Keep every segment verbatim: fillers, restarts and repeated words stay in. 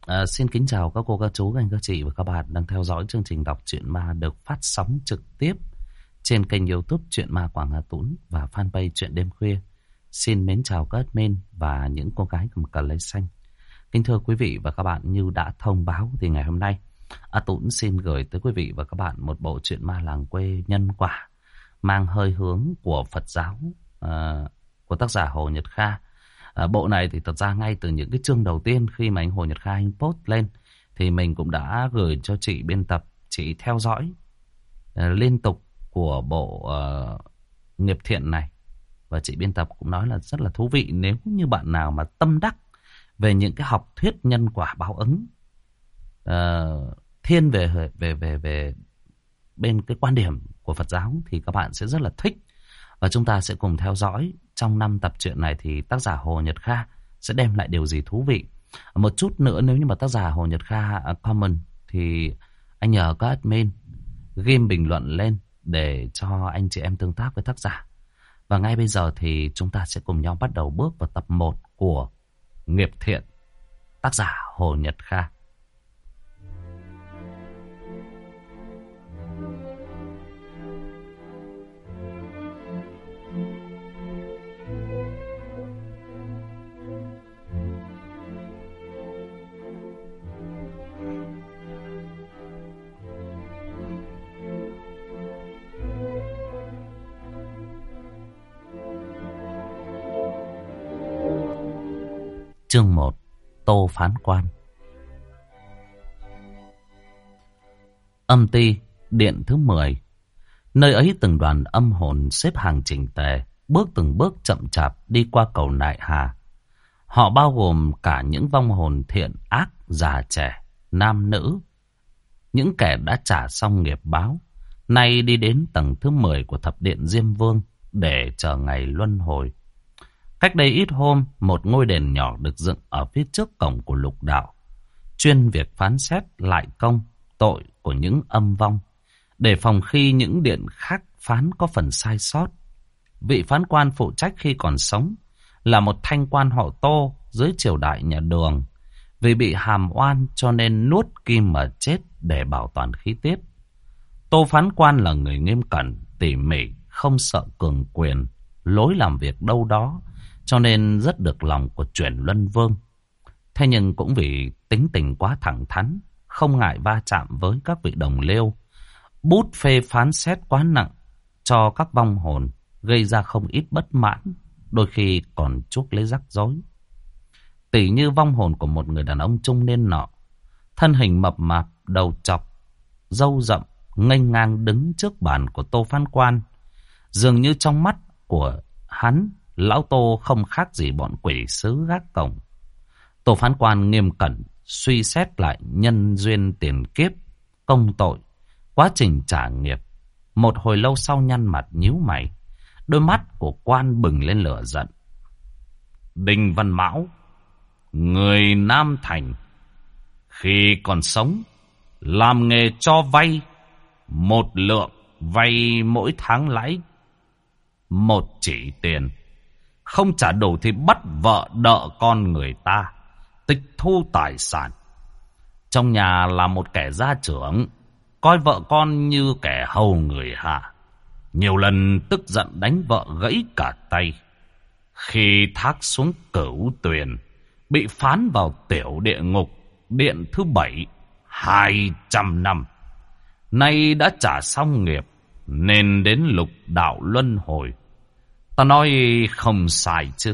À, xin kính chào các cô, các chú, các anh, các chị và các bạn đang theo dõi chương trình đọc truyện ma được phát sóng trực tiếp trên kênh YouTube Truyện Ma Quảng Hà Tũng và fanpage Truyện Đêm Khuya. Xin mến chào các admin và những cô gái cầm cờ lấy xanh. Kính thưa quý vị và các bạn, như đã thông báo thì ngày hôm nay A Tũng xin gửi tới quý vị và các bạn một bộ truyện ma làng quê nhân quả mang hơi hướng của Phật giáo uh, của tác giả Hồ Nhật Kha. À, bộ này thì thật ra ngay từ những cái chương đầu tiên khi mà anh Hồ Nhật Kha anh post lên thì mình cũng đã gửi cho chị biên tập, chị theo dõi uh, liên tục của bộ uh, nghiệp thiện này. Và chị biên tập cũng nói là rất là thú vị nếu như bạn nào mà tâm đắc về những cái học thuyết nhân quả báo ứng, uh, thiên về, về, về, về bên cái quan điểm của Phật giáo thì các bạn sẽ rất là thích. Và chúng ta sẽ cùng theo dõi trong năm tập truyện này thì tác giả Hồ Nhật Kha sẽ đem lại điều gì thú vị. Một chút nữa, nếu như mà tác giả Hồ Nhật Kha uh, comment thì anh nhờ các admin ghim bình luận lên để cho anh chị em tương tác với tác giả. Và ngay bây giờ thì chúng ta sẽ cùng nhau bắt đầu bước vào tập một của Nghiệp Thiện, tác giả Hồ Nhật Kha. Chương một. Tô Phán Quan. Âm ty, điện thứ mười. Nơi ấy từng đoàn âm hồn xếp hàng chỉnh tề, bước từng bước chậm chạp đi qua cầu Nại Hà. Họ bao gồm cả những vong hồn thiện ác, già trẻ, nam nữ, những kẻ đã trả xong nghiệp báo, nay đi đến tầng thứ mười của thập điện Diêm Vương để chờ ngày luân hồi. Cách đây ít hôm, một ngôi đền nhỏ được dựng ở phía trước cổng của lục đạo, chuyên việc phán xét lại công, tội của những âm vong, để phòng khi những điện khác phán có phần sai sót. Vị phán quan phụ trách khi còn sống là một thanh quan họ Tô dưới triều đại nhà Đường. Vì bị hàm oan cho nên nuốt kim mà chết để bảo toàn khí tiết. Tô phán quan là người nghiêm cẩn, tỉ mỉ, không sợ cường quyền, lối làm việc đâu đó, cho nên rất được lòng của Chuyển Luân Vương. Thế nhưng cũng vì tính tình quá thẳng thắn, không ngại va chạm với các vị đồng liêu, bút phê phán xét quá nặng cho các vong hồn, gây ra không ít bất mãn, đôi khi còn chuốc lấy rắc rối. Tỉ như vong hồn của một người đàn ông trung niên nọ, thân hình mập mạp, đầu trọc, râu rậm, nghênh ngang đứng trước bàn của Tô phán quan. Dường như trong mắt của hắn, lão Tô không khác gì bọn quỷ sứ gác cổng. Tô phán quan nghiêm cẩn suy xét lại nhân duyên tiền kiếp, công tội, quá trình trả nghiệp. Một hồi lâu sau nhăn mặt nhíu mày, đôi mắt của quan bừng lên lửa giận. Đinh Văn Mão, người Nam Thành, khi còn sống làm nghề cho vay, một lượng vay mỗi tháng lãi một chỉ tiền. Không trả đủ thì bắt vợ đợ con người ta, tịch thu tài sản. Trong nhà là một kẻ gia trưởng, coi vợ con như kẻ hầu người hạ. Nhiều lần tức giận đánh vợ gãy cả tay. Khi thác xuống Cửu Tuyền, bị phán vào tiểu địa ngục, điện thứ bảy, hai trăm năm. Nay đã trả xong nghiệp, nên đến lục đạo luân hồi. Ta nói không sai chứ?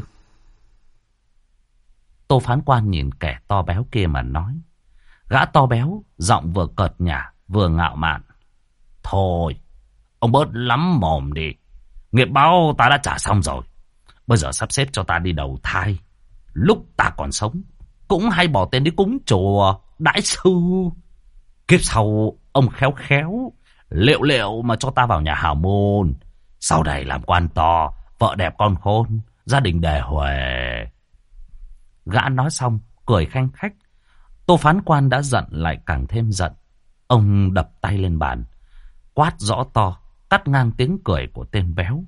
Tô phán quan nhìn kẻ to béo kia mà nói. Gã to béo, giọng vừa cợt nhả, vừa ngạo mạn. Thôi, ông bớt lắm mồm đi. Nghiệp báo ta đã trả xong rồi. Bây giờ sắp xếp cho ta đi đầu thai. Lúc ta còn sống, cũng hay bỏ tiền đi cúng chùa, đãi sư. Kiếp sau, ông khéo khéo, liệu liệu mà cho ta vào nhà hào môn. Sau này làm quan to, vợ đẹp con khôn, gia đình đề huề. Gã nói xong, cười khanh khách. Tô phán quan đã giận lại càng thêm giận. Ông đập tay lên bàn, quát rõ to, cắt ngang tiếng cười của tên béo.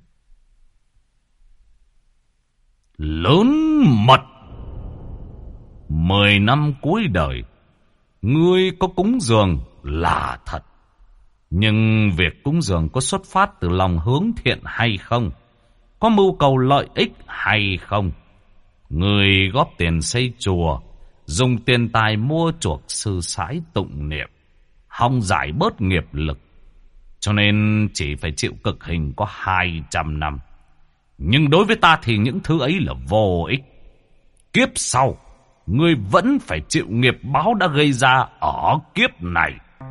Lớn mật! Mười năm cuối đời, Ngươi có cúng dường là thật. Nhưng việc cúng dường có xuất phát từ lòng hướng thiện hay không? Có mưu cầu lợi ích hay không? Ngươi góp tiền xây chùa, dùng tiền tài mua chuộc sư sãi tụng niệm, hòng giải bớt nghiệp lực, cho nên chỉ phải chịu cực hình có hai trăm năm. Nhưng đối với ta thì những thứ ấy là vô ích. Kiếp sau, ngươi vẫn phải chịu nghiệp báo đã gây ra ở kiếp này.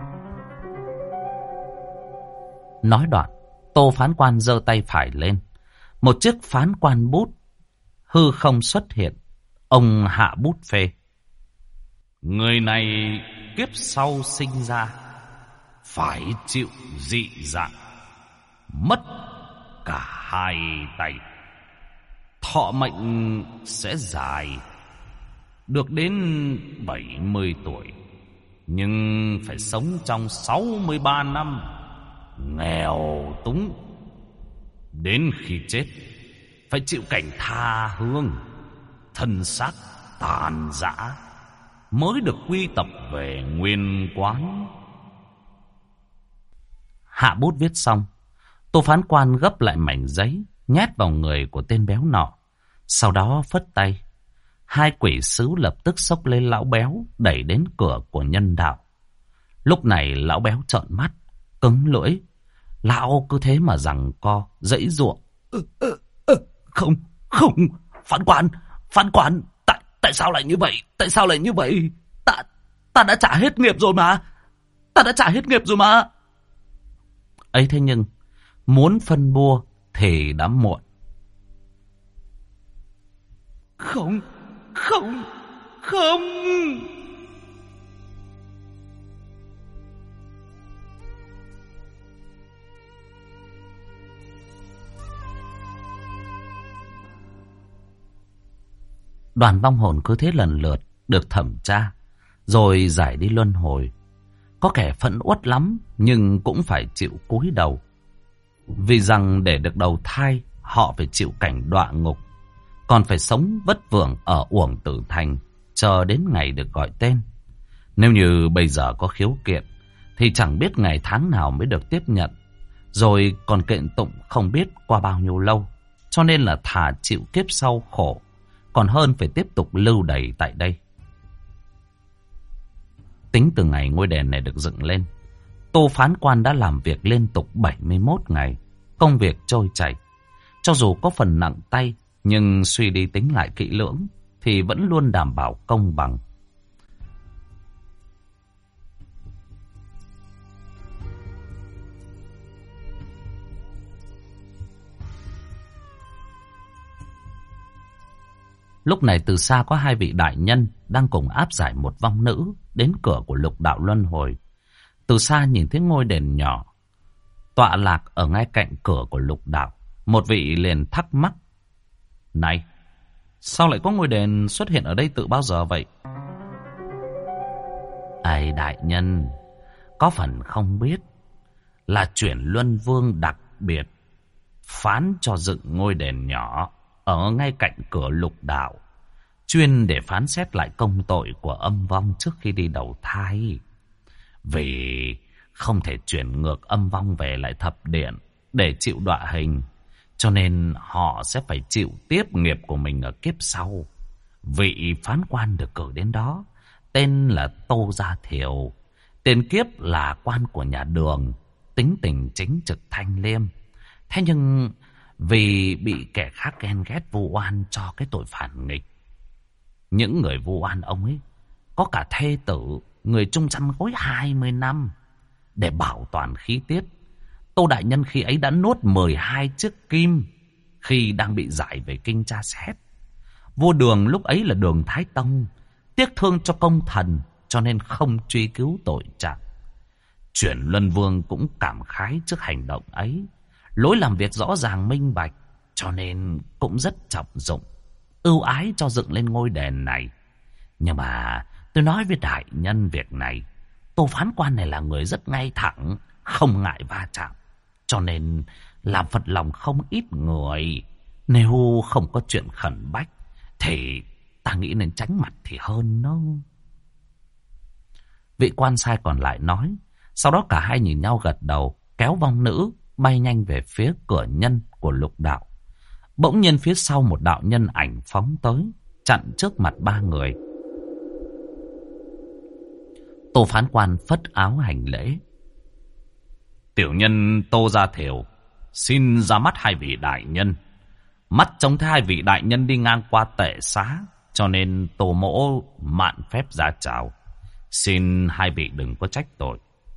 Nói đoạn, Tô phán quan giơ tay phải lên. Một chiếc phán quan bút hư không xuất hiện. Ông hạ bút phê. Người này kiếp sau sinh ra phải chịu dị dạng, mất cả hai tay. Thọ mệnh sẽ dài, được đến bảy mươi tuổi, nhưng phải sống trong sáu mươi ba năm, nghèo túng. Đến khi chết phải chịu cảnh tha hương, thân xác tàn rã, mới được quy tập về nguyên quán. Hạ bút viết xong, Tô phán quan gấp lại mảnh giấy, nhét vào người của tên béo nọ. Sau đó phất tay, hai quỷ sứ lập tức xốc lên lão béo, đẩy đến cửa của nhân đạo. Lúc này lão béo trợn mắt, cứng lưỡi. Lão cứ thế mà giằng co, giãy giụa. Ừ, ừ, ừ, không, không, phán quan, phán quan, tại tại sao lại như vậy? Tại sao lại như vậy? Ta ta đã trả hết nghiệp rồi mà. Ta đã trả hết nghiệp rồi mà. Ấy thế nhưng muốn phân bua thì đã muộn. Không, không, không. Đoàn vong hồn cứ thế lần lượt được thẩm tra, rồi giải đi luân hồi. Có kẻ phẫn uất lắm, nhưng cũng phải chịu cúi đầu. Vì rằng để được đầu thai, họ phải chịu cảnh đọa ngục, còn phải sống vất vưởng ở uổng tử thành, chờ đến ngày được gọi tên. Nếu như bây giờ có khiếu kiện, thì chẳng biết ngày tháng nào mới được tiếp nhận, rồi còn kiện tụng không biết qua bao nhiêu lâu. Cho nên là thà chịu kiếp sau khổ, còn hơn phải tiếp tục lưu đày tại đây. Tính từ ngày ngôi đền này được dựng lên, Tô phán quan đã làm việc liên tục bảy mươi mốt ngày. Công việc trôi chảy. Cho dù có phần nặng tay, nhưng suy đi tính lại kỹ lưỡng thì vẫn luôn đảm bảo công bằng. Lúc này từ xa có hai vị đại nhân đang cùng áp giải một vong nữ đến cửa của lục đạo luân hồi. Từ xa nhìn thấy ngôi đền nhỏ tọa lạc ở ngay cạnh cửa của lục đạo, một vị liền thắc mắc: Này, sao lại có ngôi đền xuất hiện ở đây từ bao giờ vậy? Ây đại nhân, có phần không biết là chuyển luân vương đặc biệt phán cho dựng ngôi đền nhỏ ở ngay cạnh cửa lục đạo, chuyên để phán xét lại công tội của âm vong trước khi đi đầu thai. Vì không thể chuyển ngược âm vong về lại thập điện để chịu đọa hình, cho nên họ sẽ phải chịu tiếp nghiệp của mình ở kiếp sau. Vị phán quan được cử đến đó tên là Tô Gia Thiều, tiền kiếp là quan của nhà Đường, tính tình chính trực thanh liêm. Thế nhưng vì bị kẻ khác ghen ghét vu oan cho cái tội phản nghịch, những người vu oan ông ấy có cả thê tử, người chung chăn gối hai mươi năm. Để bảo toàn khí tiết, Tô đại nhân khi ấy đã nuốt mười hai chiếc kim khi đang bị giải về kinh tra xét. Vua Đường lúc ấy là Đường Thái Tông, tiếc thương cho công thần, cho nên không truy cứu tội trạng. Chuyển Luân Vương cũng cảm khái trước hành động ấy, lối làm việc rõ ràng minh bạch, cho nên cũng rất trọng dụng, ưu ái cho dựng lên ngôi đền này. Nhưng mà tôi nói với đại nhân việc này, Tô phán quan này là người rất ngay thẳng, không ngại va chạm, cho nên làm phật lòng không ít người. Nếu không có chuyện khẩn bách thì ta nghĩ nên tránh mặt thì hơn đó. Vị quan sai còn lại nói. Sau đó cả hai nhìn nhau gật đầu, kéo vong nữ bay nhanh về phía cửa nhân của lục đạo. Bỗng nhiên phía sau một đạo nhân ảnh phóng tới, chặn trước mặt ba người. Tô phán quan phất áo hành lễ. Tiểu nhân Tô Gia Thiều xin ra mắt hai vị đại nhân. Mắt trông thấy hai vị đại nhân đi ngang qua tệ xá, cho nên Tô mỗ mạn phép ra chào. Xin hai vị đừng có trách tội.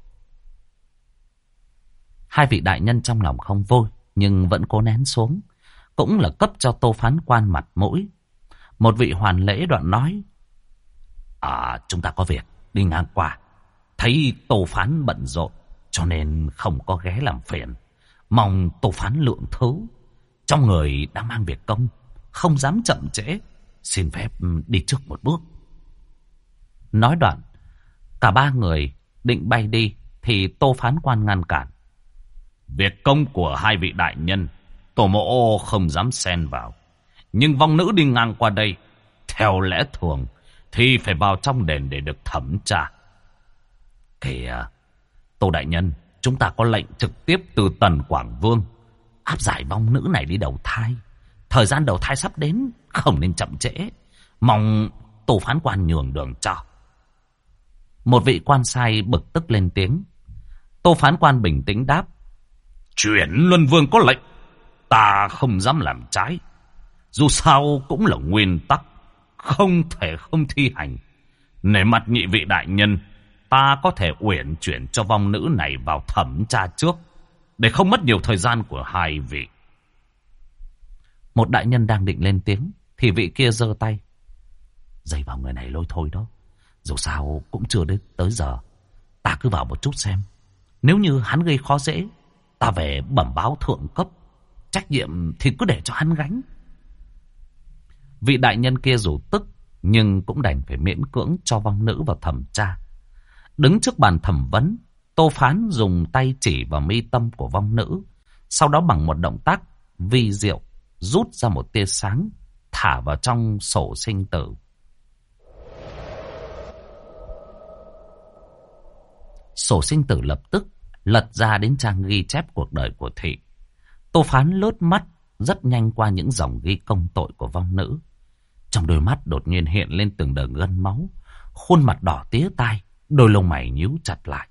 Hai vị đại nhân trong lòng không vui, nhưng vẫn cố nén xuống. Cũng là cấp cho Tô phán quan mặt mũi. Một vị hoàn lễ đoạn nói. À, chúng ta có việc đi ngang qua. Thấy Tô phán bận rộn, cho nên không có ghé làm phiền. Mong Tô phán lượng thứ. Trong người đang mang việc công, không dám chậm trễ. Xin phép đi trước một bước. Nói đoạn, cả ba người định bay đi, thì Tô phán quan ngăn cản. Việc công của hai vị đại nhân, tổ mộ không dám xen vào. Nhưng vong nữ đi ngang qua đây, theo lẽ thường, thì phải vào trong đền để được thẩm tra. Kìa, Tô đại nhân, chúng ta có lệnh trực tiếp từ Tần Quảng Vương áp giải vong nữ này đi đầu thai. Thời gian đầu thai sắp đến, không nên chậm trễ. Mong Tô phán quan nhường đường cho. Một vị quan sai bực tức lên tiếng. Tô phán quan bình tĩnh đáp. Chuyển Luân Vương có lệnh, ta không dám làm trái. Dù sao cũng là nguyên tắc, không thể không thi hành. Nể mặt nhị vị đại nhân, ta có thể uyển chuyển cho vong nữ này vào thẩm tra trước, để không mất nhiều thời gian của hai vị. Một đại nhân đang định lên tiếng, thì vị kia giơ tay. Dây vào người này lôi thôi đó. Dù sao cũng chưa đến tới giờ. Ta cứ vào một chút xem. Nếu như hắn gây khó dễ, ta về bẩm báo thượng cấp. Trách nhiệm thì cứ để cho hắn gánh. Vị đại nhân kia dù tức, nhưng cũng đành phải miễn cưỡng cho vong nữ vào thẩm tra. Đứng trước bàn thẩm vấn, Tô phán dùng tay chỉ vào mi tâm của vong nữ. Sau đó bằng một động tác vi diệu, rút ra một tia sáng, thả vào trong sổ sinh tử. Sổ sinh tử lập tức lật ra đến trang ghi chép cuộc đời của Thị. Tô phán lướt mắt rất nhanh qua những dòng ghi công tội của vong nữ. Trong đôi mắt đột nhiên hiện lên từng đợt gân máu, khuôn mặt đỏ tía tai, đôi lông mày nhíu chặt lại.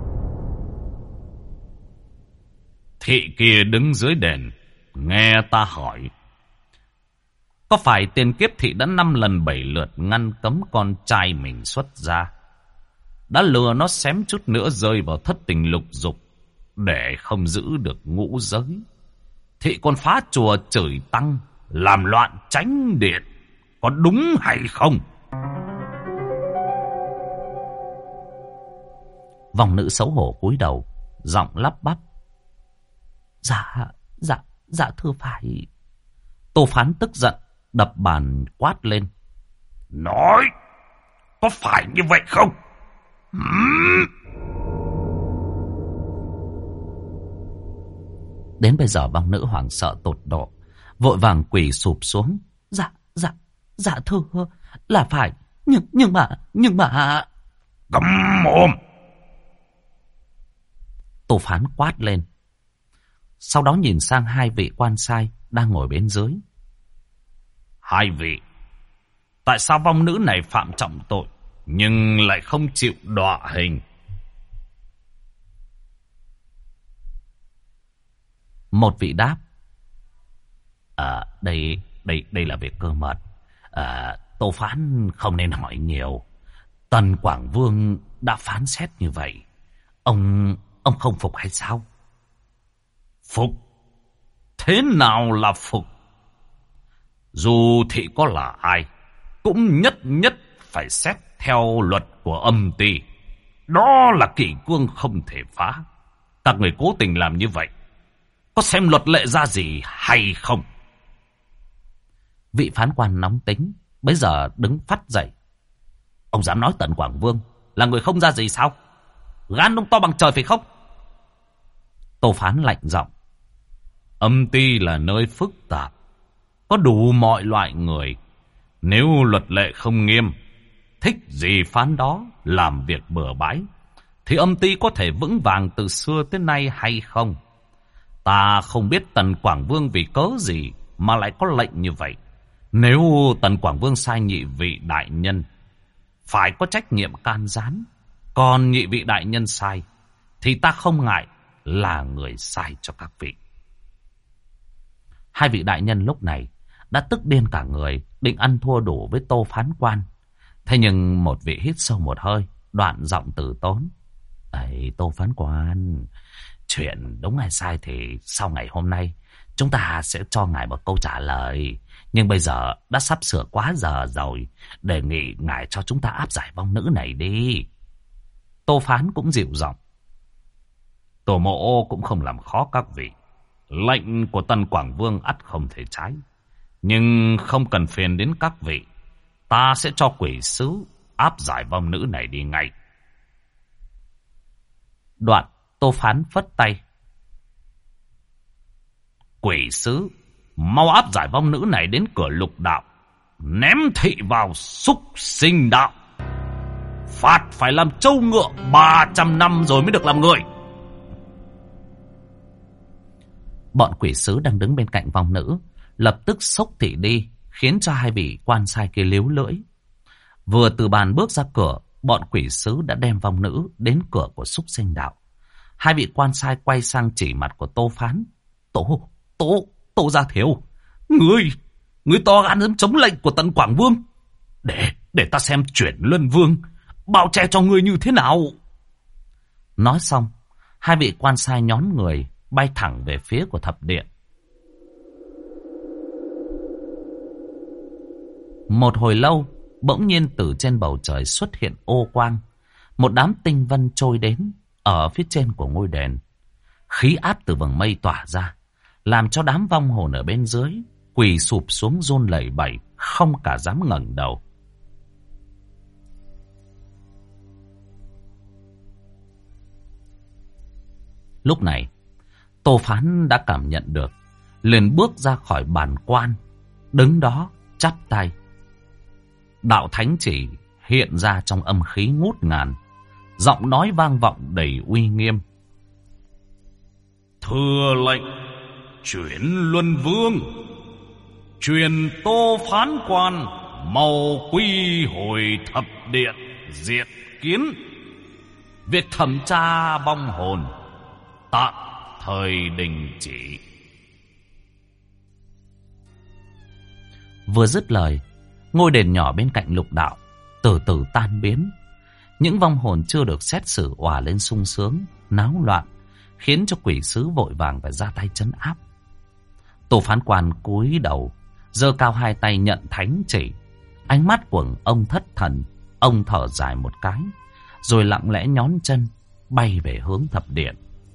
Thị kia đứng dưới đền, nghe ta hỏi. Có phải tiền kiếp Thị đã năm lần bảy lượt ngăn cấm con trai mình xuất gia, đã lừa nó xém chút nữa rơi vào thất tình lục dục, để không giữ được ngũ giới. Thị còn phá chùa chửi tăng, làm loạn chánh điện, có đúng hay không? Vong nữ xấu hổ cúi đầu, giọng lắp bắp. Dạ, dạ, dạ thưa phải. Tô phán tức giận, đập bàn quát lên. Nói, có phải như vậy không? Hmm. Đến bây giờ vong nữ hoảng sợ tột độ, vội vàng quỳ sụp xuống. Dạ, dạ, dạ thưa, là phải. Nhưng, nhưng mà, nhưng mà... Câm mồm! Tô phán quát lên. Sau đó nhìn sang hai vị quan sai đang ngồi bên dưới. Hai vị, tại sao vong nữ này phạm trọng tội, nhưng lại không chịu đọa hình? Một vị đáp. À, đây, đây, đây là việc cơ mật. À, Tô phán không nên hỏi nhiều. Tần Quảng Vương đã phán xét như vậy. Ông, ông không phục hay sao? Phục? Thế nào là phục? Dù Thị có là ai, cũng nhất nhất phải xét theo luật của âm ty. Đó là kỷ cương không thể phá. Các người cố tình làm như vậy, có xem luật lệ ra gì hay không? Vị phán quan nóng tính bây giờ đứng phắt dậy. Ông dám nói Tần Quảng Vương là người không ra gì sao? Gan ông to bằng trời phải không? Tô phán lạnh giọng. Âm ty là nơi phức tạp, có đủ mọi loại người. Nếu luật lệ không nghiêm, thích gì phán đó, làm việc bừa bãi, thì âm ty có thể vững vàng từ xưa tới nay hay không? Ta không biết Tần Quảng Vương vì cớ gì mà lại có lệnh như vậy. Nếu Tần Quảng Vương sai nhị vị đại nhân, phải có trách nhiệm can gián. Còn nhị vị đại nhân sai, thì ta không ngại là người sai cho các vị. Hai vị đại nhân lúc này đã tức điên cả người, định ăn thua đủ với Tô phán quan. Thế nhưng một vị hít sâu một hơi, đoạn giọng từ tốn. Ấy, Tô phán quan, chuyện đúng hay sai thì sau ngày hôm nay chúng ta sẽ cho ngài một câu trả lời. Nhưng bây giờ đã sắp sửa quá giờ rồi, đề nghị ngài cho chúng ta áp giải vong nữ này đi. Tô phán cũng dịu giọng. Tổ mộ cũng không làm khó các vị. Lệnh của Tần Quảng Vương ắt không thể trái. Nhưng không cần phiền đến các vị. Ta sẽ cho quỷ sứ áp giải vong nữ này đi ngay. Đoạn Tô phán phất tay. Quỷ sứ, mau áp giải vong nữ này đến cửa lục đạo, ném thị vào súc sinh đạo. Phạt phải làm trâu ngựa ba trăm năm rồi mới được làm người. Bọn quỷ sứ đang đứng bên cạnh vong nữ lập tức xốc thị đi, khiến cho hai vị quan sai kia líu lưỡi. Vừa từ bàn bước ra cửa, bọn quỷ sứ đã đem vong nữ đến cửa của súc sinh đạo. Hai vị quan sai quay sang chỉ mặt của Tô phán. Tô, Tô, Tô Gia Thiếu, Ngươi, ngươi to gan dám chống lệnh của Tần Quảng Vương. Để, để ta xem Chuyển Luân Vương bao che cho ngươi như thế nào. Nói xong, hai vị quan sai nhón người bay thẳng về phía của thập điện. Một hồi lâu, bỗng nhiên từ trên bầu trời xuất hiện ô quang. Một đám tinh vân trôi đến ở phía trên của ngôi đền. Khí áp từ vầng mây tỏa ra, làm cho đám vong hồn ở bên dưới quỳ sụp xuống run lẩy bẩy, không cả dám ngẩng đầu. Lúc này, Tô phán đã cảm nhận được, liền bước ra khỏi bàn quan, đứng đó chắp tay. Đạo thánh chỉ hiện ra trong âm khí ngút ngàn, giọng nói vang vọng đầy uy nghiêm. Thừa lệnh Chuyển Luân Vương, truyền Tô phán quan mau quy hồi thập điện diện kiến. Việc thẩm tra vong hồn tạm thời đình chỉ. Vừa dứt lời, ngôi đền nhỏ bên cạnh lục đạo từ từ tan biến. Những vong hồn chưa được xét xử òa lên sung sướng, náo loạn, khiến cho quỷ sứ vội vàng phải ra tay trấn áp. Tô phán quan cúi đầu, giơ cao hai tay nhận thánh chỉ. Ánh mắt của ông thất thần, ông thở dài một cái, rồi lặng lẽ nhón chân bay về hướng thập điện.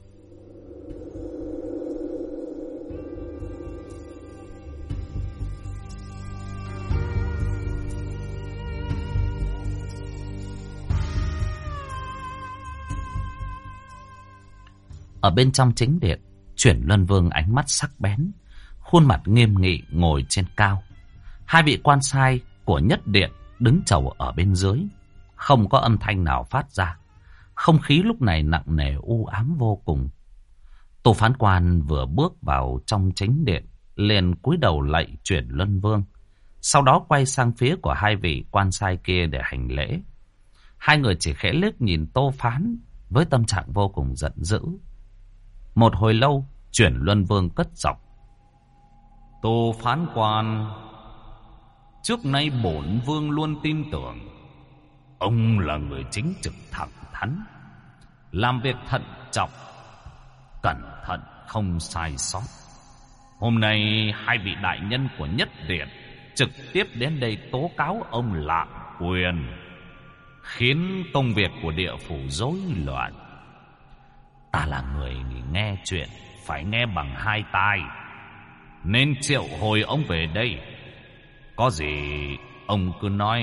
Ở bên trong chính điện, Chuyển Luân Vương ánh mắt sắc bén, khuôn mặt nghiêm nghị ngồi trên cao. Hai vị quan sai của nhất điện đứng chầu ở bên dưới, không có âm thanh nào phát ra. Không khí lúc này nặng nề u ám vô cùng. Tô phán quan vừa bước vào trong chính điện, liền cúi đầu lạy Chuyển Luân Vương, sau đó quay sang phía của hai vị quan sai kia để hành lễ. Hai người chỉ khẽ liếc nhìn Tô phán với tâm trạng vô cùng giận dữ. Một hồi lâu, Chuyển Luân Vương cất giọng. Tô phán quan, trước nay bổn vương luôn tin tưởng ông là người chính trực thẳng thắn, làm việc thận trọng, cẩn thận không sai sót. Hôm nay hai vị đại nhân của nhất điện trực tiếp đến đây tố cáo ông lạm quyền, khiến công việc của địa phủ rối loạn. Ta là người nghe chuyện phải nghe bằng hai tai, nên triệu hồi ông về đây. Có gì ông cứ nói.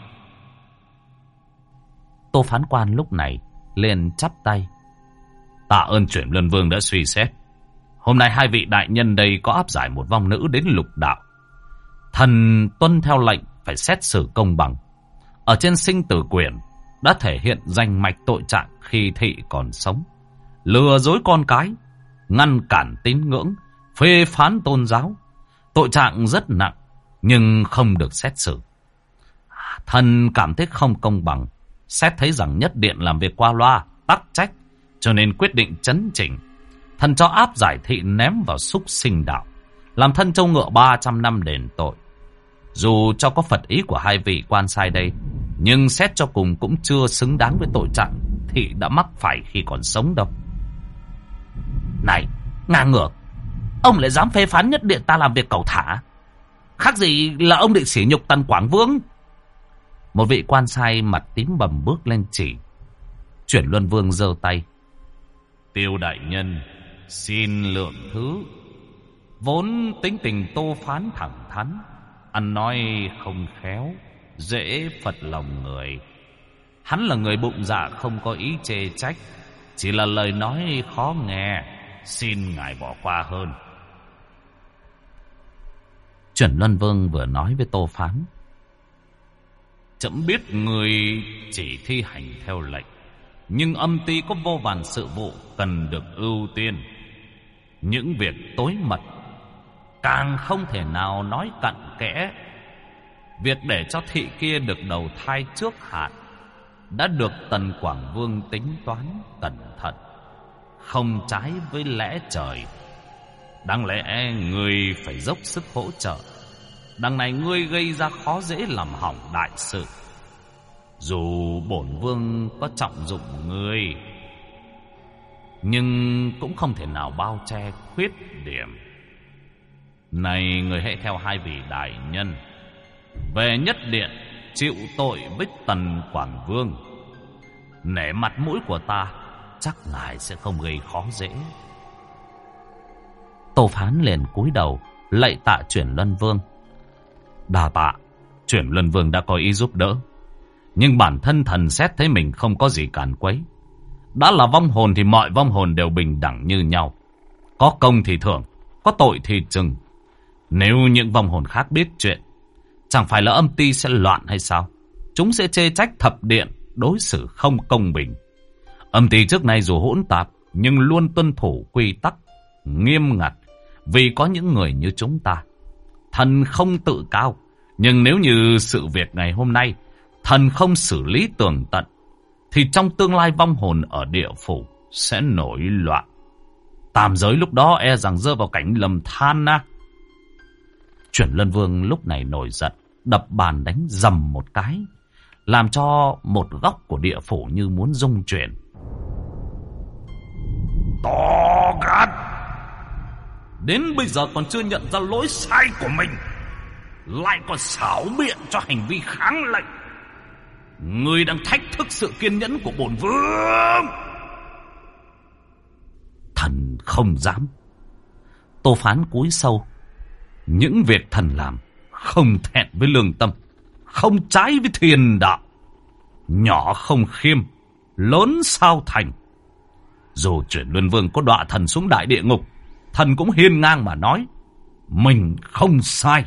Tô phán quan lúc này liền chắp tay. Tạ ơn Chuyển Luân Vương đã suy xét. Hôm nay hai vị đại nhân đây có áp giải một vong nữ đến lục đạo. Thần tuân theo lệnh phải xét xử công bằng. ở trên sinh tử quyển đã thể hiện danh mạch tội trạng khi thị còn sống. Lừa dối con cái, ngăn cản tín ngưỡng, phê phán tôn giáo. Tội trạng rất nặng, nhưng không được xét xử. Thần cảm thấy không công bằng, xét thấy rằng Nhất Điện làm việc qua loa, tắc trách, cho nên quyết định chấn chỉnh. Thần cho áp giải thị ném vào súc sinh đạo, làm thân trâu ngựa ba trăm năm đền tội. Dù cho có phật ý của hai vị quan sai đây, nhưng xét cho cùng cũng chưa xứng đáng với tội trạng thị đã mắc phải khi còn sống đâu. Này, ngang ngược, ông lại dám phê phán Nhất Điện ta làm việc cẩu thả, khác gì là ông định sỉ nhục Tần Quảng Vương. Một vị quan sai mặt tím bầm bước lên chỉ. Chuyển Luân Vương giơ tay. Tiêu đại nhân, xin lượng thứ. Vốn tính tình Tô Phán thẳng thắn, ăn nói không khéo, dễ phật lòng người. Hắn là người bụng dạ không có ý chê trách, chỉ là lời nói khó nghe, xin ngài bỏ qua hơn. Chuyển Luân Vương vừa nói với Tô Phán. Trẫm biết người chỉ thi hành theo lệnh, nhưng âm ty có vô vàn sự vụ cần được ưu tiên. Những việc tối mật càng không thể nào nói cặn kẽ. Việc để cho thị kia được đầu thai trước hạn đã được Tần Quảng Vương tính toán cẩn thận, không trái với lẽ trời. Đáng lẽ ngươi phải dốc sức hỗ trợ. Đằng này ngươi gây ra khó dễ làm hỏng đại sự. Dù bổn vương có trọng dụng ngươi, nhưng cũng không thể nào bao che khuyết điểm. Này, người hãy theo hai vị đại nhân về Nhất Điện chịu tội với Tần Quảng Vương. Nể mặt mũi của ta, chắc ngài sẽ không gây khó dễ. Tô Phán liền cúi đầu lạy tạ Chuyển Luân Vương. Đa tạ, Chuyển Luân Vương đã có ý giúp đỡ, nhưng bản thân thần xét thấy mình không có gì cản quấy. Đã là vong hồn thì mọi vong hồn đều bình đẳng như nhau, có công thì thưởng, có tội thì trừng. Nếu những vong hồn khác biết chuyện, chẳng phải là âm ty sẽ loạn hay sao? Chúng sẽ chê trách thập điện đối xử không công bình. Âm ty trước nay dù hỗn tạp, nhưng luôn tuân thủ quy tắc nghiêm ngặt, vì có những người như chúng ta. Thần không tự cao, nhưng nếu như sự việc ngày hôm nay thần không xử lý tường tận, thì trong tương lai vong hồn ở địa phủ sẽ nổi loạn. Tam giới lúc đó e rằng rơi vào cảnh lầm than na. Chuyển Luân Vương lúc này nổi giận, đập bàn đánh dầm một cái, làm cho một góc của địa phủ như muốn rung chuyển. To gan! Đến bây giờ còn chưa nhận ra lỗi sai của mình, lại còn xảo biện cho hành vi kháng lệnh. Ngươi đang thách thức sự kiên nhẫn của bổn vương. Thần không dám. Tô Phán cúi sâu. Những việc thần làm không thẹn với lương tâm, không trái với thiên đạo. Nhỏ không khiêm, lớn sao thành. Dù Chuyển Luân Vương có đọa thần xuống đại địa ngục, thần cũng hiên ngang mà nói mình không sai.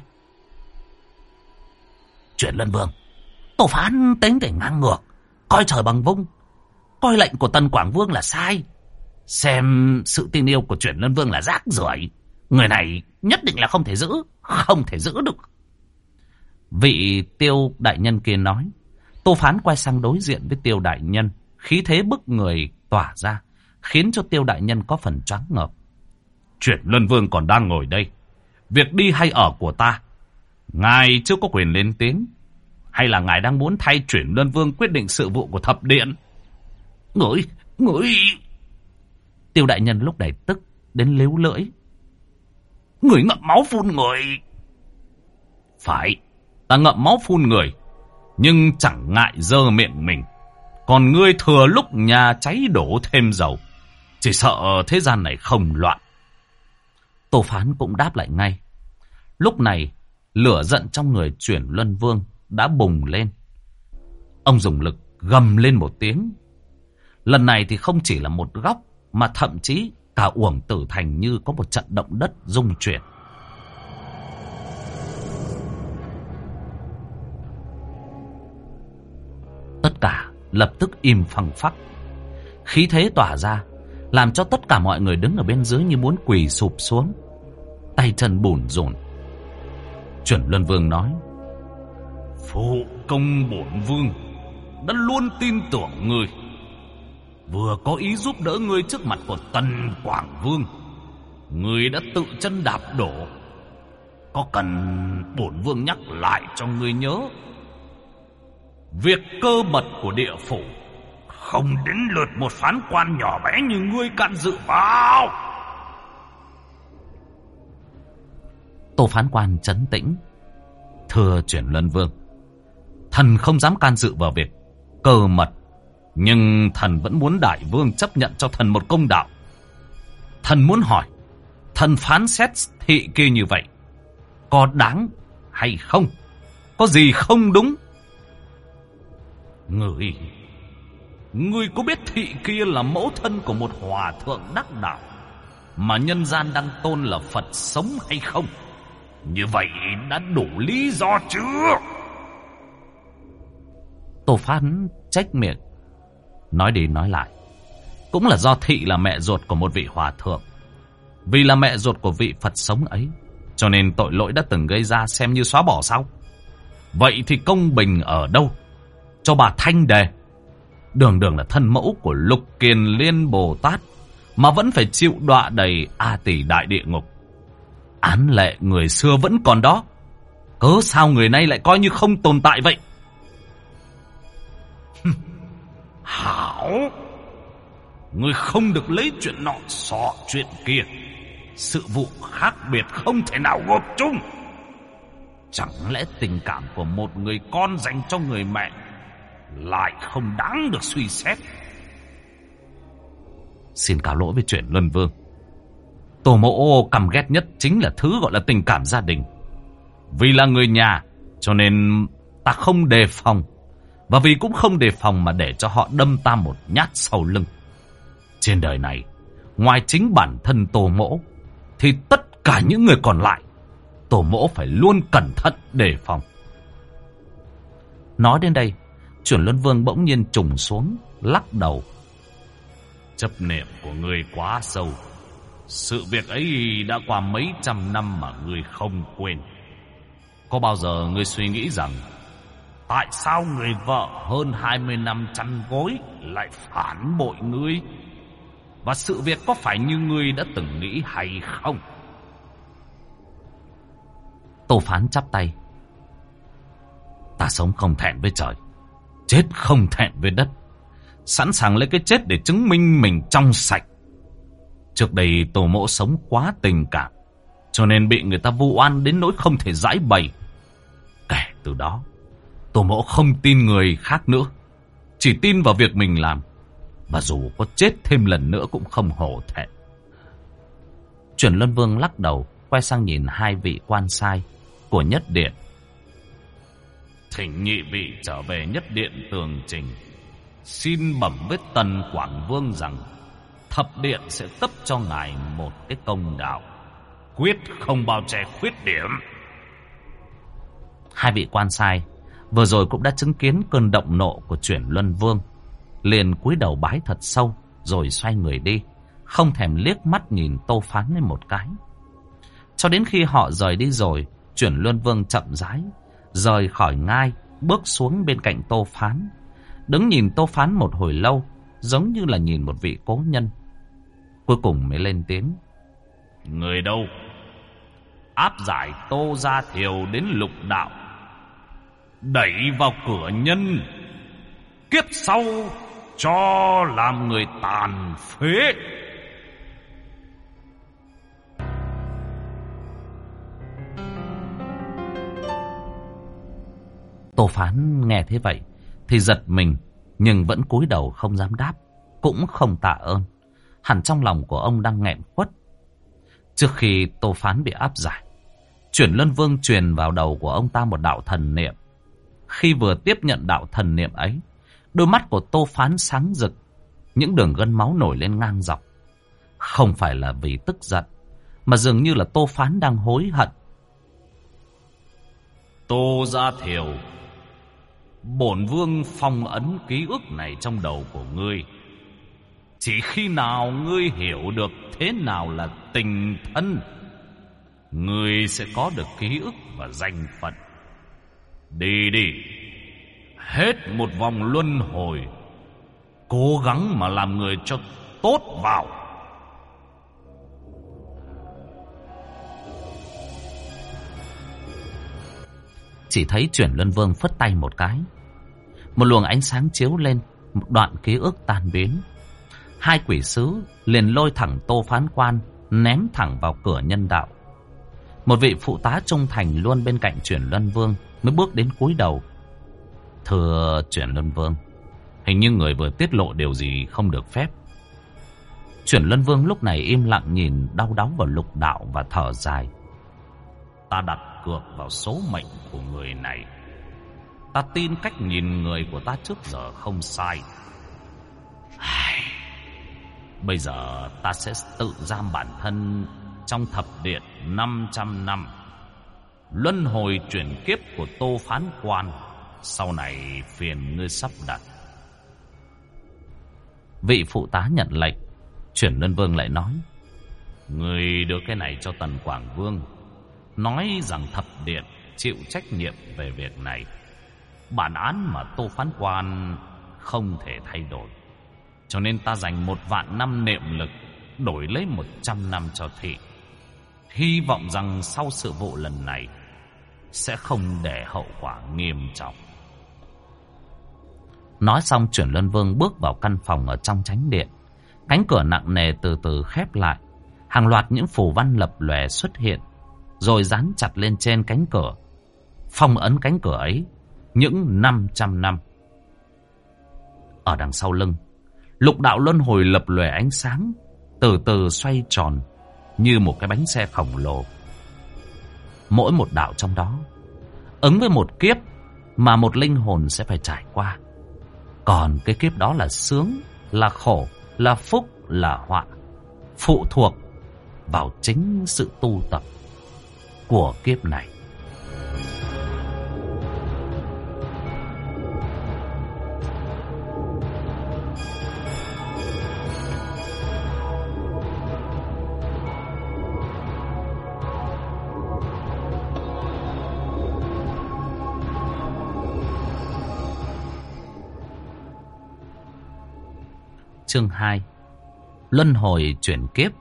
Chuyển Luân Vương, Tô Phán tính tình ngang ngược, coi trời bằng vung, coi lệnh của Tần Quảng Vương là sai, xem sự tin yêu của Chuyển Luân Vương là rác rưởi. Người này nhất định là không thể giữ, không thể giữ được. Vị Tiêu đại nhân kia nói. Tô Phán quay sang đối diện với Tiêu đại nhân, khí thế bức người tỏa ra, khiến cho Tiêu đại nhân có phần choáng ngợp. Chuyển Luân Vương còn đang ngồi đây, việc đi hay ở của ta, ngài chưa có quyền lên tiếng, hay là ngài đang muốn thay Chuyển Luân Vương quyết định sự vụ của thập điện? Ngửi, ngửi. Tiêu đại nhân lúc này tức đến líu lưỡi. Người ngậm máu phun người. Phải, ta ngậm máu phun người, nhưng chẳng ngại dơ miệng mình. Còn ngươi thừa lúc nhà cháy đổ thêm dầu, chỉ sợ thế gian này không loạn. Tô Phán cũng đáp lại ngay. Lúc này, lửa giận trong người Chuyển Luân Vương đã bùng lên. Ông dùng lực gầm lên một tiếng. Lần này thì không chỉ là một góc, mà thậm chí cả Uổng Tử Thành như có một trận động đất rung chuyển. lập tức im phăng phắc. Khí thế tỏa ra, làm cho tất cả mọi người đứng ở bên dưới như muốn quỳ sụp xuống, tay chân bủn rủn. Chuẩn Luân Vương nói: Phụ công bổn vương đã luôn tin tưởng ngươi, vừa có ý giúp đỡ ngươi trước mặt của Tần Quảng Vương, ngươi đã tự chân đạp đổ. Có cần bổn vương nhắc lại cho ngươi nhớ, việc cơ mật của địa phủ không đến lượt một phán quan nhỏ bé như ngươi can dự vào. Tô phán quan trấn tĩnh: Thưa Chuyển Luân Vương, thần không dám can dự vào việc cơ mật, nhưng thần vẫn muốn đại vương chấp nhận cho thần một công đạo. Thần muốn hỏi, thần phán xét thị kia như vậy có đáng hay không? Có gì không đúng? Người Ngươi có biết thị kia là mẫu thân của một hòa thượng đắc đạo mà nhân gian đang tôn là Phật sống hay không? Như vậy đã đủ lý do chưa? Tô phán trách miệng, nói đi nói lại, cũng là do thị là mẹ ruột của một vị hòa thượng. Vì là mẹ ruột của vị Phật sống ấy, cho nên tội lỗi đã từng gây ra xem như xóa bỏ sao? Vậy thì công bình ở đâu cho bà Thanh Đề, đường đường là thân mẫu của Lục Kiền Liên Bồ Tát, mà vẫn phải chịu đọa đầy A Tỷ đại địa ngục? Án lệ người xưa vẫn còn đó, cớ sao người nay lại coi như không tồn tại vậy? Hảo, ngươi không được lấy chuyện nọ xọ chuyện kia. Sự vụ khác biệt không thể nào gộp chung. Chẳng lẽ tình cảm của một người con dành cho người mẹ lại không đáng được suy xét? Xin cáo lỗi với Chuyển Luân Vương. Tô mỗ căm ghét nhất chính là thứ gọi là tình cảm gia đình. Vì là người nhà cho nên ta không đề phòng, và vì cũng không đề phòng mà để cho họ đâm ta một nhát sau lưng. Trên đời này, ngoài chính bản thân Tô mỗ, thì tất cả những người còn lại, Tô mỗ phải luôn cẩn thận đề phòng. Nói đến đây, Chuyển Luân Vương bỗng nhiên trùng xuống, lắc đầu. Chấp niệm của ngươi quá sâu. Sự việc ấy đã qua mấy trăm năm mà ngươi không quên. Có bao giờ ngươi suy nghĩ rằng tại sao người vợ hơn hai mươi năm chăn gối lại phản bội ngươi? Và sự việc có phải như ngươi đã từng nghĩ hay không? Tô phán chắp tay. Ta sống không thẹn với trời, chết không thẹn với đất, sẵn sàng lấy cái chết để chứng minh mình trong sạch. Trước đây Tô mỗ sống quá tình cảm, cho nên bị người ta vu oan đến nỗi không thể giải bày. Kể từ đó, Tô mỗ không tin người khác nữa, chỉ tin vào việc mình làm, và dù có chết thêm lần nữa cũng không hổ thẹn. Chuyển Luân Vương lắc đầu, quay sang nhìn hai vị quan sai của Nhất Điện. Thỉnh nhị vị trở về Nhất Điện tường trình, xin bẩm với Tần Quảng Vương rằng thập điện sẽ cấp cho ngài một cái công đạo, quyết không bao che khuyết điểm. Hai vị quan sai vừa rồi cũng đã chứng kiến cơn động nộ của Chuyển Luân Vương, liền cúi đầu bái thật sâu, rồi xoay người đi, không thèm liếc mắt nhìn Tô phán lên một cái. Cho đến khi họ rời đi rồi, Chuyển Luân Vương chậm rãi rời khỏi ngai, bước xuống bên cạnh Tô phán, đứng nhìn Tô phán một hồi lâu, giống như là nhìn một vị cố nhân. Cuối cùng mới lên tiếng. Người đâu? Áp giải Tô Gia Thiều đến lục đạo, đẩy vào cửa nhân, kiếp sau cho làm người tàn phế. Tô phán nghe thế vậy thì giật mình, nhưng vẫn cúi đầu không dám đáp, cũng không tạ ơn. Hẳn trong lòng của ông đang nghẹn khuất. Trước khi Tô phán bị áp giải, Chuyển Luân Vương truyền vào đầu của ông ta một đạo thần niệm. Khi vừa tiếp nhận đạo thần niệm ấy, đôi mắt của Tô phán sáng rực, những đường gân máu nổi lên ngang dọc. Không phải là vì tức giận, mà dường như là Tô phán đang hối hận. Tô Gia Thiều, Bổn vương phong ấn ký ức này trong đầu của ngươi. Chỉ khi nào ngươi hiểu được thế nào là tình thân, ngươi sẽ có được ký ức và danh phận. Đi đi, hết một vòng luân hồi, cố gắng mà làm người cho tốt vào. Chỉ thấy Chuyển Luân Vương phất tay một cái, một luồng ánh sáng chiếu lên, một đoạn ký ức tan biến. Hai quỷ sứ liền lôi thẳng Tô Phán Quan, ném thẳng vào cửa nhân đạo. Một vị phụ tá trung thành luôn bên cạnh Chuyển Luân Vương mới bước đến cúi đầu. Thưa Chuyển Luân Vương, hình như người vừa tiết lộ điều gì không được phép. Chuyển Luân Vương lúc này im lặng nhìn đau đáu vào lục đạo và thở dài. Ta đặt cược vào số mệnh của người này. Ta tin cách nhìn người của ta trước giờ không sai. Bây giờ ta sẽ tự giam bản thân trong thập điện năm trăm năm. Luân hồi chuyển kiếp của Tô Phán Quan, sau này phiền ngươi sắp đặt. Vị phụ tá nhận lệnh. Chuyển Luân Vương lại nói, ngươi đưa cái này cho Tần Quảng Vương, nói rằng thập điện chịu trách nhiệm về việc này. Bản án mà Tô Phán Quan không thể thay đổi, cho nên ta dành một vạn năm niệm lực đổi lấy một trăm năm cho thị. Hy vọng rằng sau sự vụ lần này sẽ không để hậu quả nghiêm trọng. Nói xong, Chuyển Luân Vương bước vào căn phòng ở trong chánh điện. Cánh cửa nặng nề từ từ khép lại. Hàng loạt những phù văn lập lòe xuất hiện, rồi dán chặt lên trên cánh cửa, phong ấn cánh cửa ấy những năm trăm năm. Ở đằng sau lưng, lục đạo luân hồi lập lòe ánh sáng, từ từ xoay tròn như một cái bánh xe khổng lồ. Mỗi một đạo trong đó ứng với một kiếp mà một linh hồn sẽ phải trải qua. Còn cái kiếp đó là sướng, là khổ, là phúc, là họa, phụ thuộc vào chính sự tu tập của kiếp này. Chương hai. Luân hồi chuyển kiếp.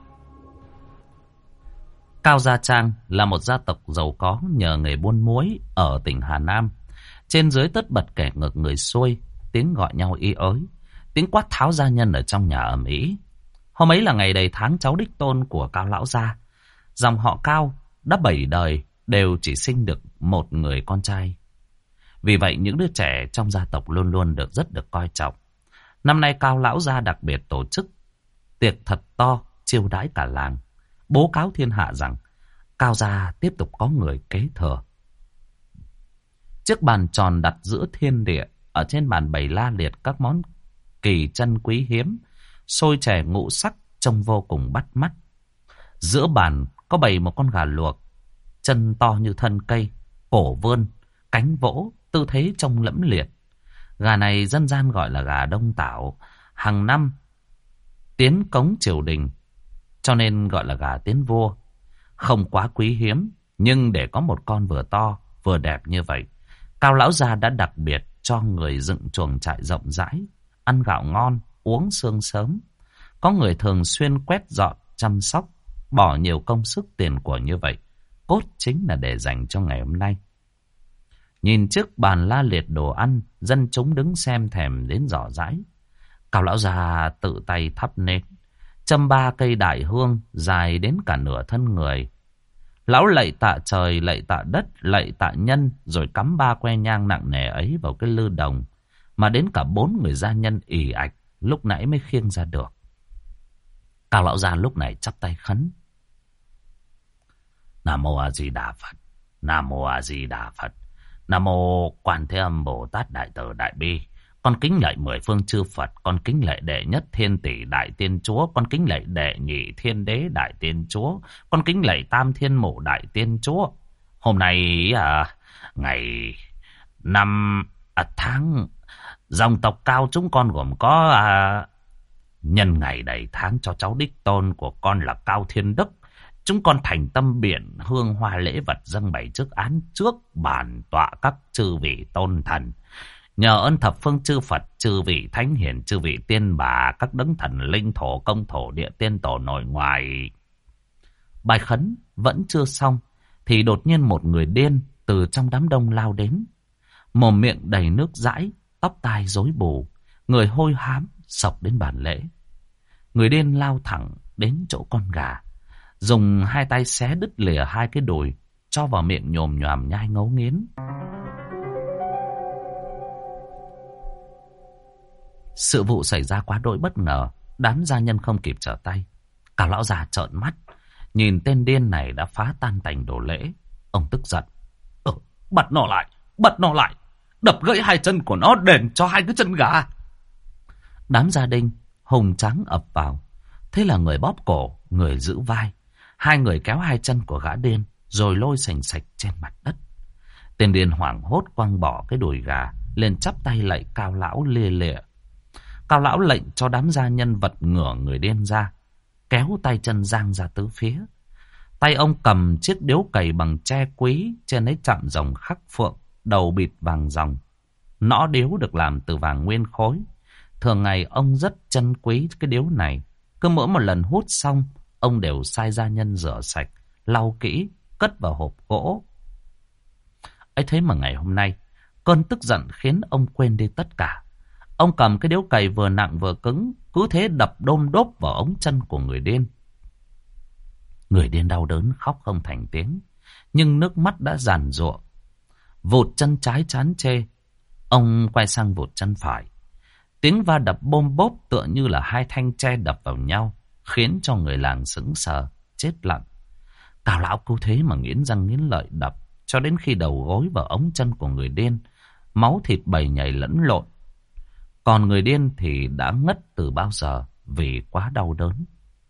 Cao Gia Trang là một gia tộc giàu có nhờ nghề buôn muối ở tỉnh Hà Nam. Trên dưới tất bật kẻ ngược người xuôi, tiếng gọi nhau y ới, tiếng quát tháo gia nhân ở trong nhà ầm ĩ. Hôm ấy là ngày đầy tháng cháu đích tôn của Cao lão gia. Dòng họ Cao đã bảy đời đều chỉ sinh được một người con trai. Vì vậy những đứa trẻ trong gia tộc luôn luôn được rất được coi trọng. Năm nay Cao lão gia đặc biệt tổ chức tiệc thật to, chiêu đãi cả làng, bố cáo thiên hạ rằng Cao gia tiếp tục có người kế thừa. Chiếc bàn tròn đặt giữa thiên địa, ở trên bàn bày la liệt các món kỳ chân quý hiếm, xôi chè ngũ sắc trông vô cùng bắt mắt. Giữa bàn có bày một con gà luộc, chân to như thân cây, cổ vươn, cánh vỗ, tư thế trông lẫm liệt. Gà này dân gian gọi là gà Đông Tảo, hàng năm tiến cống triều đình, cho nên gọi là gà tiến vua. Không quá quý hiếm, nhưng để có một con vừa to vừa đẹp như vậy, Cao lão gia đã đặc biệt cho người dựng chuồng trại rộng rãi, ăn gạo ngon, uống sương sớm. Có người thường xuyên quét dọn, chăm sóc, bỏ nhiều công sức tiền của như vậy, cốt chính là để dành cho ngày hôm nay. Nhìn trước bàn la liệt đồ ăn, dân chúng đứng xem thèm đến rỏ rãi. Cao lão già tự tay thắp nến, châm ba cây đại hương dài đến cả nửa thân người. Lão lạy tạ trời, lạy tạ đất, lạy tạ nhân, rồi cắm ba que nhang nặng nề ấy vào cái lư đồng, mà đến cả bốn người gia nhân ì ạch lúc nãy mới khiêng ra được. Cao lão già lúc này chắp tay khấn: Nam mô A Di Đà Phật, Nam mô A Di Đà Phật, Nam mô Quan Thế Âm Bồ Tát Đại Từ Đại Bi. Con kính lạy mười phương chư Phật, con kính lạy đệ nhất thiên tỷ đại tiên chúa, con kính lạy đệ nhị thiên đế đại tiên chúa, con kính lạy tam thiên mụ đại tiên chúa. Hôm nay à, ngày năm À, tháng dòng tộc Cao chúng con gồm có à, nhân ngày đầy tháng cho cháu đích tôn của con là Cao Thiên Đức. Chúng con thành tâm biện hương hoa lễ vật dâng bày trước án trước bàn tọa các chư vị tôn thần. Nhờ ơn thập phương chư Phật, chư vị thánh hiền, chư vị tiên bà, các đấng thần linh thổ công thổ địa tiên tổ nội ngoại. Bài khấn vẫn chưa xong thì đột nhiên một người điên từ trong đám đông lao đến. Mồm miệng đầy nước dãi, tóc tai rối bù, người hôi hám sộc đến bàn lễ. Người điên lao thẳng đến chỗ con gà, dùng hai tay xé đứt lìa hai cái đùi, cho vào miệng nhồm nhòm nhai ngấu nghiến. Sự vụ xảy ra quá đỗi bất ngờ, đám gia nhân không kịp trở tay. Cả lão già trợn mắt, nhìn tên điên này đã phá tan tành đồ lễ. Ông tức giận. Ừ, bắt nó lại, bắt nó lại, đập gãy hai chân của nó đền cho hai cái chân gà. Đám gia đình hùng tráng ập vào. Thế là người bóp cổ, người giữ vai. Hai người kéo hai chân của gã điên, rồi lôi sành sạch trên mặt đất. Tên điên hoảng hốt quăng bỏ cái đùi gà, lên chắp tay lạy Cao lão lia lịa. Cao lão lệnh cho đám gia nhân vật ngửa người điên ra, kéo tay chân giang ra tứ phía. Tay ông cầm chiếc điếu cày bằng tre quý, trên ấy chạm rồng khắc phượng, đầu bịt vàng ròng. Nõ điếu được làm từ vàng nguyên khối. Thường ngày ông rất trân quý cái điếu này. Cứ mỗi một lần hút xong, ông đều sai gia nhân rửa sạch, lau kỹ, cất vào hộp gỗ. Ấy thế mà ngày hôm nay, cơn tức giận khiến ông quên đi tất cả. Ông cầm cái điếu cày vừa nặng vừa cứng, cứ thế đập đôm đốp vào ống chân của người điên. Người điên đau đớn khóc không thành tiếng, nhưng nước mắt đã giàn giụa. Vụt chân trái chán chê, ông quay sang vụt chân phải. Tiếng va đập bôm bốp tựa như là hai thanh tre đập vào nhau, khiến cho người làng sững sờ, chết lặng. Cao lão cứ thế mà nghiến răng nghiến lợi đập, cho đến khi đầu gối vào ống chân của người điên, máu thịt bầy nhầy lẫn lộn. Còn người điên thì đã ngất từ bao giờ vì quá đau đớn.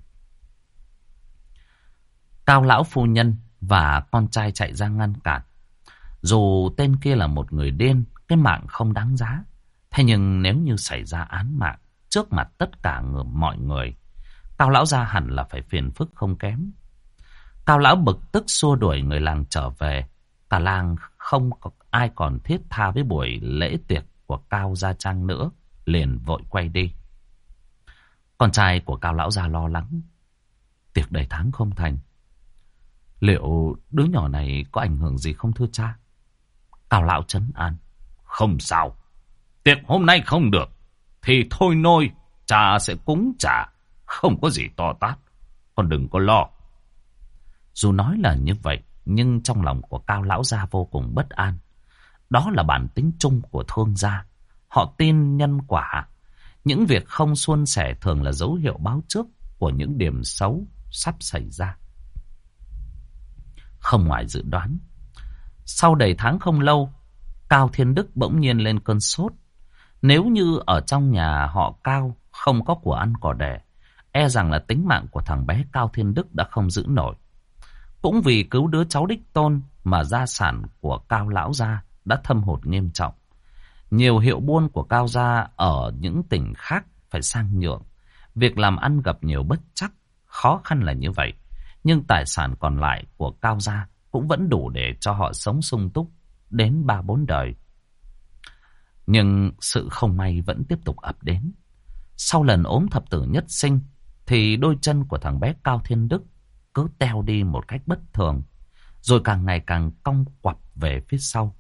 Cao lão phu nhân và con trai chạy ra ngăn cản. Dù tên kia là một người điên, cái mạng không đáng giá. Thế nhưng nếu như xảy ra án mạng trước mặt tất cả người, mọi người, Cao lão gia hẳn là phải phiền phức không kém. Cao lão bực tức xua đuổi người làng trở về. Cả làng không có ai còn thiết tha với buổi lễ tiệc của Cao gia Trang nữa, liền vội quay đi. Con trai của Cao lão gia lo lắng. Tiệc đầy tháng không thành, liệu đứa nhỏ này có ảnh hưởng gì không thưa cha? Cao lão trấn an. Không sao, tiệc hôm nay không được thì thôi nôi, cha sẽ cúng trả, không có gì to tát, con đừng có lo. Dù nói là như vậy, nhưng trong lòng của Cao lão gia vô cùng bất an. Đó là bản tính chung của thương gia. Họ tin nhân quả. Những việc không suôn sẻ thường là dấu hiệu báo trước của những điểm xấu sắp xảy ra. Không ngoài dự đoán, sau đầy tháng không lâu, Cao Thiên Đức bỗng nhiên lên cơn sốt. Nếu như ở trong nhà họ Cao không có của ăn cỏ đẻ, e rằng là tính mạng của thằng bé Cao Thiên Đức đã không giữ nổi. Cũng vì cứu đứa cháu đích tôn mà gia sản của Cao lão gia đã thâm hụt nghiêm trọng. Nhiều hiệu buôn của Cao gia ở những tỉnh khác phải sang nhượng. Việc làm ăn gặp nhiều bất trắc, khó khăn là như vậy. Nhưng tài sản còn lại của Cao gia cũng vẫn đủ để cho họ sống sung túc đến ba bốn đời. Nhưng sự không may vẫn tiếp tục ập đến. Sau lần ốm thập tử nhất sinh, thì đôi chân của thằng bé Cao Thiên Đức cứ teo đi một cách bất thường, rồi càng ngày càng cong quặp về phía sau.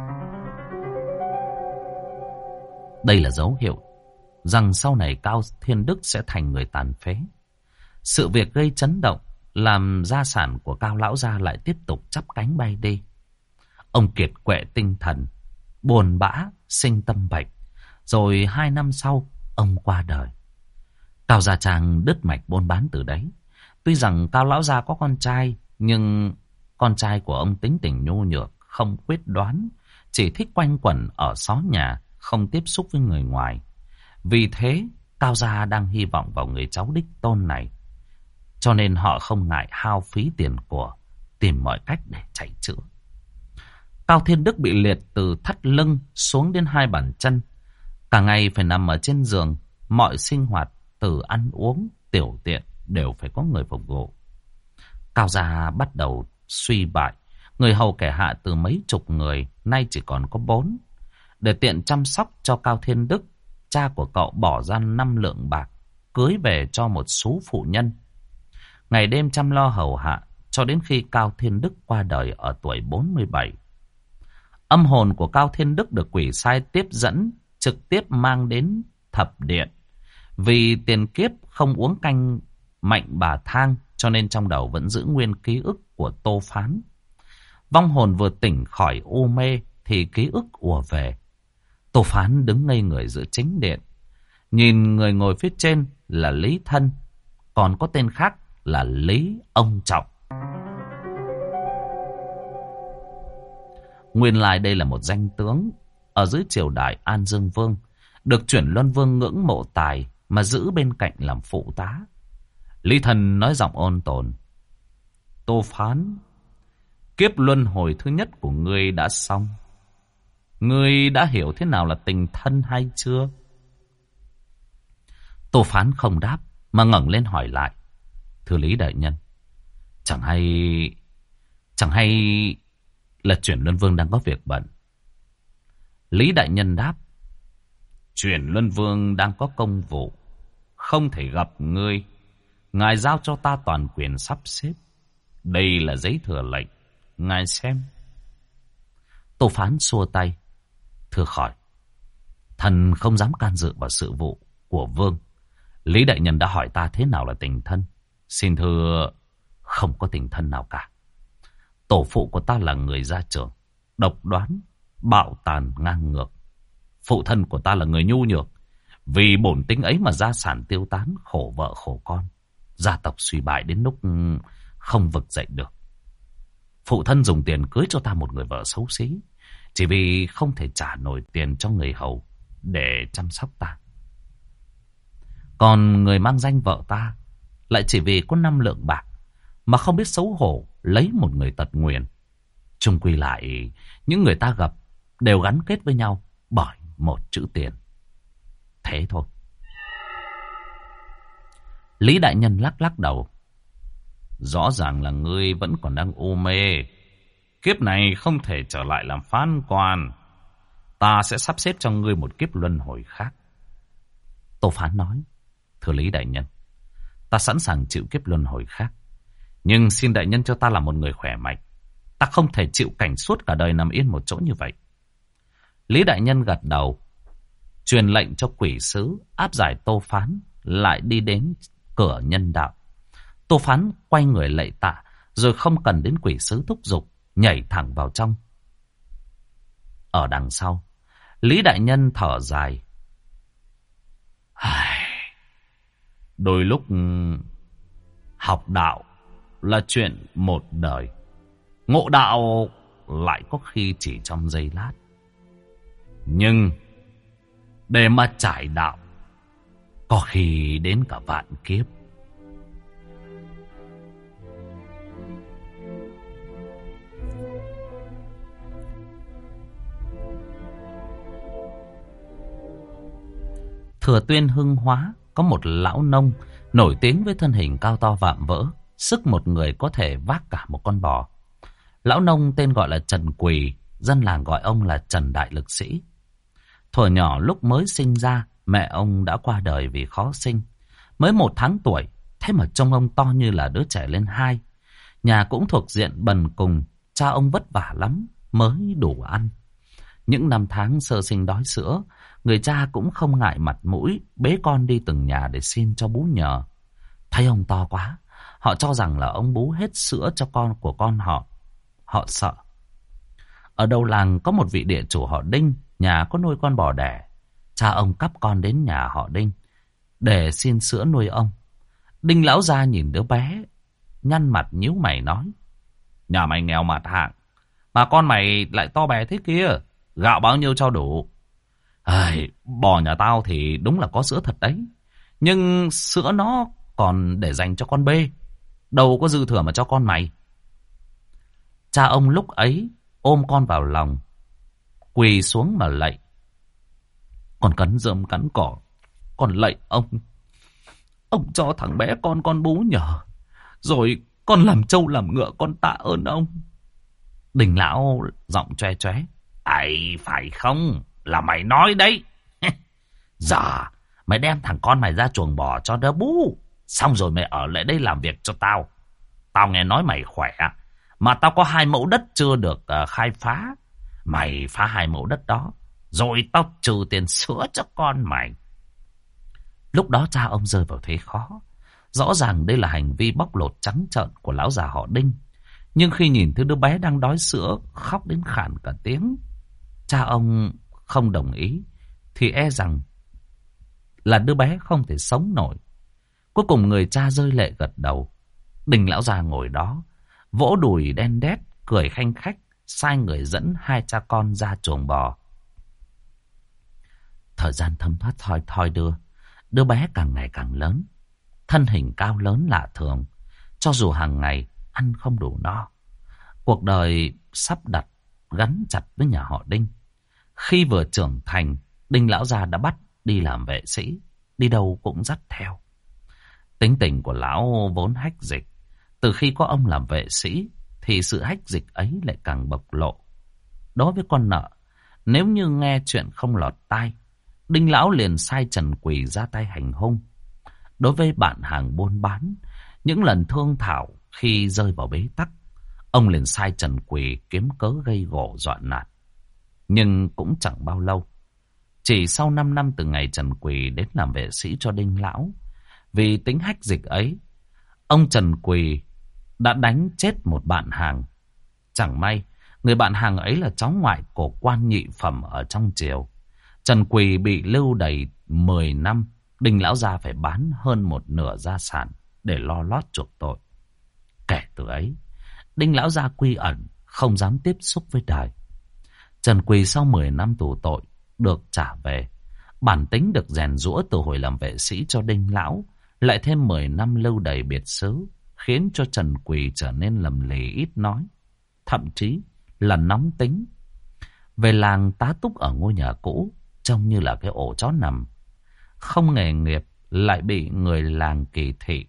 Đây là dấu hiệu rằng sau này Cao Thiên Đức sẽ thành người tàn phế. Sự việc gây chấn động làm gia sản của Cao lão gia lại tiếp tục chắp cánh bay đi. Ông kiệt quệ tinh thần, buồn bã, sinh tâm bệnh. Rồi hai năm sau, ông qua đời. Cao gia Trang đứt mạch buôn bán từ đấy. Tuy rằng Cao lão gia có con trai, nhưng con trai của ông tính tình nhu nhược, không quyết đoán, chỉ thích quanh quẩn ở xó nhà, không tiếp xúc với người ngoài. Vì thế, Cao gia đang hy vọng vào người cháu đích tôn này. Cho nên họ không ngại hao phí tiền của, tìm mọi cách để chạy chữa. Cao Thiên Đức bị liệt từ thắt lưng xuống đến hai bàn chân. Cả ngày phải nằm ở trên giường. Mọi sinh hoạt từ ăn uống, tiểu tiện đều phải có người phục vụ. Cao gia bắt đầu suy bại. Người hầu kẻ hạ từ mấy chục người, nay chỉ còn có bốn. Để tiện chăm sóc cho Cao Thiên Đức, cha của cậu bỏ ra năm lượng bạc, cưới về cho một số phụ nhân. Ngày đêm chăm lo hầu hạ, cho đến khi Cao Thiên Đức qua đời ở tuổi bốn mươi bảy. Âm hồn của Cao Thiên Đức được quỷ sai tiếp dẫn, trực tiếp mang đến thập điện. Vì tiền kiếp không uống canh mạnh bà thang, cho nên trong đầu vẫn giữ nguyên ký ức của Tô Phán. Vong hồn vừa tỉnh khỏi u mê thì ký ức ùa về. Tô Phán đứng ngây người giữa chính điện. Nhìn người ngồi phía trên là Lý Thân, còn có tên khác là Lý Ông Trọng. Nguyên lai đây là một danh tướng ở dưới triều đại An Dương Vương, được chuyển luân vương ngưỡng mộ tài mà giữ bên cạnh làm phụ tá. Lý Thân nói giọng ôn tồn: Tô Phán, kiếp luân hồi thứ nhất của ngươi đã xong. Ngươi đã hiểu thế nào là tình thân hay chưa? Tô Phán không đáp mà ngẩng lên hỏi lại: Thưa Lý đại nhân, chẳng hay chẳng hay là chuyển luân vương đang có việc bận. Lý đại nhân đáp: Chuyển luân vương đang có công vụ, không thể gặp ngươi. Ngài giao cho ta toàn quyền sắp xếp. Đây là giấy thừa lệnh, ngài xem. Tô Phán xua tay: Thưa khỏi, thần không dám can dự vào sự vụ của vương. Lý đại nhân đã hỏi ta thế nào là tình thân. Xin thưa, không có tình thân nào cả. Tổ phụ của ta là người gia trưởng, độc đoán, bạo tàn ngang ngược. Phụ thân của ta là người nhu nhược, vì bổn tính ấy mà gia sản tiêu tán, khổ vợ khổ con. Gia tộc suy bại đến lúc không vực dậy được. Phụ thân dùng tiền cưới cho ta một người vợ xấu xí, chỉ vì không thể trả nổi tiền cho người hầu để chăm sóc ta. Còn người mang danh vợ ta lại chỉ vì có năm lượng bạc mà không biết xấu hổ lấy một người tật nguyền. Chung quy lại, những người ta gặp đều gắn kết với nhau bởi một chữ tiền. Thế thôi. Lý đại nhân lắc lắc đầu: Rõ ràng là ngươi vẫn còn đang u mê. Kiếp này không thể trở lại làm phán quan. Ta sẽ sắp xếp cho ngươi một kiếp luân hồi khác. Tô Phán nói: Thưa Lý đại nhân, ta sẵn sàng chịu kiếp luân hồi khác, nhưng xin đại nhân cho ta là một người khỏe mạnh. Ta không thể chịu cảnh suốt cả đời nằm yên một chỗ như vậy. Lý đại nhân gật đầu, truyền lệnh cho quỷ sứ áp giải Tô Phán, lại đi đến cửa nhân đạo. Tô Phán quay người lạy tạ, rồi không cần đến quỷ sứ thúc giục, nhảy thẳng vào trong. Ở đằng sau, Lý đại nhân thở dài: Đôi lúc học đạo là chuyện một đời, ngộ đạo lại có khi chỉ trong giây lát. Nhưng để mà trải đạo, có khi đến cả vạn kiếp. Thừa Tuyên Hưng Hóa có một lão nông nổi tiếng với thân hình cao to vạm vỡ, sức một người có thể vác cả một con bò. Lão nông tên gọi là Trần Quỳ, dân làng gọi ông là Trần Đại Lực Sĩ. Thuở nhỏ lúc mới sinh ra, mẹ ông đã qua đời vì khó sinh. Mới một tháng tuổi, thế mà trông ông to như là đứa trẻ lên hai. Nhà cũng thuộc diện bần cùng, cha ông vất vả lắm mới đủ ăn. Những năm tháng sơ sinh đói sữa, người cha cũng không ngại mặt mũi bế con đi từng nhà để xin cho bú nhờ. Thấy ông to quá, họ cho rằng là ông bú hết sữa cho con của con họ. Họ sợ. Ở đầu làng có một vị địa chủ họ Đinh, nhà có nuôi con bò đẻ. Cha ông cắp con đến nhà họ Đinh để xin sữa nuôi ông. Đinh lão gia nhìn đứa bé, nhăn mặt nhíu mày nói: Nhà mày nghèo mặt hạng, mà con mày lại to bé thế kia, gạo bao nhiêu cho đủ? Ai, bò nhà tao thì đúng là có sữa thật đấy, nhưng sữa nó còn để dành cho con bê, đâu có dư thừa mà cho con mày. Cha ông lúc ấy ôm con vào lòng, quỳ xuống mà lạy. Con cắn rơm cắn cỏ, con lạy ông. Ông cho thằng bé con con bú nhờ, rồi con làm trâu làm ngựa con tạ ơn ông. Đình lão giọng choe choé. Ấy phải không? Là mày nói đấy. Giờ mày đem thằng con mày ra chuồng bò cho đỡ bú, xong rồi mày ở lại đây làm việc cho tao. Tao nghe nói mày khỏe, mà tao có hai mẫu đất chưa được uh, khai phá. Mày phá hai mẫu đất đó, rồi tao trừ tiền sữa cho con mày. Lúc đó cha ông rơi vào thế khó. Rõ ràng đây là hành vi bóc lột trắng trợn của lão già họ Đinh. Nhưng khi nhìn thấy đứa bé đang đói sữa, khóc đến khản cả tiếng, cha ông không đồng ý, thì e rằng là đứa bé không thể sống nổi. Cuối cùng người cha rơi lệ gật đầu. Đình lão già ngồi đó, vỗ đùi đen đét, cười khanh khách, sai người dẫn hai cha con ra chuồng bò. Thời gian thấm thoát thoi thoi đưa, đứa bé càng ngày càng lớn, thân hình cao lớn lạ thường, cho dù hàng ngày ăn không đủ no. Cuộc đời sắp đặt gắn chặt với nhà họ Đinh. Khi vừa trưởng thành, Đinh lão già đã bắt đi làm vệ sĩ, đi đâu cũng dắt theo. Tính tình của lão vốn hách dịch, từ khi có ông làm vệ sĩ thì sự hách dịch ấy lại càng bộc lộ. Đối với con nợ, nếu như nghe chuyện không lọt tai, Đinh lão liền sai Trần Quỳ ra tay hành hung. Đối với bạn hàng buôn bán, những lần thương thảo khi rơi vào bế tắc, ông liền sai Trần Quỳ kiếm cớ gây gổ dọa nạt. Nhưng cũng chẳng bao lâu, chỉ sau năm năm từ ngày Trần Quỳ đến làm vệ sĩ cho Đinh lão, vì tính hách dịch ấy, ông Trần Quỳ đã đánh chết một bạn hàng. Chẳng may, người bạn hàng ấy là cháu ngoại của quan nhị phẩm ở trong triều. Trần Quỳ bị lưu đày mười năm, Đinh lão gia phải bán hơn một nửa gia sản để lo lót chuộc tội. Kể từ ấy, Đinh lão gia quy ẩn, không dám tiếp xúc với đời. Trần Quỳ sau mười năm tù tội được trả về. Bản tính được rèn giũa từ hồi làm vệ sĩ cho Đinh lão, lại thêm mười năm lưu đày biệt xứ, khiến cho Trần Quỳ trở nên lầm lì ít nói, thậm chí là nóng tính. Về làng tá túc ở ngôi nhà cũ, trông như là cái ổ chó nằm. Không nghề nghiệp, lại bị người làng kỳ thị,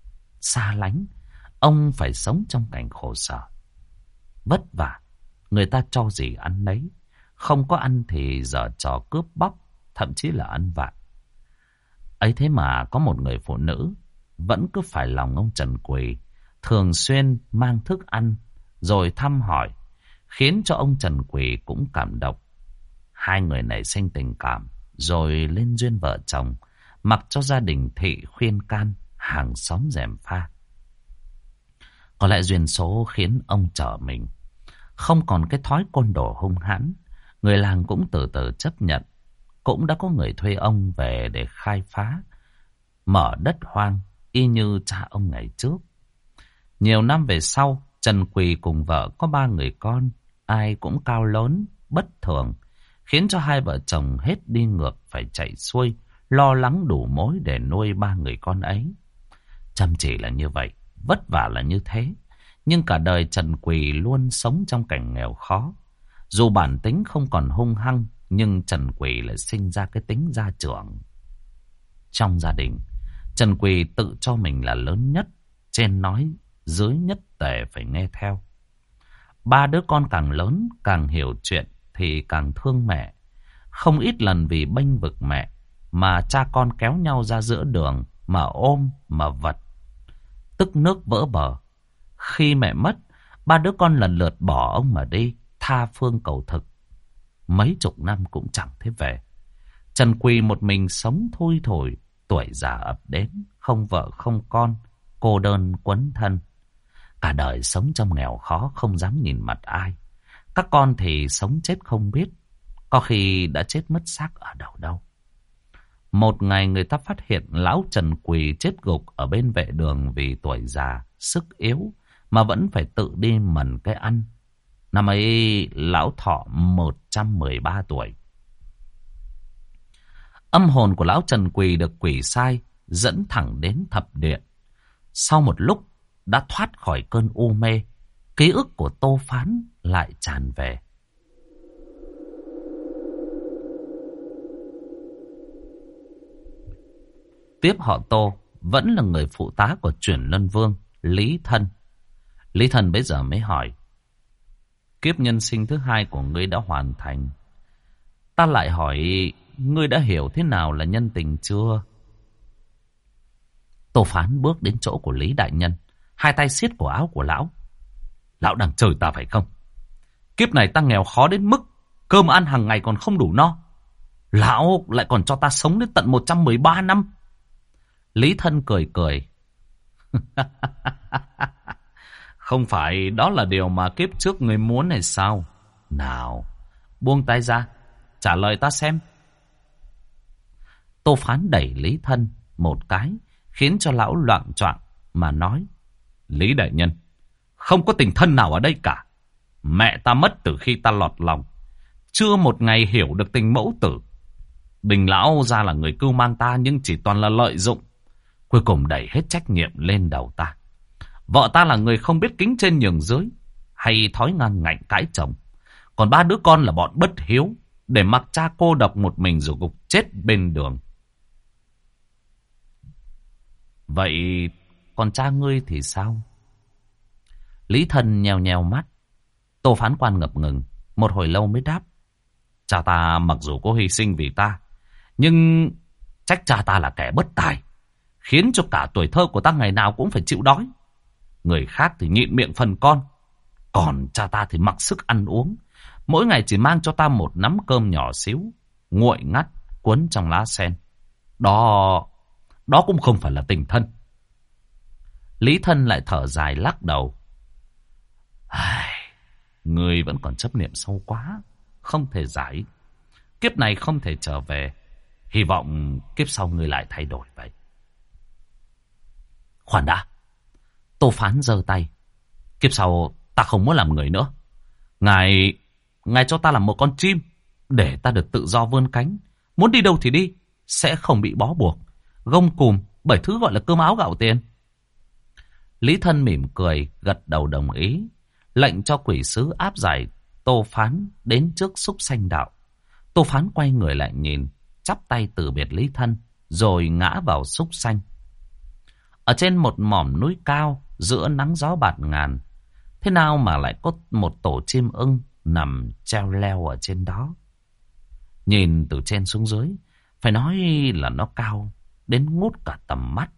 xa lánh. Ông phải sống trong cảnh khổ sở, vất vả. Người ta cho gì ăn nấy, không có ăn thì giở trò cướp bóc, thậm chí là ăn vạ. Ấy thế mà có một người phụ nữ vẫn cứ phải lòng ông Trần Quỳ, thường xuyên mang thức ăn rồi thăm hỏi, khiến cho ông Trần Quỳ cũng cảm động. Hai người này sinh tình cảm, rồi lên duyên vợ chồng, mặc cho gia đình thị khuyên can, hàng xóm gièm pha. Có lẽ duyên số khiến ông trở mình, không còn cái thói côn đồ hung hãn. Người làng cũng từ từ chấp nhận. Cũng đã có người thuê ông về để khai phá, mở đất hoang, y như cha ông ngày trước. Nhiều năm về sau, Trần Quỳ cùng vợ có ba người con, ai cũng cao lớn, bất thường, khiến cho hai vợ chồng hết đi ngược phải chạy xuôi, lo lắng đủ mối để nuôi ba người con ấy. Chăm chỉ là như vậy, vất vả là như thế, nhưng cả đời Trần Quỳ luôn sống trong cảnh nghèo khó. Dù bản tính không còn hung hăng, nhưng Trần Quỳ lại sinh ra cái tính gia trưởng. Trong gia đình, Trần Quỳ tự cho mình là lớn nhất, trên nói, dưới nhất tề phải nghe theo. Ba đứa con càng lớn, càng hiểu chuyện thì càng thương mẹ. Không ít lần vì bênh vực mẹ mà cha con kéo nhau ra giữa đường, mà ôm, mà vật. Tức nước vỡ bờ. Khi mẹ mất, ba đứa con lần lượt bỏ ông mà đi, tha phương cầu thực. Mấy chục năm cũng chẳng thấy về. Trần Quỳ một mình sống thui thổi, tuổi già ập đến, không vợ không con, cô đơn quấn thân. Cả đời sống trong nghèo khó, không dám nhìn mặt ai. Các con thì sống chết không biết, có khi đã chết mất xác ở đâu đâu. Một ngày người ta phát hiện lão Trần Quỳ chết gục ở bên vệ đường vì tuổi già, sức yếu, mà vẫn phải tự đi mần cái ăn. Năm ấy lão thọ một trăm mười ba tuổi. Âm hồn của lão Trần Quỳ được quỷ sai dẫn thẳng đến thập điện. Sau một lúc đã thoát khỏi cơn u mê, Ký ức của Tô Phán lại tràn về. Tiếp họ Tô vẫn là người phụ tá của Chuyển Luân Vương, Lý Thân. Lý Thân bây giờ mới hỏi. Kiếp nhân sinh thứ hai của ngươi đã hoàn thành. Ta lại hỏi, ngươi đã hiểu thế nào là nhân tình chưa? Tô Phán bước đến chỗ của Lý Đại Nhân, hai tay siết cổ áo của lão. Lão đang chơi ta phải không? Kiếp này ta nghèo khó đến mức cơm ăn hàng ngày còn không đủ no. Lão lại còn cho ta sống đến tận một trăm mười ba năm. Lý Thân cười cười. Không phải đó là điều mà kiếp trước người muốn hay sao? Nào, buông tay ra, trả lời ta xem. Tô Phán đẩy Lý Thân một cái, khiến cho lão loạng choạng mà nói. Lý Đại Nhân, không có tình thân nào ở đây cả. Mẹ ta mất từ khi ta lọt lòng, chưa một ngày hiểu được tình mẫu tử. Đình lão ra là người cưu mang ta, nhưng chỉ toàn là lợi dụng, cuối cùng đẩy hết trách nhiệm lên đầu ta. Vợ ta là người không biết kính trên nhường dưới, hay thói ngang ngạnh cãi chồng. Còn ba đứa con là bọn bất hiếu, để mặc cha cô độc một mình rồi gục chết bên đường. Vậy còn cha ngươi thì sao? Lý Thân nheo nheo mắt. Tô Phán Quan ngập ngừng, một hồi lâu mới đáp. Cha ta mặc dù có hy sinh vì ta, nhưng trách cha ta là kẻ bất tài, khiến cho cả tuổi thơ của ta ngày nào cũng phải chịu đói. Người khác thì nhịn miệng phần con, còn cha ta thì mặc sức ăn uống, mỗi ngày chỉ mang cho ta một nắm cơm nhỏ xíu, nguội ngắt, cuốn trong lá sen. Đó, đó cũng không phải là tình thân. Lý Thân lại thở dài lắc đầu. Ai, người vẫn còn chấp niệm sâu quá, không thể giải. Kiếp này không thể trở về, hy vọng kiếp sau người lại thay đổi vậy. Khoan đã. Tô Phán giơ tay. Kiếp sau ta không muốn làm người nữa. Ngài, ngài cho ta làm một con chim, để ta được tự do vươn cánh. Muốn đi đâu thì đi, sẽ không bị bó buộc, gông cùm bởi thứ gọi là cơm áo gạo tiền. Lý Thân mỉm cười, gật đầu đồng ý, lệnh cho quỷ sứ áp giải Tô Phán đến trước Súc Sanh Đạo. Tô Phán quay người lại nhìn, chắp tay từ biệt Lý Thân, rồi ngã vào Súc Sanh. Ở trên một mỏm núi cao, giữa nắng gió bạt ngàn, thế nào mà lại có một tổ chim ưng nằm treo leo ở trên đó. Nhìn từ trên xuống dưới, phải nói là nó cao đến ngút cả tầm mắt.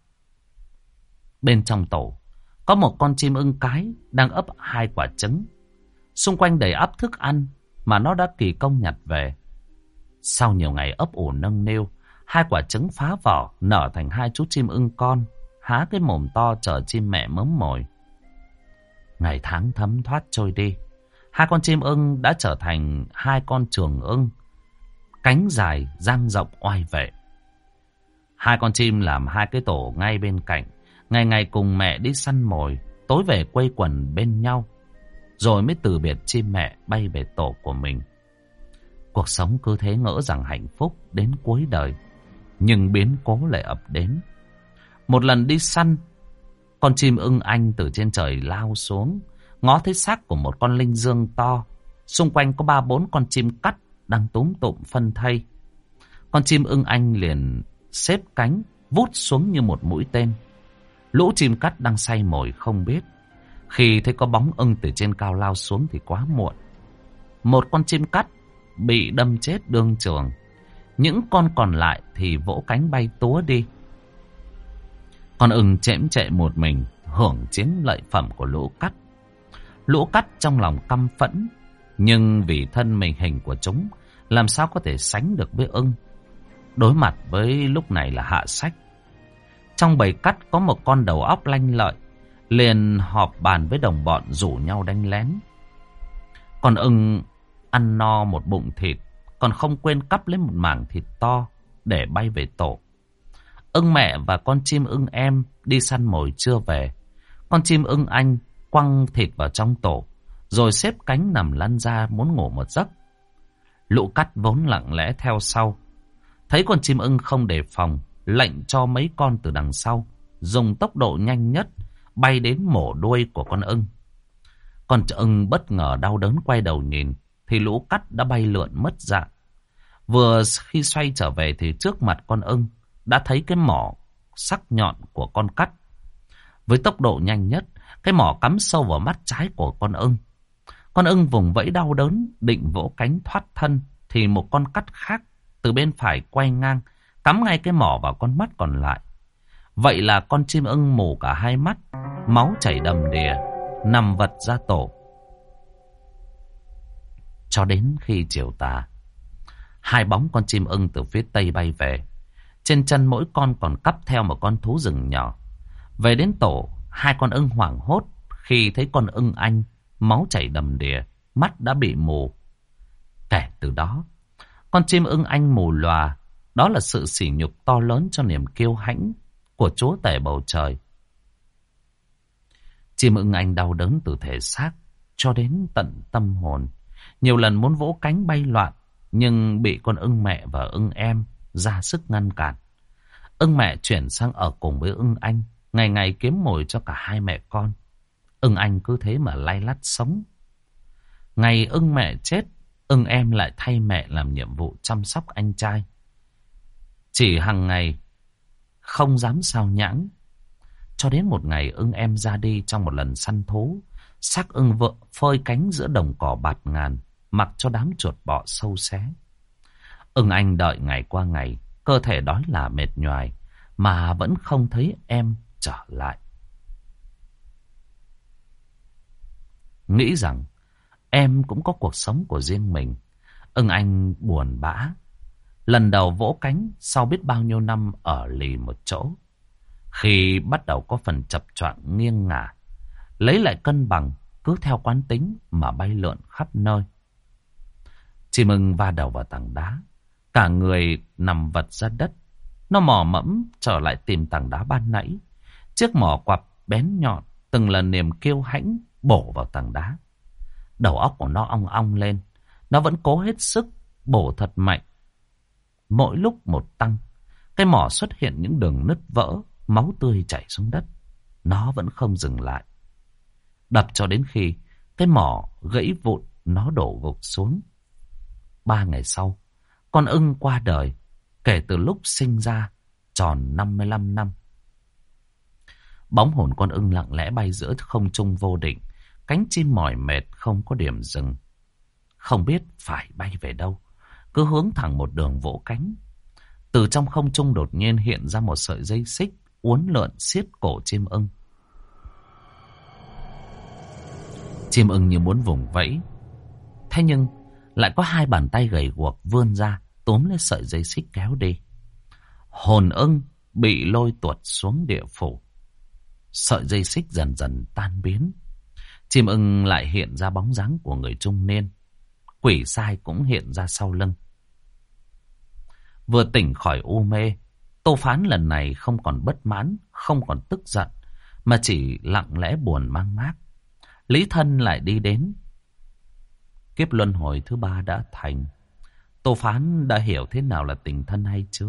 Bên trong tổ, có một con chim ưng cái đang ấp hai quả trứng. Xung quanh đầy ắp thức ăn mà nó đã kỳ công nhặt về. Sau nhiều ngày ấp ủ nâng niu, hai quả trứng phá vỏ nở thành hai chú chim ưng con, há cái mồm to chờ chim mẹ mớm mồi. Ngày tháng thấm thoát trôi đi, hai con chim ưng đã trở thành hai con trường ưng, cánh dài dang rộng oai vệ. Hai con chim làm hai cái tổ ngay bên cạnh, ngày ngày cùng mẹ đi săn mồi, tối về quây quần bên nhau, rồi mới từ biệt chim mẹ bay về tổ của mình. Cuộc sống cứ thế ngỡ rằng hạnh phúc đến cuối đời, nhưng biến cố lại ập đến. Một lần đi săn, con chim ưng anh từ trên trời lao xuống, ngó thấy xác của một con linh dương to. Xung quanh có ba bốn con chim cắt đang túm tụm phân thây. Con chim ưng anh liền xếp cánh vút xuống như một mũi tên. Lũ chim cắt đang say mồi không biết, khi thấy có bóng ưng từ trên cao lao xuống thì quá muộn. Một con chim cắt bị đâm chết đương trường, những con còn lại thì vỗ cánh bay túa đi. Con ưng chễm chệ một mình hưởng chiếm lợi phẩm của lũ cắt. Lũ cắt trong lòng căm phẫn, nhưng vì thân mình hình của chúng, làm sao có thể sánh được với ưng. Đối mặt với lúc này là hạ sách. Trong bầy cắt có một con đầu óc lanh lợi, liền họp bàn với đồng bọn rủ nhau đánh lén. Con ưng ăn no một bụng thịt, còn không quên cắp lấy một mảng thịt to để bay về tổ. Ưng mẹ và con chim ưng em đi săn mồi chưa về. Con chim ưng anh quăng thịt vào trong tổ, rồi xếp cánh nằm lăn ra muốn ngủ một giấc. Lũ cắt vốn lặng lẽ theo sau, thấy con chim ưng không đề phòng, lệnh cho mấy con từ đằng sau dùng tốc độ nhanh nhất bay đến mổ đuôi của con ưng. Con ưng bất ngờ đau đớn quay đầu nhìn, thì lũ cắt đã bay lượn mất dạng. Vừa khi xoay trở về thì trước mặt con ưng đã thấy cái mỏ sắc nhọn của con cắt. Với tốc độ nhanh nhất, cái mỏ cắm sâu vào mắt trái của con ưng. Con ưng vùng vẫy đau đớn, định vỗ cánh thoát thân, thì một con cắt khác từ bên phải quay ngang, cắm ngay cái mỏ vào con mắt còn lại. Vậy là con chim ưng mù cả hai mắt, máu chảy đầm đìa, nằm vật ra tổ. Cho đến khi chiều tà, hai bóng con chim ưng từ phía tây bay về. Trên chân mỗi con còn cắp theo một con thú rừng nhỏ. Về đến tổ, hai con ưng hoảng hốt khi thấy con ưng anh máu chảy đầm đìa, mắt đã bị mù. Kể từ đó, con chim ưng anh mù lòa, đó là sự sỉ nhục to lớn cho niềm kiêu hãnh của chúa tể bầu trời. Chim ưng anh đau đớn từ thể xác cho đến tận tâm hồn. Nhiều lần muốn vỗ cánh bay loạn, nhưng bị con ưng mẹ và ưng em ra sức ngăn cản. Ưng mẹ chuyển sang ở cùng với ưng anh, ngày ngày kiếm mồi cho cả hai mẹ con. Ưng anh cứ thế mà lay lắt sống. Ngày ưng mẹ chết, ưng em lại thay mẹ làm nhiệm vụ chăm sóc anh trai. Chỉ hàng ngày, không dám sao nhãng. Cho đến một ngày ưng em ra đi trong một lần săn thú, xác ưng vợ phơi cánh giữa đồng cỏ bạt ngàn, mặc cho đám chuột bọ sâu xé. Ưng anh đợi ngày qua ngày, cơ thể đói là mệt nhoài, mà vẫn không thấy em trở lại. Nghĩ rằng em cũng có cuộc sống của riêng mình, ưng anh buồn bã. Lần đầu vỗ cánh sau biết bao nhiêu năm ở lì một chỗ, khi bắt đầu có phần chập choạng nghiêng ngả, lấy lại cân bằng, cứ theo quán tính mà bay lượn khắp nơi. Chim ưng va đầu vào tảng đá, cả người nằm vật ra đất. Nó mò mẫm trở lại tìm tảng đá ban nãy. Chiếc mỏ quặp bén nhọn từng là niềm kiêu hãnh bổ vào tảng đá. Đầu óc của nó ong ong lên. Nó vẫn cố hết sức bổ thật mạnh. Mỗi lúc một tăng, cái mỏ xuất hiện những đường nứt vỡ, máu tươi chảy xuống đất. Nó vẫn không dừng lại. Đập cho đến khi cái mỏ gãy vụn, nó đổ gục xuống. Ba ngày sau, con ưng qua đời, kể từ lúc sinh ra tròn năm mươi lăm năm. Bóng hồn con ưng lặng lẽ bay giữa không trung vô định, cánh chim mỏi mệt không có điểm dừng. Không biết phải bay về đâu, cứ hướng thẳng một đường vỗ cánh. Từ trong không trung đột nhiên hiện ra một sợi dây xích uốn lượn xiết cổ chim ưng. Chim ưng như muốn vùng vẫy, thế nhưng lại có hai bàn tay gầy guộc vươn ra túm lấy sợi dây xích kéo đi. Hồn ưng bị lôi tuột xuống địa phủ. Sợi dây xích dần dần tan biến. Chim ưng lại hiện ra bóng dáng của người trung niên. Quỷ sai cũng hiện ra sau lưng. Vừa tỉnh khỏi u mê, Tô Phán lần này không còn bất mãn, không còn tức giận, mà chỉ lặng lẽ buồn mang mác. Lý Thân lại đi đến. Kiếp luân hồi thứ ba đã thành. Tô Phán đã hiểu thế nào là tình thân hay chưa?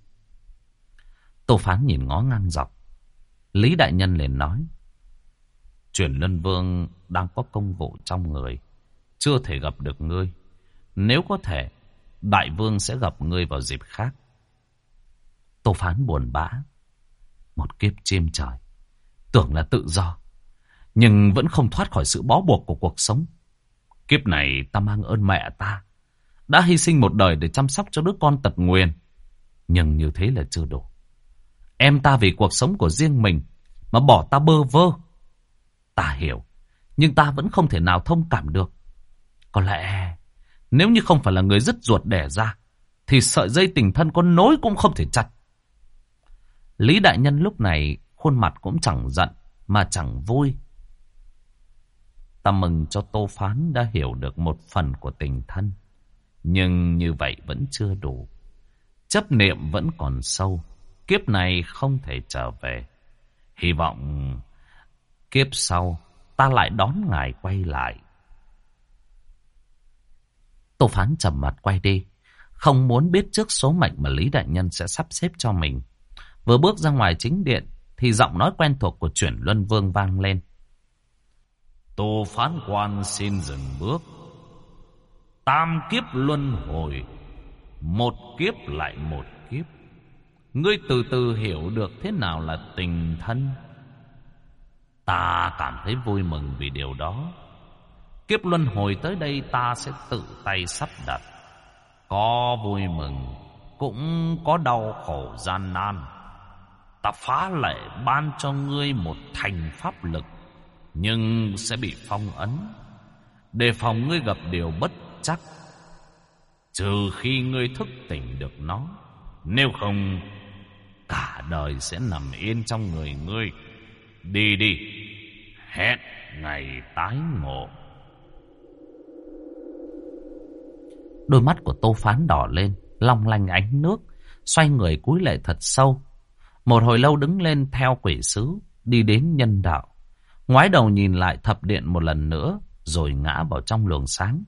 Tô Phán nhìn ngó ngang dọc. Lý Đại Nhân liền nói: Chuyển Lân Vương đang có công vụ trong người, chưa thể gặp được ngươi. Nếu có thể, Đại Vương sẽ gặp ngươi vào dịp khác. Tô Phán buồn bã. Một kiếp chim trời, tưởng là tự do, nhưng vẫn không thoát khỏi sự bó buộc của cuộc sống. Kiếp này ta mang ơn mẹ ta, đã hy sinh một đời để chăm sóc cho đứa con tật nguyền. Nhưng như thế là chưa đủ. Em ta vì cuộc sống của riêng mình mà bỏ ta bơ vơ. Ta hiểu, nhưng ta vẫn không thể nào thông cảm được. Có lẽ nếu như không phải là người dứt ruột đẻ ra, thì sợi dây tình thân có nối cũng không thể chặt. Lý Đại Nhân lúc này khuôn mặt cũng chẳng giận mà chẳng vui. Ta mừng cho Tô Phán đã hiểu được một phần của tình thân, nhưng như vậy vẫn chưa đủ. Chấp niệm vẫn còn sâu, kiếp này không thể trở về. Hy vọng kiếp sau ta lại đón ngài quay lại. Tô Phán trầm mặt quay đi, không muốn biết trước số mệnh mà Lý Đại Nhân sẽ sắp xếp cho mình. Vừa bước ra ngoài chính điện thì giọng nói quen thuộc của Chuyển Luân Vương vang lên. Tô phán quan xin dừng bước. Tam kiếp luân hồi, một kiếp lại một kiếp. Ngươi từ từ hiểu được thế nào là tình thân. Ta cảm thấy vui mừng vì điều đó. Kiếp luân hồi tới đây ta sẽ tự tay sắp đặt. Có vui mừng, cũng có đau khổ gian nan. Ta phá lệ ban cho ngươi một thành pháp lực, nhưng sẽ bị phong ấn, đề phòng ngươi gặp điều bất chắc. Trừ khi ngươi thức tỉnh được nó, nếu không cả đời sẽ nằm yên trong người ngươi. Đi đi, hẹn ngày tái ngộ. Đôi mắt của Tô Phán đỏ lên, long lanh ánh nước, xoay người cúi lạy thật sâu. Một hồi lâu đứng lên theo quỷ sứ, đi đến nhân đạo. Ngoái đầu nhìn lại thập điện một lần nữa, rồi ngã vào trong luồng sáng.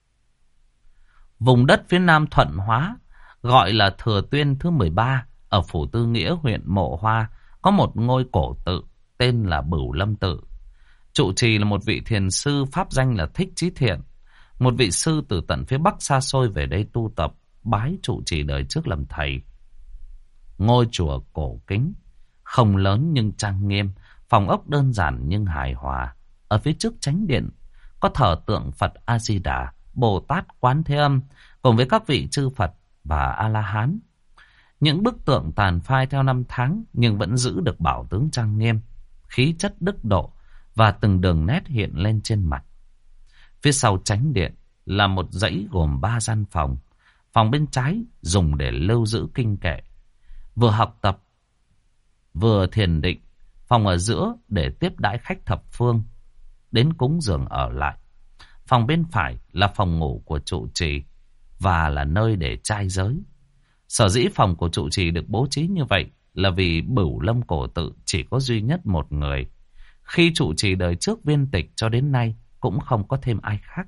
Vùng đất phía nam Thuận Hóa, gọi là Thừa Tuyên thứ mười ba, ở phủ Tư Nghĩa huyện Mộ Hoa, có một ngôi cổ tự tên là Bửu Lâm Tự. Trụ trì là một vị thiền sư pháp danh là Thích Chí Thiện, một vị sư từ tận phía bắc xa xôi về đây tu tập, bái trụ trì đời trước làm thầy. Ngôi chùa cổ kính, không lớn nhưng trang nghiêm, phòng ốc đơn giản nhưng hài hòa. Ở phía trước chánh điện có thờ tượng Phật A Di Đà, Bồ Tát Quán Thế Âm cùng với các vị chư Phật và A La Hán. Những bức tượng tàn phai theo năm tháng nhưng vẫn giữ được bảo tướng trang nghiêm, khí chất đức độ và từng đường nét hiện lên trên mặt. Phía sau chánh điện là một dãy gồm ba gian phòng. Phòng bên trái dùng để lưu giữ kinh kệ, vừa học tập vừa thiền định. Phòng ở giữa để tiếp đãi khách thập phương đến cúng dường ở lại. Phòng bên phải là phòng ngủ của trụ trì và là nơi để trai giới. Sở dĩ phòng của trụ trì được bố trí như vậy là vì Bửu Lâm cổ tự chỉ có duy nhất một người. Khi trụ trì đời trước viên tịch cho đến nay cũng không có thêm ai khác.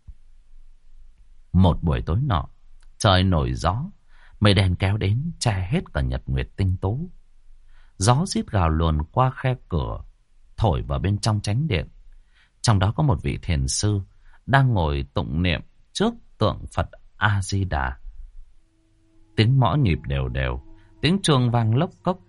Một buổi tối nọ, trời nổi gió, mây đen kéo đến che hết cả nhật nguyệt tinh tố. Gió rít gào luồn qua khe cửa, thổi vào bên trong chánh điện. Trong đó có một vị thiền sư đang ngồi tụng niệm trước tượng Phật A Di Đà. Tiếng mõ nhịp đều đều, tiếng chuông vang lốc cốc.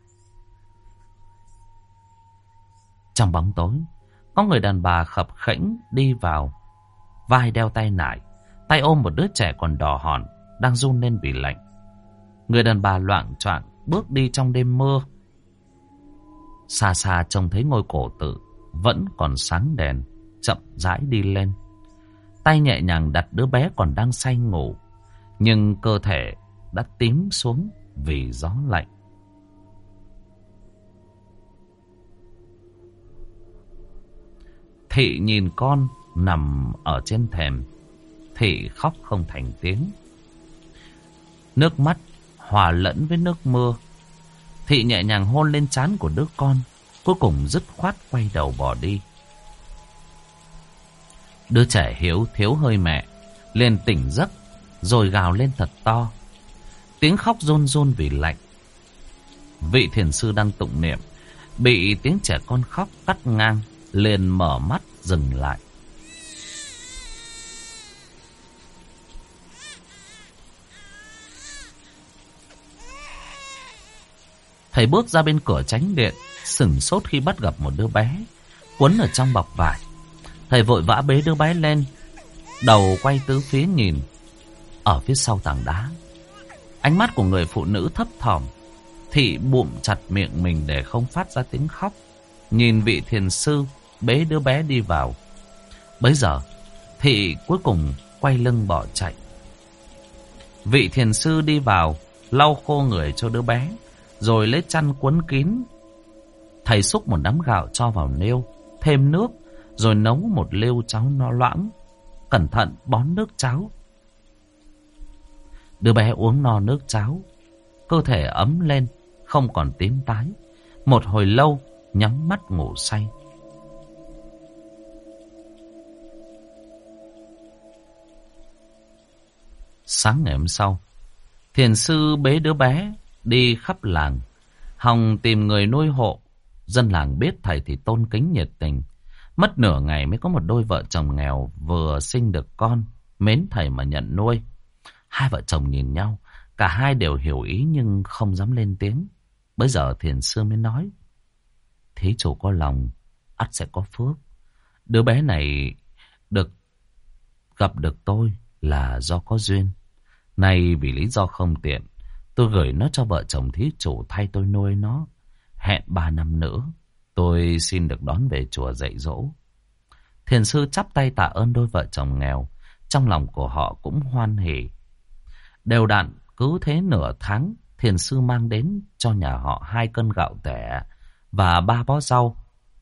Trong bóng tối, có người đàn bà khập khẽnh đi vào, vai đeo tay nải, tay ôm một đứa trẻ còn đỏ hòn, đang run lên vì lạnh. Người đàn bà loạng choạng bước đi trong đêm mưa. Xa xa trông thấy ngôi cổ tự vẫn còn sáng đèn, chậm rãi đi lên. Tay nhẹ nhàng đặt đứa bé còn đang say ngủ, nhưng cơ thể đã tím xuống vì gió lạnh. Thị nhìn con nằm ở trên thềm. Thị khóc không thành tiếng. Nước mắt hòa lẫn với nước mưa. Thị nhẹ nhàng hôn lên trán của đứa con, cuối cùng dứt khoát quay đầu bỏ đi. Đứa trẻ hiếu thiếu hơi mẹ, liền tỉnh giấc, rồi gào lên thật to. Tiếng khóc run run vì lạnh. Vị thiền sư đang tụng niệm bị tiếng trẻ con khóc cắt ngang, liền mở mắt dừng lại. Thầy bước ra bên cửa chánh điện, sửng sốt khi bắt gặp một đứa bé quấn ở trong bọc vải. Thầy vội vã bế đứa bé lên, đầu quay tứ phía nhìn. Ở phía sau tảng đá, ánh mắt của người phụ nữ thấp thỏm. Thị bụm chặt miệng mình để không phát ra tiếng khóc, nhìn vị thiền sư bế đứa bé đi vào. Bấy giờ Thị cuối cùng quay lưng bỏ chạy. Vị thiền sư đi vào, lau khô người cho đứa bé, rồi lấy chăn quấn kín. Thầy xúc một đám gạo cho vào nêu, thêm nước, rồi nấu một lêu cháo no loãng, cẩn thận bón nước cháo. Đứa bé uống no nước cháo, cơ thể ấm lên, không còn tím tái. Một hồi lâu nhắm mắt ngủ say. Sáng ngày hôm sau, thiền sư bế đứa bé đi khắp làng, hòng tìm người nuôi hộ. Dân làng biết thầy thì tôn kính nhiệt tình, Mất nửa ngày mới có một đôi vợ chồng nghèo vừa sinh được con, mến thầy mà nhận nuôi. Hai vợ chồng nhìn nhau, cả hai đều hiểu ý nhưng không dám lên tiếng. Bây giờ thiền sư mới nói: thí chủ có lòng, ắt sẽ có phước. Đứa bé này được gặp được tôi là do có duyên. Nay vì lý do không tiện, tôi gửi nó cho vợ chồng thí chủ thay tôi nuôi nó. Hẹn ba năm nữa, tôi xin được đón về chùa dạy dỗ. Thiền sư chắp tay tạ ơn đôi vợ chồng nghèo. Trong lòng của họ cũng hoan hỉ. Đều đặn cứ thế nửa tháng, thiền sư mang đến cho nhà họ hai cân gạo tẻ và ba bó rau.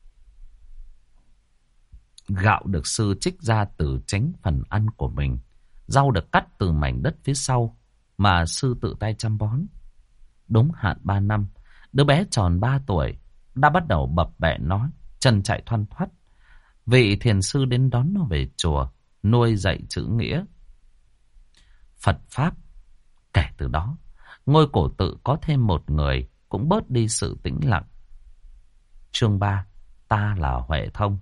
Gạo được sư trích ra từ chính phần ăn của mình. Rau được cắt từ mảnh đất phía sau mà sư tự tay chăm bón. Đúng hạn ba năm, đứa bé tròn ba tuổi đã bắt đầu bập bẹ nói, chân chạy thoăn thoắt. Vị thiền sư đến đón nó về chùa, nuôi dạy chữ nghĩa, Phật Pháp. Kể từ đó, ngôi cổ tự có thêm một người, cũng bớt đi sự tĩnh lặng. Chương ba. Ta là Huệ Thông.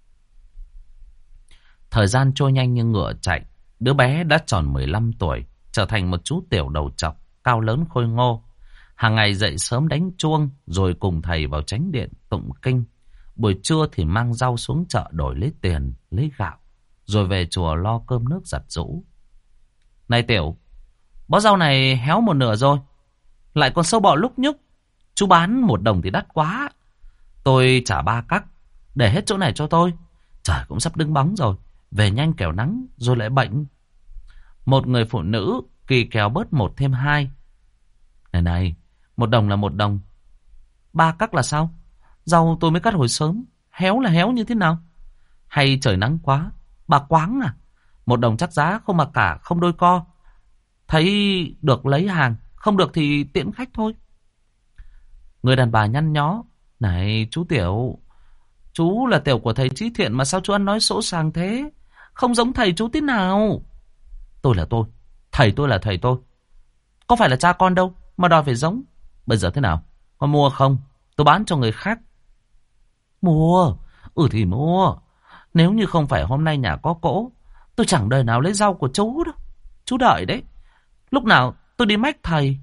Thời gian trôi nhanh như ngựa chạy. Đứa bé đã tròn mười lăm tuổi, trở thành một chú tiểu đầu trọc, cao lớn khôi ngô. Hàng ngày dậy sớm đánh chuông, rồi cùng thầy vào chánh điện tụng kinh. Buổi trưa thì mang rau xuống chợ đổi lấy tiền, lấy gạo, rồi về chùa lo cơm nước giặt giũ. Này tiểu, bó rau này héo một nửa rồi, lại còn sâu bọ lúc nhúc. Chú bán một đồng thì đắt quá, tôi trả ba cắc, để hết chỗ này cho tôi. Trời cũng sắp đứng bóng rồi, về nhanh kẻo nắng rồi lại bệnh. Một người phụ nữ kỳ kèo bớt một thêm hai. Này này, một đồng là một đồng, ba cắc là sao? Rau tôi mới cắt hồi sớm, héo là héo như thế nào? Hay trời nắng quá, bà quáng à? Một đồng chắc giá, không mà cả, không đôi co. Thấy được lấy hàng, không được thì tiễn khách thôi. Người đàn bà nhăn nhó. Này chú Tiểu, chú là tiểu của thầy Trí Thiện mà sao chú ăn nói sỗ sàng thế? Không giống thầy chú tí nào. Tôi là tôi, thầy tôi là thầy tôi, có phải là cha con đâu mà đòi phải giống. Bây giờ thế nào, con mua không? Tôi bán cho người khác. Mua? Ừ thì mua. Nếu như không phải hôm nay nhà có cỗ, tôi chẳng đời nào lấy rau của chú đâu. Chú đợi đấy, lúc nào tôi đi mách thầy.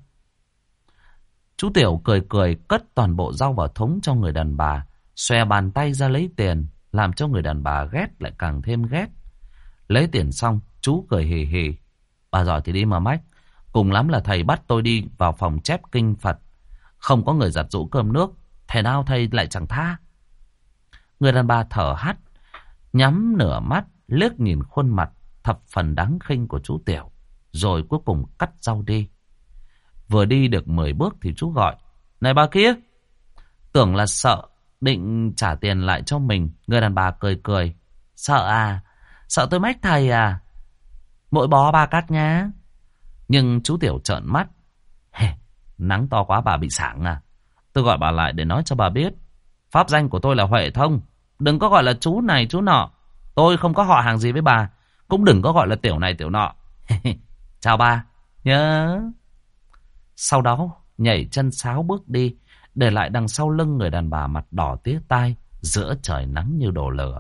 Chú Tiểu cười cười cất toàn bộ rau vào thúng cho người đàn bà, xòe bàn tay ra lấy tiền, làm cho người đàn bà ghét lại càng thêm ghét. Lấy tiền xong, chú cười hì hì. Bà giỏi thì đi mà mách, cùng lắm là thầy bắt tôi đi vào phòng chép kinh Phật. Không có người giặt giũ cơm nước, thế nào thầy lại chẳng tha. Người đàn bà thở hắt, nhắm nửa mắt, liếc nhìn khuôn mặt thập phần đáng khinh của chú Tiểu, rồi cuối cùng cắt rau đi. Vừa đi được mười bước thì chú gọi. Này bà kia! Tưởng là sợ, định trả tiền lại cho mình. Người đàn bà cười cười. Sợ à? Sợ tôi mách thầy à? Mỗi bó ba cắt nhá. Nhưng chú Tiểu trợn mắt. Hề, nắng to quá bà bị sảng à? Tôi gọi bà lại để nói cho bà biết, pháp danh của tôi là Huệ Thông. Đừng có gọi là chú này chú nọ. Tôi không có họ hàng gì với bà. Cũng đừng có gọi là tiểu này tiểu nọ. Chào bà nhớ. Sau đó nhảy chân sáo bước đi, để lại đằng sau lưng người đàn bà mặt đỏ tía tai, giữa trời nắng như đổ lửa.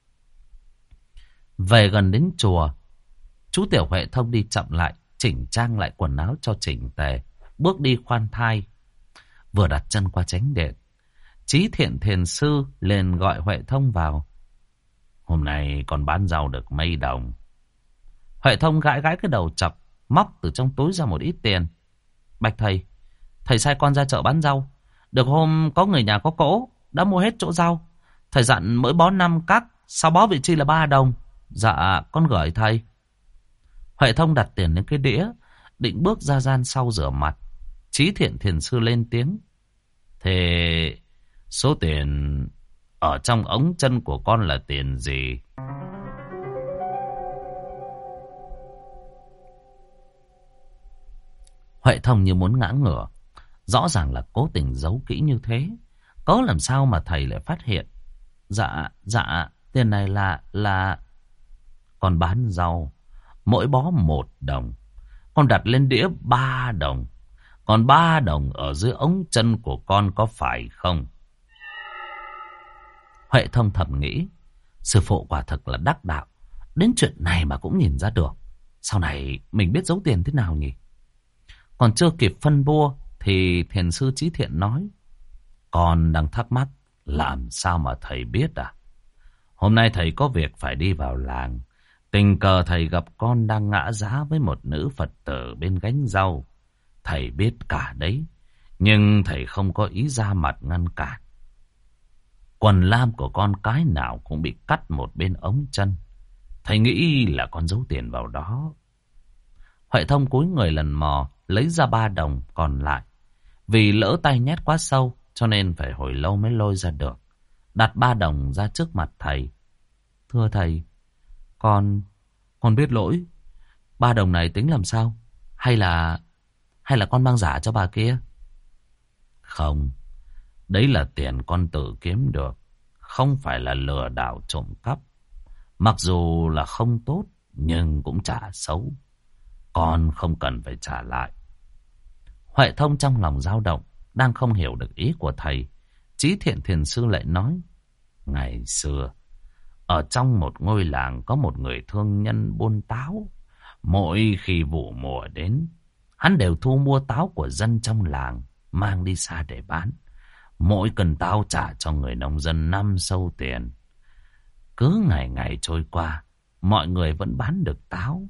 Về gần đến chùa, chú Tiểu Huệ Thông đi chậm lại, chỉnh trang lại quần áo cho chỉnh tề, bước đi khoan thai. Vừa đặt chân qua chánh điện, Trí Thiện thiền sư liền gọi Huệ Thông vào. Hôm nay còn bán rau được mấy đồng? Huệ Thông gãi gãi cái đầu chọc, móc từ trong túi ra một ít tiền. Bạch thầy, thầy sai con ra chợ bán rau. Được hôm có người nhà có cỗ, đã mua hết chỗ rau. Thầy dặn mỗi bó năm cắc, sau bó vị chi là ba đồng. Dạ, con gửi thầy. Huệ Thông đặt tiền lên cái đĩa, định bước ra gian sau rửa mặt. Trí Thiện thiền sư lên tiếng. Thế số tiền ở trong ống chân của con là tiền gì? Huệ Thông như muốn ngã ngửa. Rõ ràng là cố tình giấu kỹ như thế, có làm sao mà thầy lại phát hiện. Dạ, dạ, tiền này là, là... Con bán rau, mỗi bó một đồng. Con đặt lên đĩa ba đồng. Còn ba đồng ở dưới ống chân của con có phải không? Huệ Thông thầm nghĩ. Sư phụ quả thực là đắc đạo. Đến chuyện này mà cũng nhìn ra được. Sau này mình biết giấu tiền thế nào nhỉ? Còn chưa kịp phân bua thì thiền sư Chí Thiện nói: Con đang thắc mắc làm sao mà thầy biết à? Hôm nay thầy có việc phải đi vào làng. Tình cờ thầy gặp con đang ngã giá với một nữ Phật tử bên gánh rau. Thầy biết cả đấy, nhưng thầy không có ý ra mặt ngăn cản. Quần lam của con cái nào cũng bị cắt một bên ống chân. Thầy nghĩ là con giấu tiền vào đó. Huệ Thông cúi người lần mò lấy ra ba đồng còn lại. Vì lỡ tay nhét quá sâu cho nên phải hồi lâu mới lôi ra được. Đặt ba đồng ra trước mặt thầy. Thưa thầy, con con biết lỗi. Ba đồng này tính làm sao? Hay là hay là con mang giả cho bà kia? Không, đấy là tiền con tự kiếm được, không phải là lừa đảo trộm cắp. Mặc dù là không tốt nhưng cũng chả xấu. Con không cần phải trả lại. Huệ Thông trong lòng dao động, đang không hiểu được ý của thầy. Chí Thiện thiền sư lại nói: Ngày xưa, ở trong một ngôi làng có một người thương nhân buôn táo. Mỗi khi vụ mùa đến, hắn đều thu mua táo của dân trong làng, mang đi xa để bán. Mỗi cân táo trả cho người nông dân năm sâu tiền. Cứ ngày ngày trôi qua, mọi người vẫn bán được táo.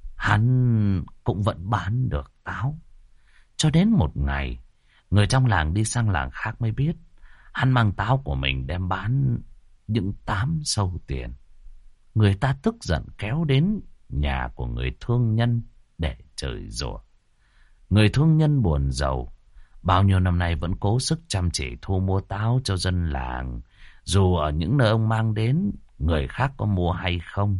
Hắn cũng vẫn bán được táo. Cho đến một ngày, người trong làng đi sang làng khác mới biết hắn mang táo của mình đem bán những tám sâu tiền. Người ta tức giận kéo đến nhà của người thương nhân để chửi rủa. Người thương nhân buồn rầu, bao nhiêu năm nay vẫn cố sức chăm chỉ thu mua táo cho dân làng. Dù ở những nơi ông mang đến, người khác có mua hay không.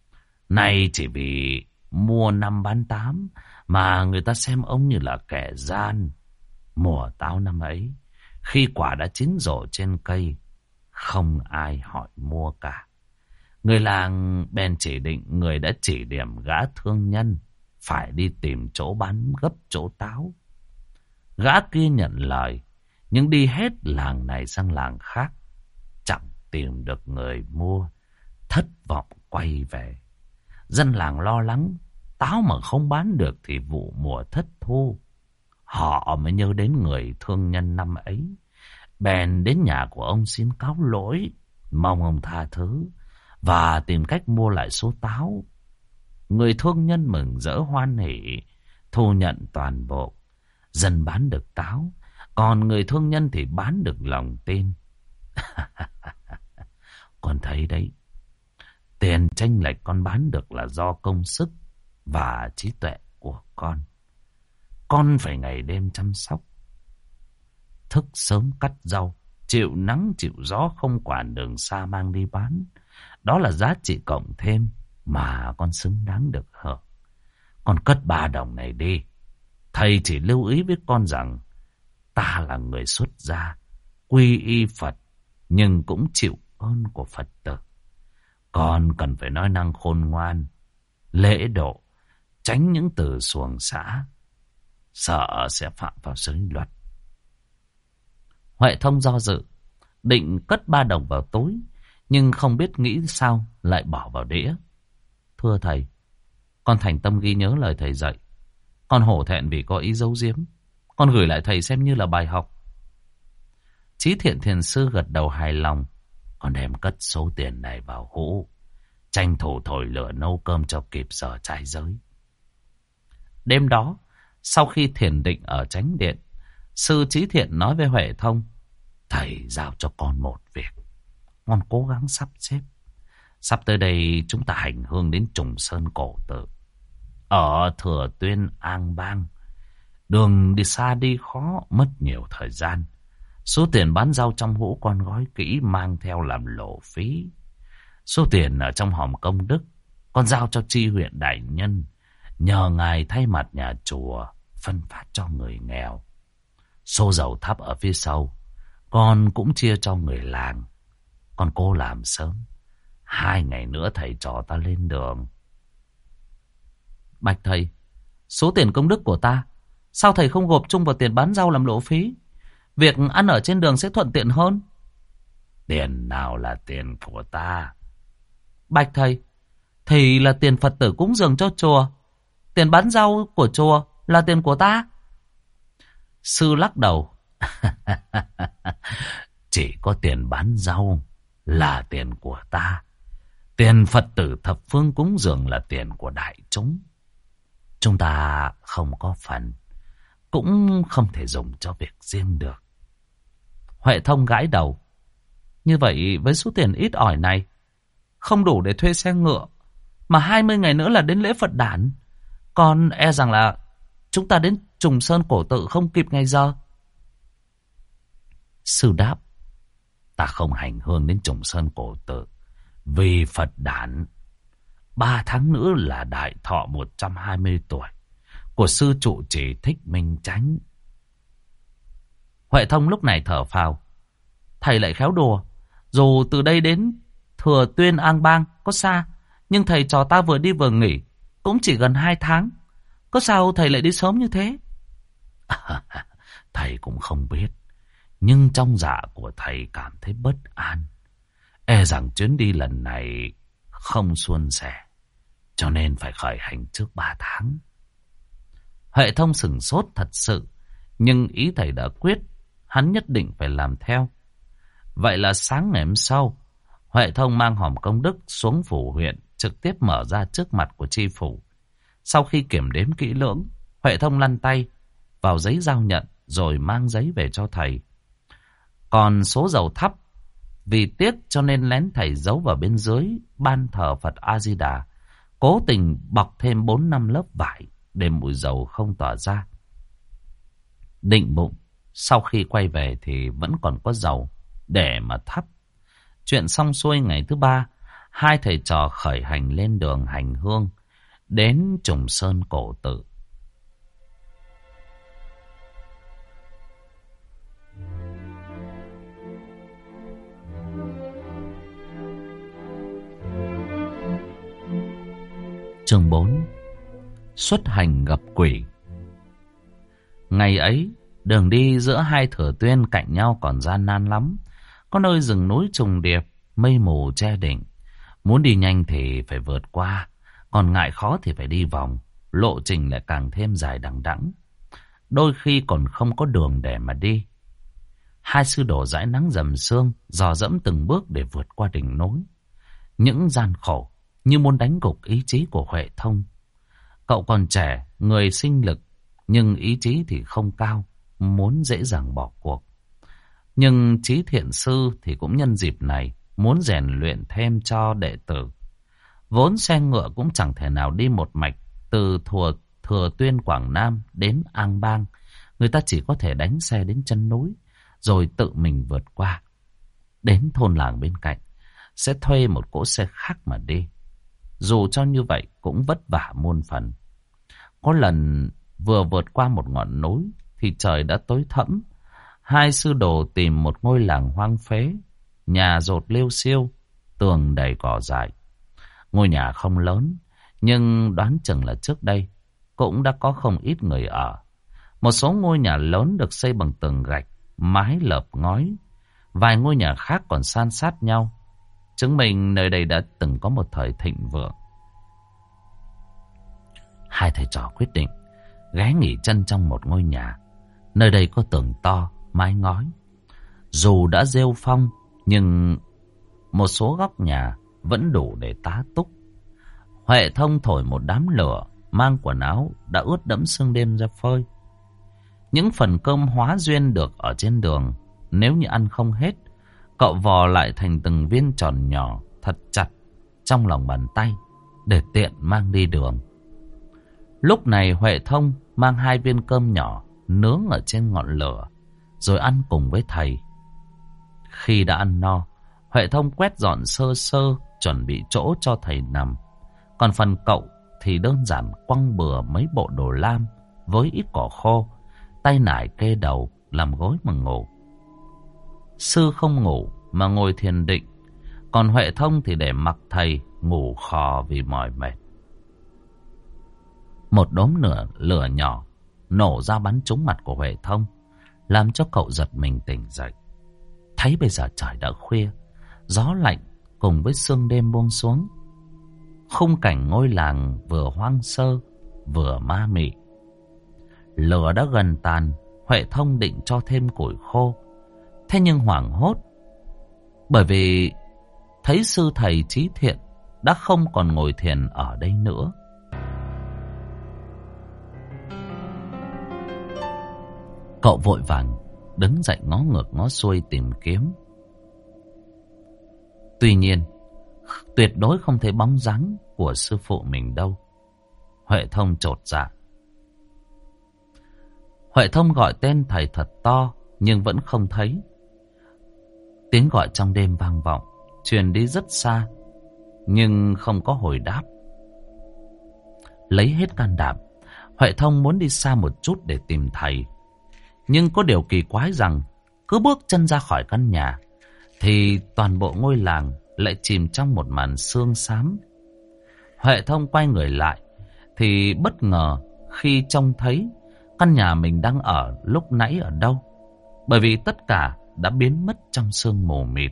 Nay chỉ vì mua năm bán tám mà người ta xem ông như là kẻ gian. Mùa táo năm ấy, khi quả đã chín rộ trên cây, không ai hỏi mua cả. Người làng bèn chỉ định người đã chỉ điểm gã thương nhân phải đi tìm chỗ bán gấp chỗ táo. Gã kia nhận lời, nhưng đi hết làng này sang làng khác, chẳng tìm được người mua, thất vọng quay về. Dân làng lo lắng, táo mà không bán được thì vụ mùa thất thu. Họ mới nhớ đến người thương nhân năm ấy, bèn đến nhà của ông xin cáo lỗi, mong ông tha thứ và tìm cách mua lại số táo. Người thương nhân mừng rỡ hoan hỉ, thu nhận toàn bộ. Dân bán được táo, còn người thương nhân thì bán được lòng tin. Con thấy đấy, tiền chênh lệch con bán được là do công sức và trí tuệ của con. Con phải ngày đêm chăm sóc, thức sớm cắt rau, chịu nắng chịu gió không quản đường xa mang đi bán. Đó là giá trị cộng thêm mà con xứng đáng được hưởng. Con cất ba đồng này đi. Thầy chỉ lưu ý với con rằng ta là người xuất gia, quy y Phật, nhưng cũng chịu ơn của Phật tử. Con cần phải nói năng khôn ngoan, lễ độ, tránh những từ xuồng xã, sợ sẽ phạm vào giới luật. Huệ Thông do dự, định cất ba đồng vào túi, nhưng không biết nghĩ sao lại bỏ vào đĩa. Thưa thầy, con thành tâm ghi nhớ lời thầy dạy. Con hổ thẹn vì có ý giấu giếm. Con gửi lại thầy xem như là bài học. Chí Thiện thiền sư gật đầu hài lòng. Con đem cất số tiền này vào hũ, tranh thủ thổi lửa nấu cơm cho kịp giờ trai giới. Đêm đó, sau khi thiền định ở chánh điện, sư Chí Thiện nói với Huệ Thông: Thầy giao cho con một việc, con cố gắng sắp xếp. Sắp tới đây chúng ta hành hương đến Trùng Sơn Cổ Tự, ở Thừa Tuyên An Bang. Đường đi xa đi khó, mất nhiều thời gian. Số tiền bán rau trong hũ con gói kỹ mang theo làm lộ phí. Số tiền ở trong hòm công đức con giao cho tri huyện đại nhân, nhờ ngài thay mặt nhà chùa phân phát cho người nghèo. Số dầu thắp ở phía sau con cũng chia cho người làng. Con cố làm sớm, hai ngày nữa thầy trò ta lên đường. Bạch thầy, số tiền công đức của ta sao thầy không gộp chung vào tiền bán rau làm lộ phí? Việc ăn ở trên đường sẽ thuận tiện hơn. Tiền nào là tiền của ta, Bạch thầy, thì là tiền Phật tử cúng dường cho chùa. Tiền bán rau của chùa là tiền của ta. Sư lắc đầu. Chỉ có tiền bán rau là tiền của ta. Tiền Phật tử thập phương cúng dường là tiền của đại chúng. Chúng ta không có phần, cũng không thể dùng cho việc riêng được. Huệ Thông gãi đầu. Như vậy với số tiền ít ỏi này, không đủ để thuê xe ngựa, mà hai mươi ngày nữa là đến lễ Phật đản. Còn e rằng là chúng ta đến Trùng Sơn Cổ Tự không kịp ngày giờ. Sư đáp. Ta không hành hương đến Trùng Sơn Cổ Tự vì Phật đản. Ba tháng nữa là đại thọ một trăm hai mươi tuổi của sư trụ trì Thích Minh Chánh. Huệ Thông lúc này thở phào. Thầy lại khéo đùa. Dù từ đây đến Thừa Tuyên An Bang có xa, nhưng thầy trò ta vừa đi vừa nghỉ cũng chỉ gần hai tháng. Có sao thầy lại đi sớm như thế? À, thầy cũng không biết, nhưng trong dạ của thầy cảm thấy bất an. E rằng chuyến đi lần này không suôn sẻ, cho nên phải khởi hành trước ba tháng. Huệ Thông sửng sốt thật sự, nhưng ý thầy đã quyết, hắn nhất định phải làm theo. Vậy là sáng ngày hôm sau, Huệ Thông mang hòm công đức xuống phủ huyện, trực tiếp mở ra trước mặt của tri phủ. Sau khi kiểm đếm kỹ lưỡng, Huệ Thông lăn tay vào giấy giao nhận rồi mang giấy về cho thầy. Còn số dầu thắp, vì tiếc cho nên lén thầy giấu vào bên dưới ban thờ Phật A-di-đà, cố tình bọc thêm bốn năm lớp vải để mùi dầu không tỏa ra. Định bụng, sau khi quay về thì vẫn còn có dầu để mà thắp. Chuyện xong xuôi ngày thứ ba, hai thầy trò khởi hành lên đường hành hương đến Trùng Sơn Cổ Tự. Chương bốn. Xuất hành gặp quỷ. Ngày ấy, đường đi giữa hai Thừa Tuyên cạnh nhau còn gian nan lắm. Có nơi rừng núi trùng điệp, mây mù che đỉnh. Muốn đi nhanh thì phải vượt qua, còn ngại khó thì phải đi vòng. Lộ trình lại càng thêm dài đằng đẵng. Đôi khi còn không có đường để mà đi. Hai sư đồ dãi nắng dầm sương, dò dẫm từng bước để vượt qua đỉnh núi. Những gian khổ như muốn đánh gục ý chí của Huệ Thông. Cậu còn trẻ, người sinh lực, nhưng ý chí thì không cao, muốn dễ dàng bỏ cuộc. Nhưng Trí Thiện Sư thì cũng nhân dịp này muốn rèn luyện thêm cho đệ tử. Vốn xe ngựa cũng chẳng thể nào đi một mạch từ Thừa, Thừa Tuyên Quảng Nam đến An Bang. Người ta chỉ có thể đánh xe đến chân núi, rồi tự mình vượt qua. Đến thôn làng bên cạnh, sẽ thuê một cỗ xe khác mà đi. Dù cho như vậy cũng vất vả muôn phần. Có lần vừa vượt qua một ngọn núi thì trời đã tối thẫm. Hai sư đồ tìm một ngôi làng hoang phế, nhà dột liêu xiêu, tường đầy cỏ dại. Ngôi nhà không lớn, nhưng đoán chừng là trước đây cũng đã có không ít người ở. Một số ngôi nhà lớn được xây bằng tường gạch, mái lợp ngói. Vài ngôi nhà khác còn san sát nhau, chứng minh nơi đây đã từng có một thời thịnh vượng. Hai thầy trò quyết định ghé nghỉ chân trong một ngôi nhà. Nơi đây có tường to, mái ngói. Dù đã rêu phong, nhưng một số góc nhà vẫn đủ để tá túc. Huệ Thông thổi một đám lửa, mang quần áo đã ướt đẫm sương đêm ra phơi. Những phần cơm hóa duyên được ở trên đường, nếu như ăn không hết, cậu vò lại thành từng viên tròn nhỏ thật chặt trong lòng bàn tay để tiện mang đi đường. Lúc này Huệ Thông mang hai viên cơm nhỏ nướng ở trên ngọn lửa rồi ăn cùng với thầy. Khi đã ăn no, Huệ Thông quét dọn sơ sơ, chuẩn bị chỗ cho thầy nằm. Còn phần cậu thì đơn giản quăng bừa mấy bộ đồ lam với ít cỏ khô, tay nải kê đầu làm gối mà ngủ. Sư không ngủ mà ngồi thiền định, còn Huệ Thông thì để mặc thầy ngủ khò vì mỏi mệt. Một đốm lửa lửa nhỏ nổ ra bắn trúng mặt của Huệ Thông, làm cho cậu giật mình tỉnh dậy. Thấy bây giờ trời đã khuya, gió lạnh cùng với sương đêm buông xuống, Khung cảnh ngôi làng vừa hoang sơ, vừa ma mị. Lửa đã gần tàn, Huệ Thông định cho thêm củi khô. Thế nhưng hoảng hốt, bởi vì thấy sư thầy Trí Thiện đã không còn ngồi thiền ở đây nữa. Cậu vội vàng đứng dậy ngó ngược ngó xuôi tìm kiếm. Tuy nhiên, tuyệt đối không thấy bóng dáng của sư phụ mình đâu. Huệ Thông chột dạ. Huệ Thông gọi tên thầy thật to, nhưng vẫn không thấy. Tiếng gọi trong đêm vang vọng, truyền đi rất xa, nhưng không có hồi đáp. Lấy hết can đảm, Huệ Thông muốn đi xa một chút để tìm thầy. Nhưng có điều kỳ quái rằng, cứ bước chân ra khỏi căn nhà, thì toàn bộ ngôi làng lại chìm trong một màn sương xám. Huệ Thông quay người lại, thì bất ngờ khi trông thấy căn nhà mình đang ở lúc nãy ở đâu. Bởi vì tất cả đã biến mất trong sương mù mịt.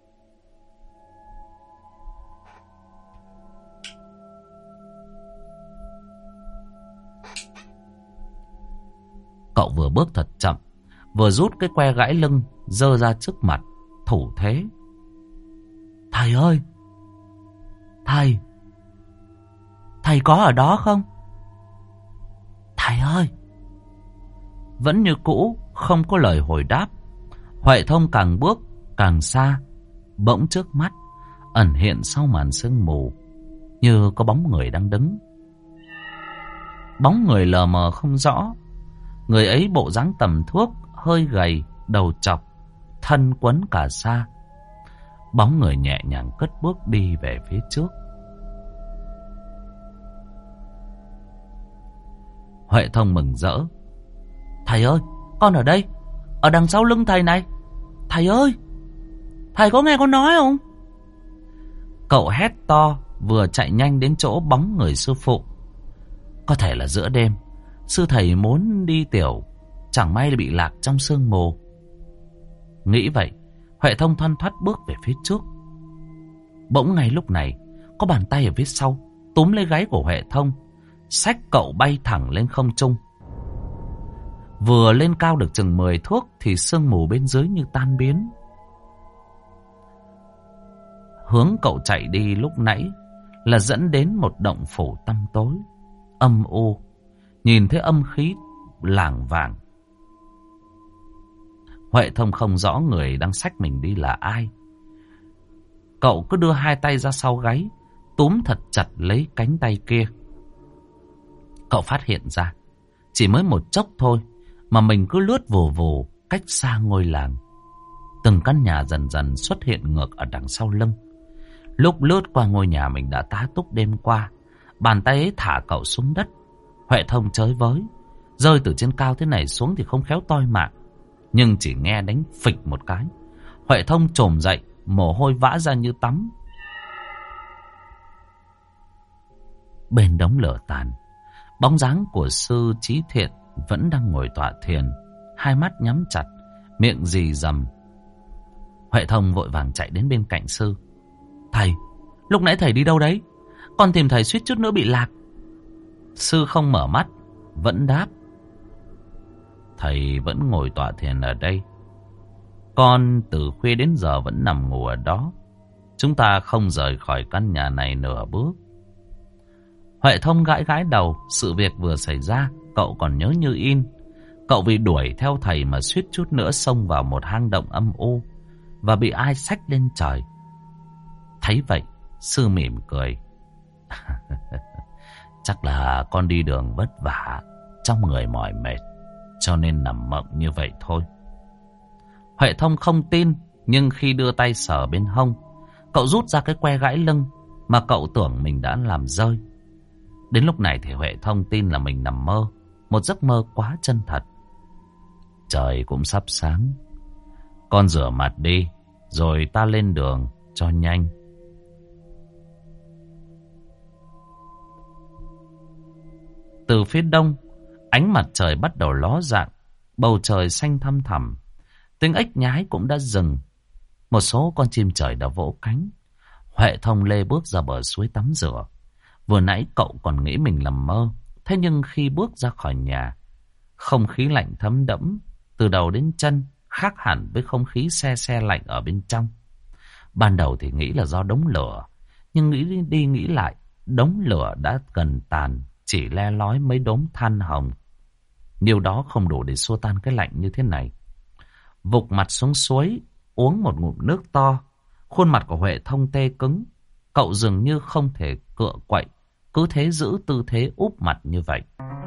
Cậu vừa bước thật chậm, vừa rút cái que gãi lưng giơ ra trước mặt, thủ thế. Thầy ơi! Thầy! Thầy có ở đó không? Thầy ơi! Vẫn như cũ, không có lời hồi đáp. Huệ Thông càng bước càng xa. Bỗng trước mắt ẩn hiện sau màn sương mù, như có bóng người đang đứng. Bóng người lờ mờ không rõ. Người ấy bộ dáng tầm thước, hơi gầy, đầu trọc, thân quấn cả sa. Bóng người nhẹ nhàng cất bước đi về phía trước. Huệ Thông mừng rỡ. Thầy ơi, con ở đây, ở đằng sau lưng thầy này. Thầy ơi, thầy có nghe con nói không? Cậu hét to, vừa chạy nhanh đến chỗ bóng người sư phụ. Có thể là giữa đêm, sư thầy muốn đi tiểu, chẳng may bị lạc trong sương mù. Nghĩ vậy, Huệ Thông thoăn thoắt bước về phía trước. Bỗng ngay lúc này, có bàn tay ở phía sau túm lấy gáy của Huệ Thông, xách cậu bay thẳng lên không trung. Vừa lên cao được chừng mười thước thì sương mù bên dưới như tan biến. Hướng cậu chạy đi lúc nãy là dẫn đến một động phủ tăm tối, âm u, nhìn thấy âm khí lảng vảng. Huệ Thông không rõ người đang xách mình đi là ai. Cậu cứ đưa hai tay ra sau gáy, túm thật chặt lấy cánh tay kia. Cậu phát hiện ra, chỉ mới một chốc thôi mà mình cứ lướt vù vù cách xa ngôi làng. Từng căn nhà dần dần xuất hiện ngược ở đằng sau lưng. Lúc lướt qua ngôi nhà mình đã tá túc đêm qua, bàn tay ấy thả cậu xuống đất. Huệ Thông chới với, rơi từ trên cao thế này xuống thì không khéo toi mạng. Nhưng chỉ nghe đánh phịch một cái, Huệ Thông chồm dậy, mồ hôi vã ra như tắm. Bên đống lửa tàn, bóng dáng của sư Trí Thiện vẫn đang ngồi tọa thiền, hai mắt nhắm chặt, miệng rì rầm. Huệ Thông vội vàng chạy đến bên cạnh sư. Thầy, lúc nãy thầy đi đâu đấy? Con tìm thầy suýt chút nữa bị lạc. Sư không mở mắt, vẫn đáp. Thầy vẫn ngồi tọa thiền ở đây. Con từ khuya đến giờ vẫn nằm ngủ ở đó. Chúng ta không rời khỏi căn nhà này nửa bước. Huệ Thông gãi gãi đầu. Sự việc vừa xảy ra cậu còn nhớ như in. Cậu vì đuổi theo thầy mà suýt chút nữa xông vào một hang động âm u và bị ai xách lên trời. Thấy vậy, sư mỉm cười. Chắc là con đi đường vất vả, trong người mỏi mệt, cho nên nằm mộng như vậy thôi. Huệ Thông không tin, nhưng khi đưa tay sờ bên hông, cậu rút ra cái que gãi lưng mà cậu tưởng mình đã làm rơi. Đến lúc này thì Huệ Thông tin là mình nằm mơ, một giấc mơ quá chân thật. Trời cũng sắp sáng. Con rửa mặt đi, rồi ta lên đường cho nhanh. Từ phía đông, ánh mặt trời bắt đầu ló dạng, bầu trời xanh thăm thẳm. Tiếng ếch nhái cũng đã dừng. Một số con chim trời đã vỗ cánh. Huệ Thông lê bước ra bờ suối tắm rửa. Vừa nãy cậu còn nghĩ mình nằm mơ. Thế nhưng khi bước ra khỏi nhà, không khí lạnh thấm đẫm từ đầu đến chân, khác hẳn với không khí se se lạnh ở bên trong. Ban đầu thì nghĩ là do đống lửa, nhưng nghĩ đi, đi nghĩ lại, đống lửa đã gần tàn, chỉ le lói mấy đốm than hồng. Điều đó không đủ để xua tan cái lạnh như thế này. Vụt mặt xuống suối, uống một ngụm nước to, khuôn mặt của Huệ Thông tê cứng. Cậu dường như không thể cựa quậy, cứ thế giữ tư thế úp mặt như vậy.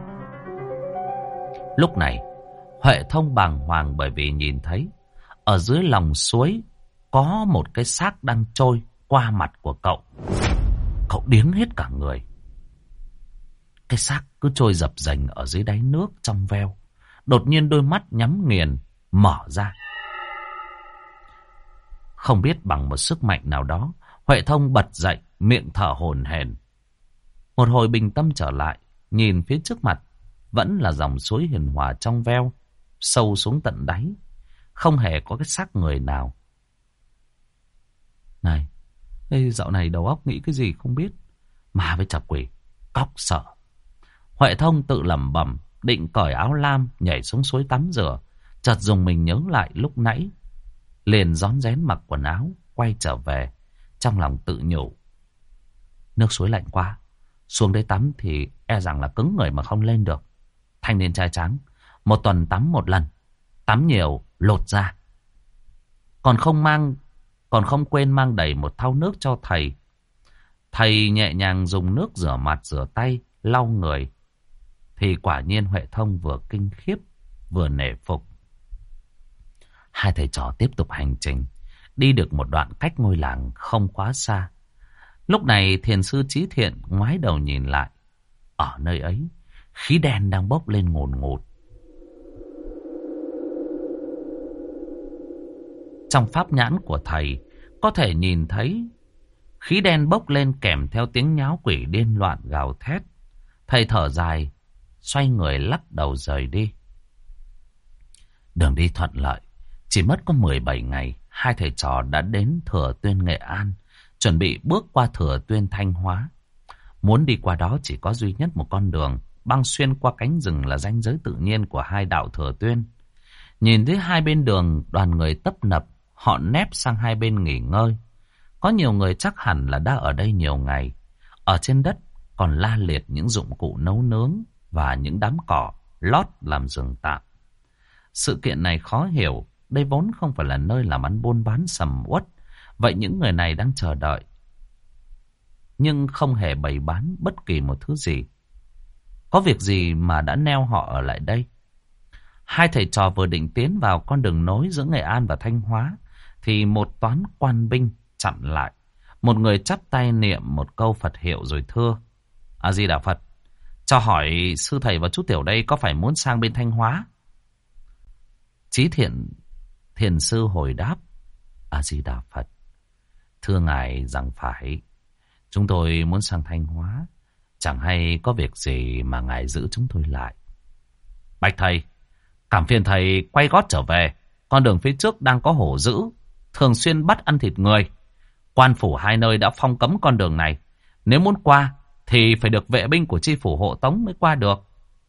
Lúc này, Huệ Thông bàng hoàng bởi vì nhìn thấy ở dưới lòng suối có một cái xác đang trôi qua mặt của cậu. Cậu điếng hết cả người. Cái xác cứ trôi dập dềnh ở dưới đáy nước trong veo. Đột nhiên đôi mắt nhắm nghiền mở ra. Không biết bằng một sức mạnh nào đó, Huệ Thông bật dậy, miệng thở hổn hển. Một hồi bình tâm trở lại, nhìn phía trước mặt vẫn là dòng suối hiền hòa trong veo, sâu xuống tận đáy, không hề có cái xác người nào. Này, ê, dạo này đầu óc nghĩ cái gì không biết, mà với chọc quỷ, cóc sợ. Huệ Thông tự lẩm bẩm, định cởi áo lam nhảy xuống suối tắm rửa, chợt dùng mình nhớ lại lúc nãy, liền rón rén mặc quần áo quay trở về, trong lòng tự nhủ: nước suối lạnh quá, xuống đây tắm thì e rằng là cứng người mà không lên được. Thanh niên trai trắng, một tuần tắm một lần, tắm nhiều lột ra. Còn không mang, còn không quên mang đầy một thau nước cho thầy. Thầy nhẹ nhàng dùng nước rửa mặt rửa tay, lau người. Thì quả nhiên Huệ Thông vừa kinh khiếp vừa nể phục. Hai thầy trò tiếp tục hành trình, đi được một đoạn cách ngôi làng không quá xa. Lúc này thiền sư Trí Thiện ngoái đầu nhìn lại. Ở nơi ấy, khí đen đang bốc lên ngùn ngụt. Trong pháp nhãn của thầy có thể nhìn thấy khí đen bốc lên kèm theo tiếng nháo quỷ điên loạn gào thét. Thầy thở dài, xoay người lắc đầu rời đi. Đường đi thuận lợi, chỉ mất có mười bảy ngày, hai thầy trò đã đến Thừa Tuyên Nghệ An, chuẩn bị bước qua Thừa Tuyên Thanh Hóa. Muốn đi qua đó chỉ có duy nhất một con đường, băng xuyên qua cánh rừng là ranh giới tự nhiên của hai đạo Thừa Tuyên. Nhìn thấy hai bên đường đoàn người tấp nập, họ nép sang hai bên nghỉ ngơi. Có nhiều người chắc hẳn là đã ở đây nhiều ngày. Ở trên đất còn la liệt những dụng cụ nấu nướng và những đám cỏ lót làm giường tạm. Sự kiện này khó hiểu, đây vốn không phải là nơi làm ăn buôn bán sầm uất. Vậy những người này đang chờ đợi, nhưng không hề bày bán bất kỳ một thứ gì. Có việc gì mà đã neo họ ở lại đây? Hai thầy trò vừa định tiến vào con đường nối giữa Nghệ An và Thanh Hóa, thì một toán quan binh chặn lại. Một người chắp tay niệm một câu Phật hiệu rồi thưa: A Di Đà Phật, cho hỏi sư thầy và chú tiểu đây có phải muốn sang bên Thanh Hóa? Chí Thiện thiền sư hồi đáp: A Di Đà Phật, thưa ngài rằng phải. Chúng tôi muốn sang Thanh Hóa, chẳng hay có việc gì mà ngài giữ chúng tôi lại. Bạch thầy, cảm phiền thầy quay gót trở về. Con đường phía trước đang có hổ dữ, thường xuyên bắt ăn thịt người. Quan phủ hai nơi đã phong cấm con đường này. Nếu muốn qua thì phải được vệ binh của chi phủ hộ tống mới qua được.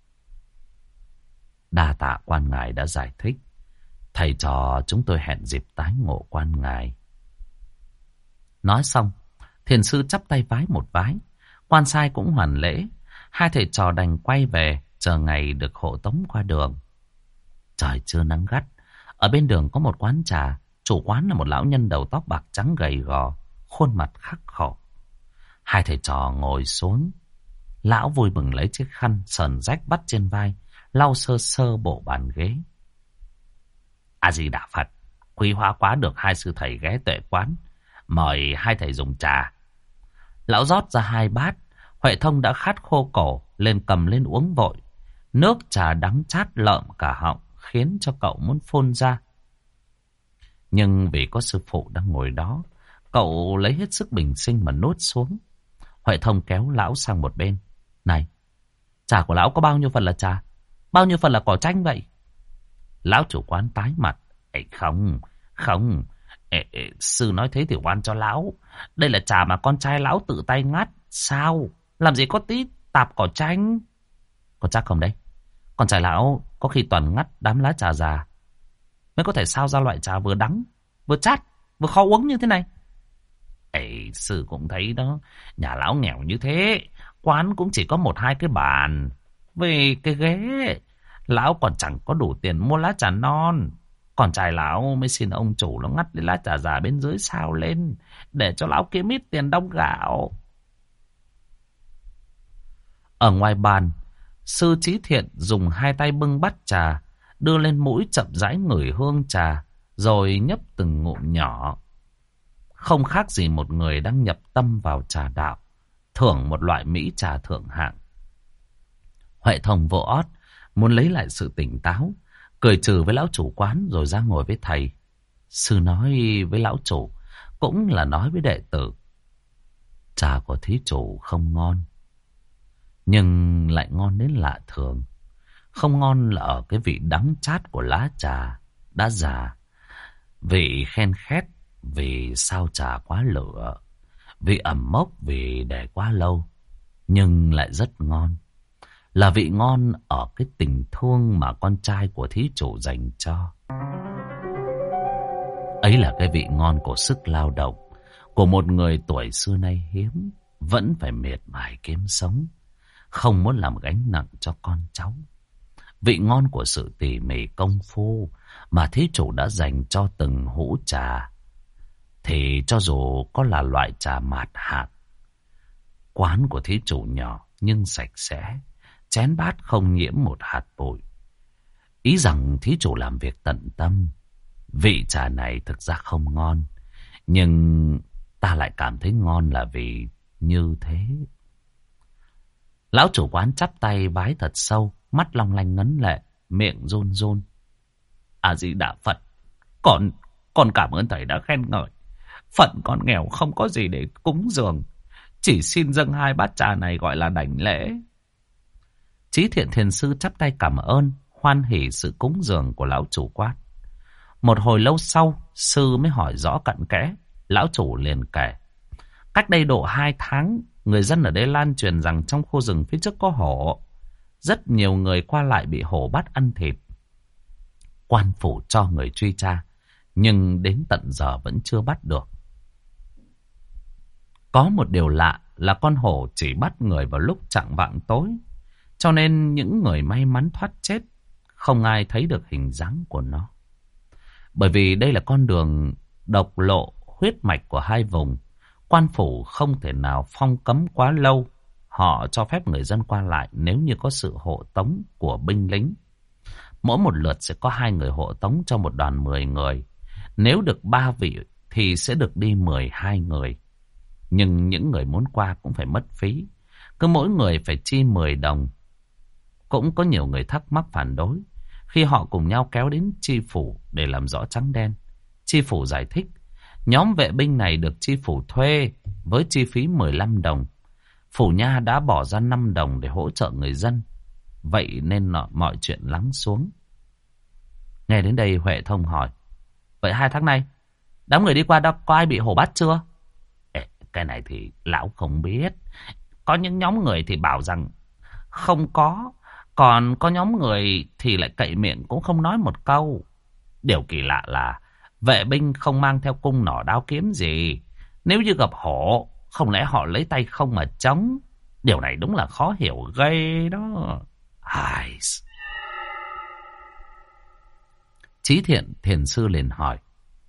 Đa tạ quan ngài đã giải thích. Thầy trò chúng tôi hẹn dịp tái ngộ quan ngài. Nói xong, thiền sư chắp tay vái một vái. Quan sai cũng hoàn lễ. Hai thầy trò đành quay về, chờ ngày được hộ tống qua đường. Trời trưa nắng gắt. Ở bên đường có một quán trà. Chủ quán là một lão nhân đầu tóc bạc trắng gầy gò, khuôn mặt khắc khổ. Hai thầy trò ngồi xuống. Lão vui mừng lấy chiếc khăn sờn rách bắt trên vai, lau sơ sơ bộ bàn ghế. A Di Đà Phật, quý hóa quá được hai sư thầy ghé tuệ quán, mời hai thầy dùng trà. Lão rót ra hai bát. Huệ Thông đã khát khô cổ, lên cầm lên uống vội. Nước trà đắng chát lợm cả họng, khiến cho cậu muốn phun ra. Nhưng vì có sư phụ đang ngồi đó, cậu lấy hết sức bình sinh mà nuốt xuống. Huệ Thông kéo lão sang một bên. Này, trà của lão có bao nhiêu phần là trà, bao nhiêu phần là cỏ chanh vậy? Lão chủ quán tái mặt. Ê, không, không, ê, ê, sư nói thế thì oan cho lão. Đây là trà mà con trai lão tự tay ngắt. Sao? Làm gì có tí tạp cỏ chanh. Có chắc không đấy? Con trai lão có khi toàn ngắt đám lá trà già mới có thể sao ra loại trà vừa đắng, vừa chát, vừa khó uống như thế này. Ê, sư cũng thấy đó. Nhà lão nghèo như thế, quán cũng chỉ có một hai cái bàn. Về cái ghế, lão còn chẳng có đủ tiền mua lá trà non. Con trai lão mới xin ông chủ nó ngắt lấy lá trà già bên dưới sao lên, để cho lão kiếm ít tiền đong gạo. Ở ngoài bàn, sư Trí Thiện dùng hai tay bưng bát trà, đưa lên mũi chậm rãi ngửi hương trà, rồi nhấp từng ngụm nhỏ. Không khác gì một người đang nhập tâm vào trà đạo, thưởng một loại mỹ trà thượng hạng. Huệ Thông vô ót, muốn lấy lại sự tỉnh táo, cười trừ với lão chủ quán rồi ra ngồi với thầy. Sư nói với lão chủ, cũng là nói với đệ tử. Trà của thí chủ không ngon, nhưng lại ngon đến lạ thường. Không ngon là ở cái vị đắng chát của lá trà đã già, vị khen khét vì sao trà quá lửa, vị ẩm mốc vì để quá lâu, nhưng lại rất ngon. Là vị ngon ở cái tình thương mà con trai của thí chủ dành cho. Ấy là cái vị ngon của sức lao động, của một người tuổi xưa nay hiếm, vẫn phải miệt mài kiếm sống, không muốn làm gánh nặng cho con cháu. Vị ngon của sự tỉ mỉ công phu mà thí chủ đã dành cho từng hũ trà. Thì cho dù có là loại trà mạt hạt, quán của thí chủ nhỏ nhưng sạch sẽ, chén bát không nhiễm một hạt bụi. Ý rằng thí chủ làm việc tận tâm. Vị trà này thực ra không ngon, nhưng ta lại cảm thấy ngon là vì như thế. Lão chủ quán chắp tay vái thật sâu, mắt long lanh ngấn lệ, miệng run run. A Di Đà Phật, con con cảm ơn thầy đã khen ngợi. Phận con nghèo không có gì để cúng dường, chỉ xin dâng hai bát trà này gọi là đảnh lễ. Trí Thiện Thiền sư chắp tay cảm ơn, hoan hỉ sự cúng dường của lão chủ quán. Một hồi lâu sau, sư mới hỏi rõ cặn kẽ. Lão chủ liền kể, cách đây độ hai tháng, người dân ở đây lan truyền rằng trong khu rừng phía trước có hổ. Rất nhiều người qua lại bị hổ bắt ăn thịt. Quan phủ cho người truy tra, nhưng đến tận giờ vẫn chưa bắt được. Có một điều lạ là con hổ chỉ bắt người vào lúc chạng vạng tối, cho nên những người may mắn thoát chết không ai thấy được hình dáng của nó. Bởi vì đây là con đường độc lộ huyết mạch của hai vùng, quan phủ không thể nào phong cấm quá lâu. Họ cho phép người dân qua lại nếu như có sự hộ tống của binh lính. Mỗi một lượt sẽ có hai người hộ tống cho một đoàn mười người. Nếu được ba vị thì sẽ được đi mười hai người. Nhưng những người muốn qua cũng phải mất phí. Cứ mỗi người phải chi mười đồng. Cũng có nhiều người thắc mắc phản đối. Khi họ cùng nhau kéo đến chi phủ để làm rõ trắng đen, chi phủ giải thích, nhóm vệ binh này được chi phủ thuê với chi phí mười lăm đồng. Phủ nha đã bỏ ra năm đồng để hỗ trợ người dân. Vậy nên mọi chuyện lắng xuống. Nghe đến đây Huệ Thông hỏi, vậy hai tháng nay đám người đi qua đó có ai bị hổ bắt chưa? Ê, cái này thì lão không biết. Có những nhóm người thì bảo rằng không có, còn có nhóm người thì lại cậy miệng cũng không nói một câu. Điều kỳ lạ là vệ binh không mang theo cung nỏ đao kiếm gì. Nếu như gặp hổ, không lẽ họ lấy tay không mà chống? Điều này đúng là khó hiểu ghê đó. Ai... Trí Thiện Thiền sư liền hỏi,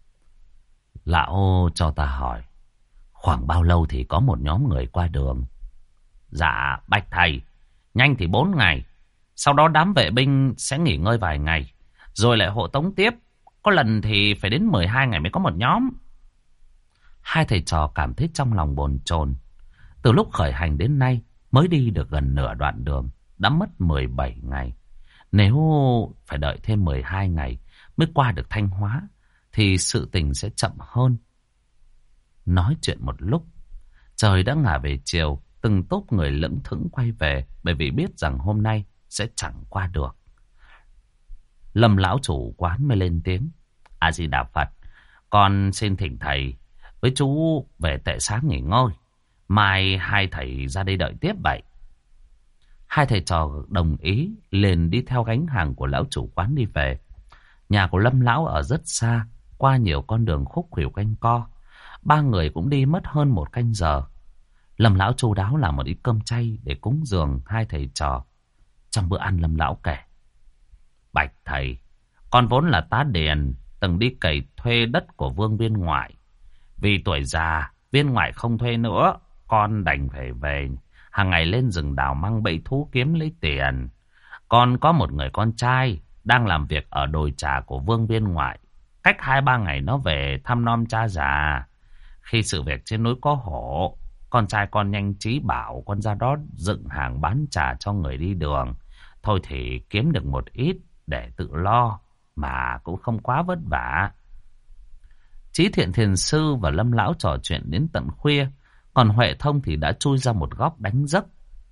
lão cho ta hỏi, khoảng bao lâu thì có một nhóm người qua đường? Dạ bạch thầy, nhanh thì bốn ngày. Sau đó đám vệ binh sẽ nghỉ ngơi vài ngày, rồi lại hộ tống tiếp. Có lần thì phải đến mười hai ngày mới có một nhóm. Hai thầy trò cảm thấy trong lòng bồn chồn. Từ lúc khởi hành đến nay mới đi được gần nửa đoạn đường, đã mất mười bảy ngày. Nếu phải đợi thêm mười hai ngày mới qua được Thanh Hóa thì sự tình sẽ chậm hơn. Nói chuyện một lúc, trời đã ngả về chiều. Từng tốp người lững thững quay về, bởi vì biết rằng hôm nay sẽ chẳng qua được. Lâm lão chủ quán mới lên tiếng, A Di Đà Phật, con xin thỉnh thầy với chú về tệ xá nghỉ ngơi. Mai hai thầy ra đây đợi tiếp vậy. Hai thầy trò đồng ý, liền đi theo gánh hàng của lão chủ quán đi về. Nhà của Lâm lão ở rất xa, qua nhiều con đường khúc khuỷu quanh co. Ba người cũng đi mất hơn một canh giờ. Lâm lão chu đáo làm một ít cơm chay để cúng dường hai thầy trò. Trong bữa ăn, Lâm lão kể: Bạch thầy, con vốn là tá điền, từng đi cày thuê đất của vương viên ngoại. Vì tuổi già, viên ngoại không thuê nữa, con đành phải về hàng ngày lên rừng đào măng bẫy thú kiếm lấy tiền. Con có một người con trai đang làm việc ở đồi trà của vương viên ngoại. Cách hai ba ngày nó về thăm nom cha già. Khi sự việc trên núi có hổ, con trai con nhanh trí bảo con ra đó dựng hàng bán trà cho người đi đường. Thôi thì kiếm được một ít để tự lo, mà cũng không quá vất vả. Chí Thiện Thiền Sư và Lâm lão trò chuyện đến tận khuya, còn Huệ Thông thì đã chui ra một góc đánh giấc.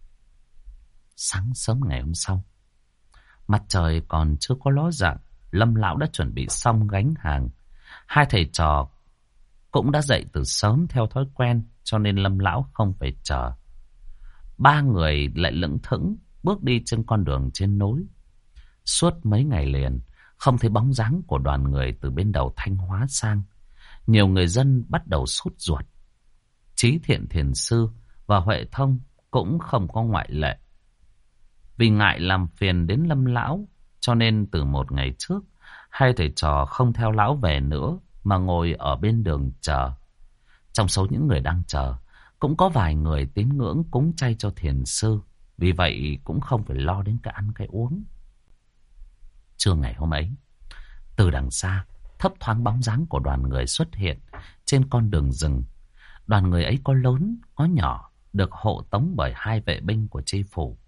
Sáng sớm ngày hôm sau, mặt trời còn chưa có ló dạng, Lâm lão đã chuẩn bị xong gánh hàng. Hai thầy trò cũng đã dậy từ sớm theo thói quen, cho nên Lâm lão không phải chờ. Ba người lại lững thững bước đi trên con đường trên núi. Suốt mấy ngày liền, không thấy bóng dáng của đoàn người từ bên đầu Thanh Hóa sang. Nhiều người dân bắt đầu sốt ruột. Chí Thiện Thiền Sư và Huệ Thông cũng không có ngoại lệ. Vì ngại làm phiền đến Lâm lão, cho nên từ một ngày trước, hai thầy trò không theo lão về nữa, mà ngồi ở bên đường chờ. Trong số những người đang chờ, cũng có vài người tín ngưỡng cúng chay cho thiền sư, vì vậy cũng không phải lo đến cái ăn cái uống. Trưa ngày hôm ấy, từ đằng xa, thấp thoáng bóng dáng của đoàn người xuất hiện trên con đường rừng. Đoàn người ấy có lớn, có nhỏ, được hộ tống bởi hai vệ binh của tri phủ.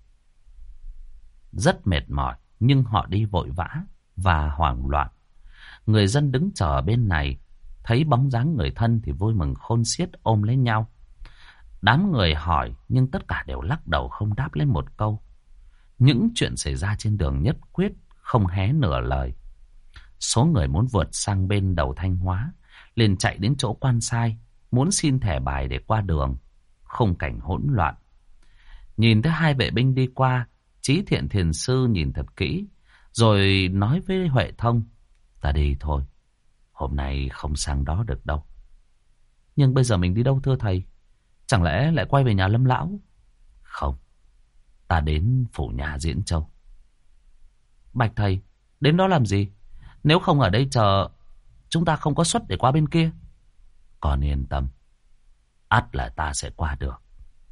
Rất mệt mỏi, nhưng họ đi vội vã và hoảng loạn. Người dân đứng chờ ở bên này, thấy bóng dáng người thân thì vui mừng khôn xiết ôm lấy nhau. Đám người hỏi, nhưng tất cả đều lắc đầu không đáp lên một câu. Những chuyện xảy ra trên đường nhất quyết không hé nửa lời. Số người muốn vượt sang bên đầu Thanh Hóa liền chạy đến chỗ quan sai, muốn xin thẻ bài để qua đường. Khung cảnh hỗn loạn. Nhìn thấy hai vệ binh đi qua, Chí Thiện Thiền Sư nhìn thật kỹ, rồi nói với Huệ Thông: Ta đi thôi, hôm nay không sang đó được đâu. Nhưng bây giờ mình đi đâu thưa thầy? Chẳng lẽ lại quay về nhà Lâm lão? Không, ta đến phủ nhà Diễn Châu. Bạch thầy, đến đó làm gì? Nếu không ở đây chờ, chúng ta không có suất để qua bên kia. Con yên tâm, ắt là ta sẽ qua được.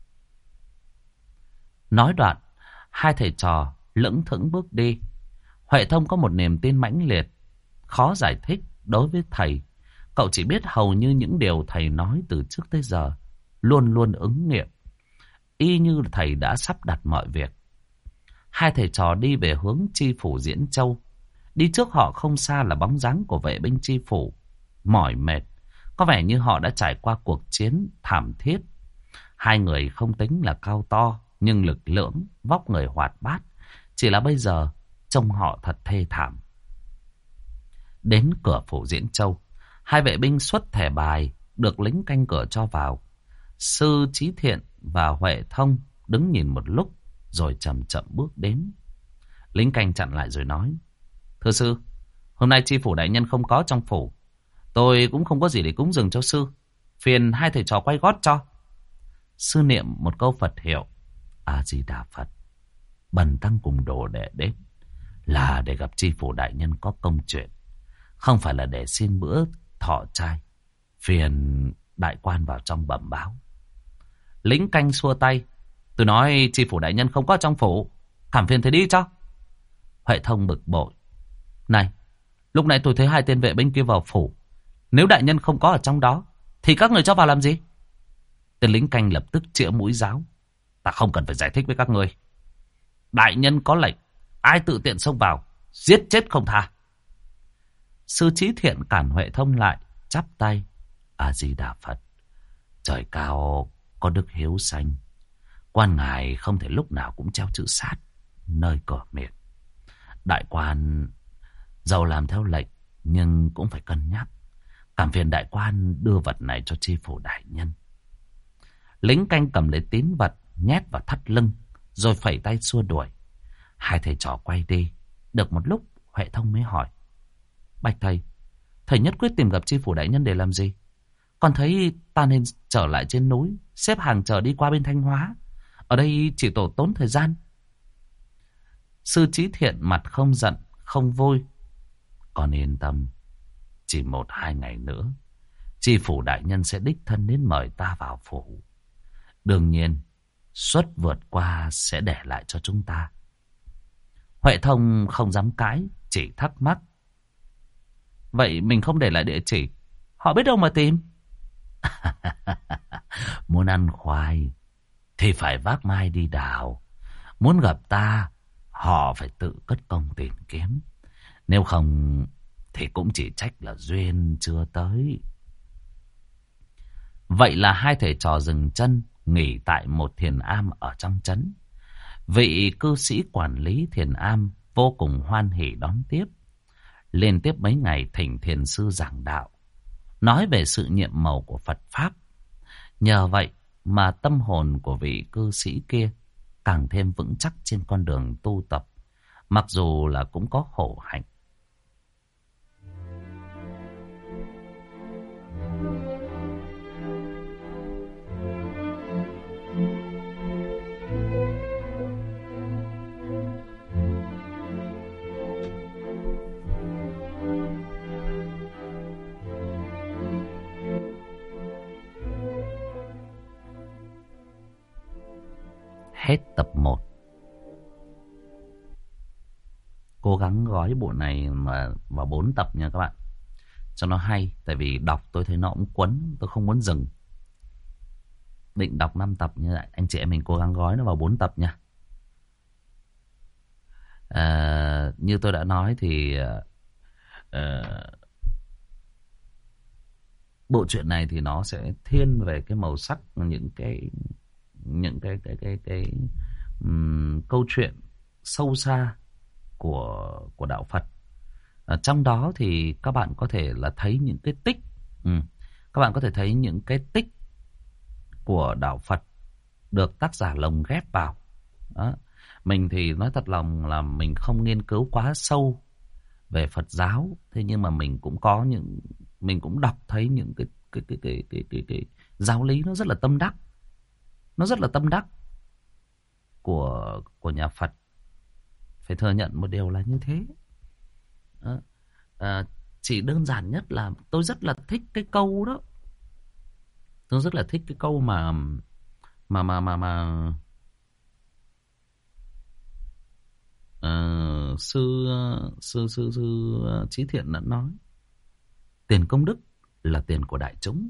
Nói đoạn, hai thầy trò lững thững bước đi. Huệ Thông có một niềm tin mãnh liệt, khó giải thích đối với thầy. Cậu chỉ biết hầu như những điều thầy nói từ trước tới giờ luôn luôn ứng nghiệm, y như thầy đã sắp đặt mọi việc. Hai thầy trò đi về hướng chi phủ Diễn Châu. Đi trước họ không xa là bóng dáng của vệ binh chi phủ, mỏi mệt, có vẻ như họ đã trải qua cuộc chiến thảm thiết. Hai người không tính là cao to, nhưng lực lưỡng, vóc người hoạt bát. Chỉ là bây giờ trông họ thật thê thảm. Đến cửa phủ Diễn Châu, hai vệ binh xuất thẻ bài, được lính canh cửa cho vào. Sư Chí Thiện và Huệ Thông đứng nhìn một lúc, rồi chậm chậm bước đến. Lính canh chặn lại rồi nói: Thưa sư, hôm nay tri phủ đại nhân không có trong phủ. Tôi cũng không có gì để cúng dường cho sư. Phiền hai thầy trò quay gót cho. Sư niệm một câu Phật hiệu: A-di-đà Phật. Bần tăng cùng đồ đệ đến là để gặp tri phủ đại nhân có công chuyện, không phải là để xin bữa thọ trai. Phiền đại quan vào trong bẩm báo. Lính canh xua tay: Tôi nói tri phủ đại nhân không có trong phủ, cảm phiền thế đi cho. Huệ Thông bực bội: Này, lúc nãy tôi thấy hai tên vệ binh kia vào phủ. Nếu đại nhân không có ở trong đó thì các người cho vào làm gì? Tên lính canh lập tức chĩa mũi giáo: Ta không cần phải giải thích với các người. Đại nhân có lệnh, ai tự tiện xông vào, giết chết không tha. Sư Chí Thiện cản Huệ Thông lại, chắp tay: A-di-đà Phật. Trời cao có đức hiếu sanh, quan ngài không thể lúc nào cũng treo chữ sát nơi cửa miệng. Đại quan dầu làm theo lệnh, nhưng cũng phải cân nhắc. Cảm phiền đại quan đưa vật này cho tri phủ đại nhân. Lính canh cầm lấy tín vật nhét vào thắt lưng, rồi phẩy tay xua đuổi. Hai thầy trò quay đi. Được một lúc, Huệ Thông mới hỏi: Bạch thầy, thầy nhất quyết tìm gặp tri phủ đại nhân để làm gì? Con thấy ta nên trở lại trên núi, xếp hàng chờ đi qua bên Thanh Hóa. Ở đây chỉ tổ tốn thời gian. Sư Trí Thiện mặt không giận, không vui. Con yên tâm, chỉ một hai ngày nữa, tri phủ đại nhân sẽ đích thân đến mời ta vào phủ. Đương nhiên, suất vượt qua sẽ để lại cho chúng ta. Huệ Thông không dám cãi, chỉ thắc mắc: Vậy mình không để lại địa chỉ, họ biết đâu mà tìm? Muốn ăn khoai thì phải vác mai đi đào. Muốn gặp ta, họ phải tự cất công tìm kiếm. Nếu không thì cũng chỉ trách là duyên chưa tới. Vậy là hai thầy trò dừng chân nghỉ tại một thiền am ở trong trấn. Vị cư sĩ quản lý thiền am vô cùng hoan hỉ đón tiếp. Liên tiếp mấy ngày thỉnh thiền sư giảng đạo, nói về sự nhiệm màu của Phật Pháp. Nhờ vậy mà tâm hồn của vị cư sĩ kia càng thêm vững chắc trên con đường tu tập, mặc dù là cũng có khổ hạnh. Hết tập một. Cố gắng gói bộ này mà vào bốn tập nha các bạn, cho nó hay. Tại vì đọc tôi thấy nó cũng quấn, tôi không muốn dừng. Định đọc năm tập như vậy, anh chị em mình cố gắng gói nó vào bốn tập nha. À, như tôi đã nói thì à, bộ truyện này thì nó sẽ thiên về cái màu sắc, những cái những cái cái cái cái um, câu chuyện sâu xa của của đạo Phật. Ở trong đó thì các bạn có thể là thấy những cái tích, ừ. các bạn có thể thấy những cái tích của đạo Phật được tác giả lồng ghép vào. Đó. Mình thì nói thật lòng là mình không nghiên cứu quá sâu về Phật giáo, thế nhưng mà mình cũng có những mình cũng đọc thấy những cái cái cái cái cái cái, cái giáo lý nó rất là tâm đắc. Nó rất là tâm đắc của của nhà Phật. Phải thừa nhận một điều là như thế. Đó. À, chỉ đơn giản nhất là tôi rất là thích cái câu đó. Tôi rất là thích cái câu mà mà mà mà mà uh, sư sư sư sư Trí Thiện đã nói: tiền công đức là tiền của đại chúng.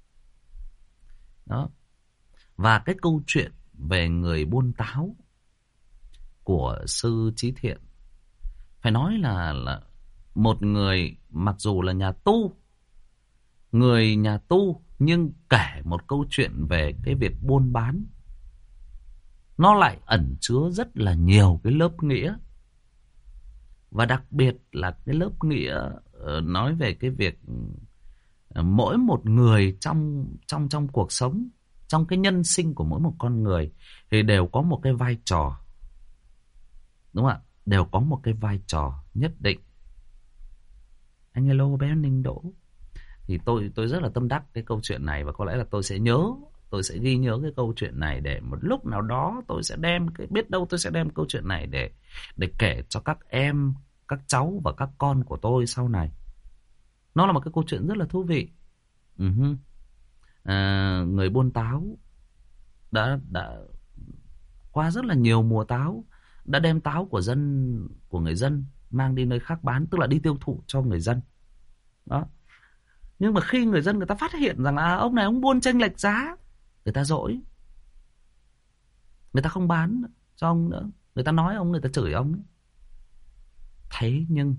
Đó. Và cái câu chuyện về người buôn táo của sư Trí Thiện, phải nói là là một người mặc dù là nhà tu, người nhà tu, nhưng kể một câu chuyện về cái việc buôn bán, nó lại ẩn chứa rất là nhiều cái lớp nghĩa. Và đặc biệt là cái lớp nghĩa nói về cái việc mỗi một người trong trong trong cuộc sống, trong cái nhân sinh của mỗi một con người thì đều có một cái vai trò. Đúng không ạ? Đều có một cái vai trò nhất định. Anh hello bé Ninh Đỗ. Thì tôi tôi rất là tâm đắc cái câu chuyện này, và có lẽ là tôi sẽ nhớ, tôi sẽ ghi nhớ cái câu chuyện này để một lúc nào đó tôi sẽ đem cái biết đâu tôi sẽ đem câu chuyện này để để kể cho các em, các cháu và các con của tôi sau này. Nó là một cái câu chuyện rất là thú vị. Uh-huh. À, người buôn táo đã đã qua rất là nhiều mùa táo, đã đem táo của dân của người dân mang đi nơi khác bán, tức là đi tiêu thụ cho người dân. Đó. Nhưng mà khi người dân người ta phát hiện rằng à, ông này ông buôn chênh lệch giá, người ta dỗi, người ta không bán cho ông nữa, người ta nói ông, người ta chửi ông. Thế nhưng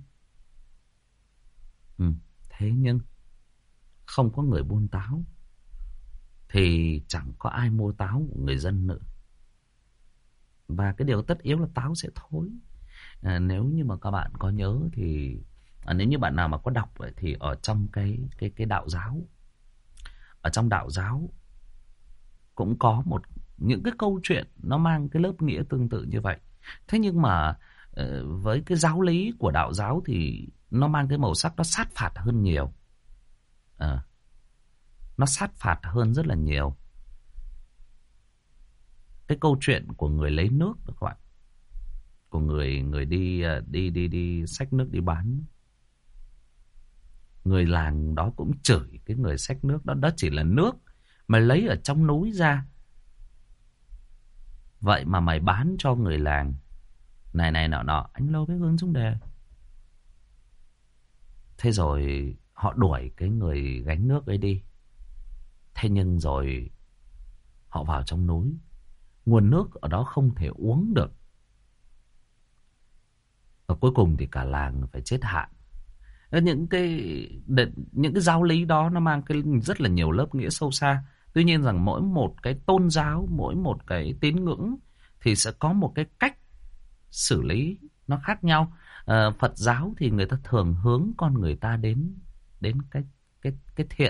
ừ, thế nhưng không có người buôn táo thì chẳng có ai mua táo của người dân nữa. Và cái điều tất yếu là táo sẽ thối. À, nếu như mà các bạn có nhớ thì à, nếu như bạn nào mà có đọc thì ở trong cái cái cái đạo giáo, ở trong đạo giáo cũng có một những cái câu chuyện nó mang cái lớp nghĩa tương tự như vậy. Thế nhưng mà ờ, với cái giáo lý của đạo giáo thì nó mang cái màu sắc nó sát phạt hơn nhiều. Ờ, nó sát phạt hơn rất là nhiều. Cái câu chuyện của người lấy nước đó các bạn, của người người đi ờ, đi đi đi xách nước đi bán, người làng đó cũng chửi cái người xách nước đó, đó chỉ là nước mà lấy ở trong núi ra, vậy mà mày bán cho người làng này này nọ nọ. Anh Lâu biết hướng xuống đề. Thế rồi họ đuổi cái người gánh nước ấy đi. Thế nhưng rồi họ vào trong núi, nguồn nước ở đó không thể uống được, và cuối cùng thì cả làng phải chết hạn. Những cái những cái giáo lý đó nó mang cái rất là nhiều lớp nghĩa sâu xa. Tuy nhiên rằng mỗi một cái tôn giáo, mỗi một cái tín ngưỡng thì sẽ có một cái cách xử lý nó khác nhau. À, Phật giáo thì người ta thường hướng con người ta đến đến cái cái cái thiện,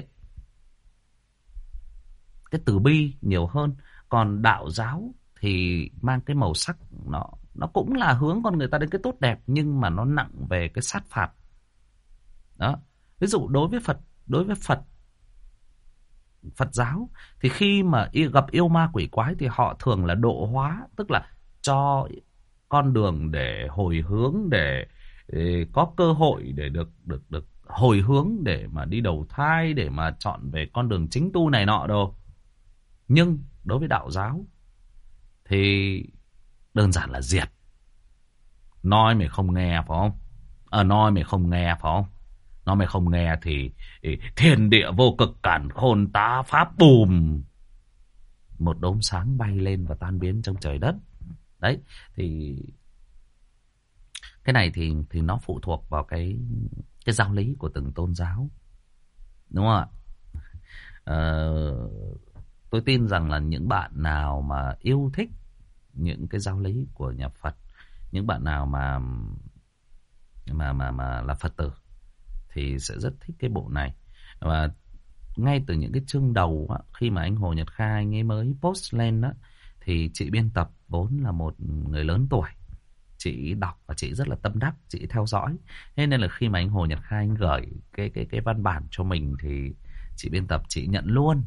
cái từ bi nhiều hơn. Còn đạo giáo thì mang cái màu sắc nó nó cũng là hướng con người ta đến cái tốt đẹp, nhưng mà nó nặng về cái sát phạt. Đó. Ví dụ đối với Phật, đối với Phật Phật giáo thì khi mà gặp yêu ma quỷ quái thì họ thường là độ hóa, tức là cho con đường để hồi hướng, để, để có cơ hội để được được được hồi hướng, để mà đi đầu thai, để mà chọn về con đường chính tu này nọ đâu. Nhưng đối với đạo giáo thì đơn giản là diệt. Nói mày không nghe phải không? À, nói mày không nghe phải không? Nói mày không nghe thì, thì thiên địa vô cực cản khôn tá pháp bùm, một đốm sáng bay lên và tan biến trong trời đất. Đấy, thì cái này thì thì nó phụ thuộc vào cái cái giáo lý của từng tôn giáo, đúng không ạ? Ờ, tôi tin rằng là những bạn nào mà yêu thích những cái giáo lý của nhà Phật, những bạn nào mà mà mà mà là Phật tử thì sẽ rất thích cái bộ này. Và ngay từ những cái chương đầu á, khi mà anh Hồ Nhật Kha anh ấy mới post lên đó, thì chị biên tập vốn là một người lớn tuổi, chị đọc và chị rất là tâm đắc, chị theo dõi. Thế nên là khi mà anh Hồ Nhật Kha anh gửi cái cái cái văn bản cho mình thì chị biên tập chị nhận luôn.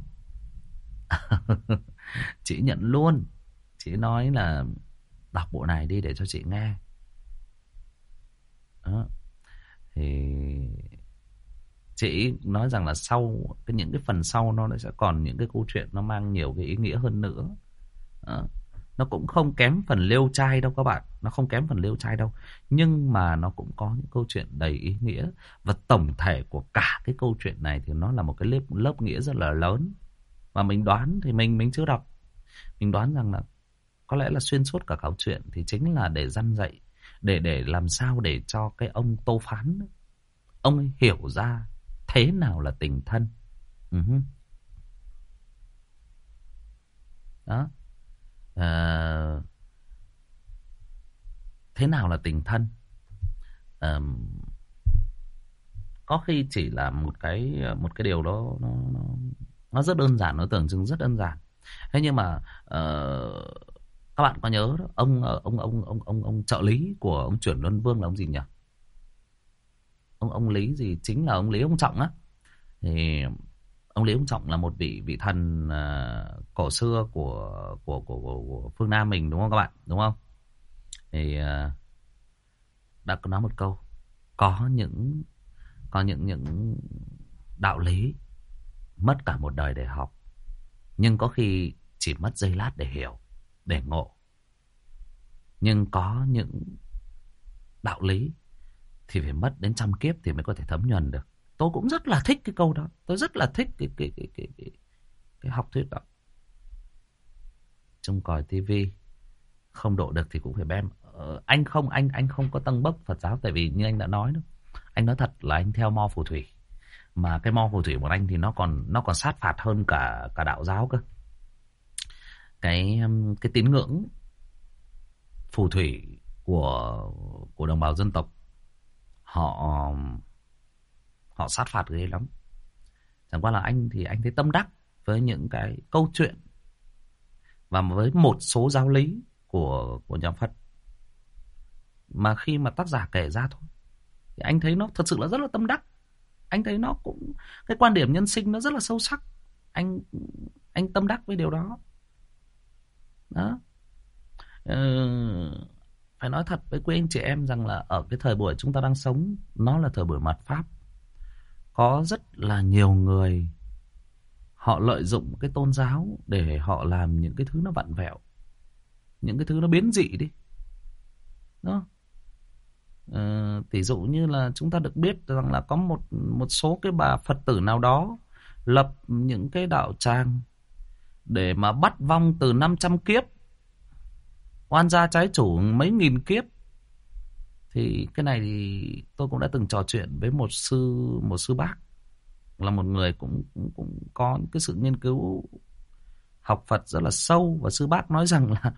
Chị nhận luôn. Chị nói là đọc bộ này đi để cho chị nghe. Đó. Thì chị nói rằng là sau cái những cái phần sau nó sẽ còn những cái câu chuyện nó mang nhiều cái ý nghĩa hơn nữa. Đó. Nó cũng không kém phần Liêu Trai đâu các bạn, nó không kém phần Liêu Trai đâu, nhưng mà nó cũng có những câu chuyện đầy ý nghĩa. Và tổng thể của cả cái câu chuyện này thì nó là một cái lớp lớp nghĩa rất là lớn. Và mình đoán thì mình mình chưa đọc, mình đoán rằng là có lẽ là xuyên suốt cả câu chuyện thì chính là để răn dạy, để để làm sao để cho cái ông Tô Phán, ông ấy hiểu ra thế nào là tình thân. Uh-huh. Đó. À, thế nào là tình thân? À, có khi chỉ là một cái một cái điều đó nó nó nó rất đơn giản, nó tưởng chừng rất đơn giản. Thế nhưng mà uh, các bạn có nhớ đó, ông ông ông ông ông ông trợ lý của ông Chuyển Luân Vương là ông gì nhỉ? Ông ông Lý gì, chính là ông Lý ông Trọng á. Thì ông Lý ông Trọng là một vị vị thần uh, cổ xưa của của, của của của phương Nam mình, đúng không các bạn? Đúng không? Thì uh, đã có nói một câu, có những có những những đạo lý mất cả một đời để học, nhưng có khi chỉ mất giây lát để hiểu, để ngộ. Nhưng có những đạo lý thì phải mất đến trăm kiếp thì mới có thể thấm nhuần được. Tôi cũng rất là thích cái câu đó, tôi rất là thích cái cái cái cái cái, cái học thuyết đó. Trông còi tivi không độ được thì cũng phải bem. Ờ, anh không anh anh không có tâng bốc Phật giáo, tại vì như anh đã nói đó, anh nói thật là anh theo mo phù thủy, mà cái mo phù thủy của anh thì nó còn nó còn sát phạt hơn cả cả đạo giáo cơ. Cái cái tín ngưỡng phù thủy của của đồng bào dân tộc, họ họ sát phạt ghê lắm. Chẳng qua là anh thì anh thấy tâm đắc với những cái câu chuyện và với một số giáo lý của của nhà Phật. Mà khi mà tác giả kể ra thôi thì anh thấy nó thật sự là rất là tâm đắc. Anh thấy nó cũng, cái quan điểm nhân sinh nó rất là sâu sắc. Anh anh tâm đắc với điều đó. Đó. Ờ, phải nói thật với quý anh chị em rằng là ở cái thời buổi chúng ta đang sống, nó là thời buổi mạt Pháp. Có rất là nhiều người họ lợi dụng cái tôn giáo để họ làm những cái thứ nó vặn vẹo, những cái thứ nó biến dị đi. Đó. Ờ, tỷ dụ như là chúng ta được biết rằng là có một một số cái bà Phật tử nào đó lập những cái đạo tràng để mà bắt vong từ năm trăm kiếp, oan gia trái chủ mấy nghìn kiếp. Thì cái này thì tôi cũng đã từng trò chuyện với một sư một sư bác, là một người cũng cũng, cũng có những cái sự nghiên cứu học Phật rất là sâu, và sư bác nói rằng là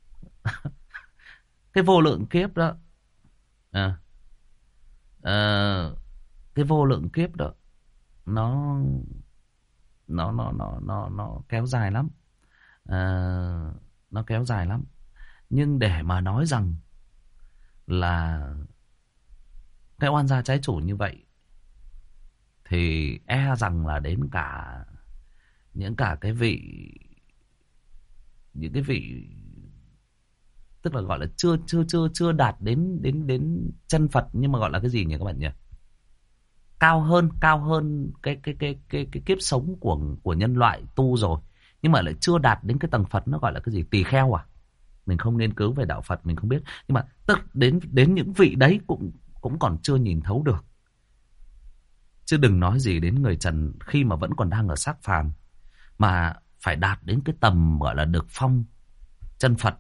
cái vô lượng kiếp đó, à, à, cái vô lượng kiếp đó nó nó nó nó nó nó kéo dài lắm, à, nó kéo dài lắm. Nhưng để mà nói rằng là cái oan gia trái chủ như vậy thì e rằng là đến cả những cả cái vị những cái vị tức là gọi là chưa chưa chưa chưa đạt đến đến đến chân Phật, nhưng mà gọi là cái gì nhỉ các bạn nhỉ? Cao hơn cao hơn cái cái cái cái cái kiếp sống của của nhân loại tu rồi, nhưng mà lại chưa đạt đến cái tầng Phật, nó gọi là cái gì? Tỳ kheo à? Mình không nghiên cứu về đạo Phật mình không biết, nhưng mà tức đến đến những vị đấy cũng cũng còn chưa nhìn thấu được. Chứ đừng nói gì đến người trần khi mà vẫn còn đang ở xác phàm, mà phải đạt đến cái tầm gọi là được phong chân Phật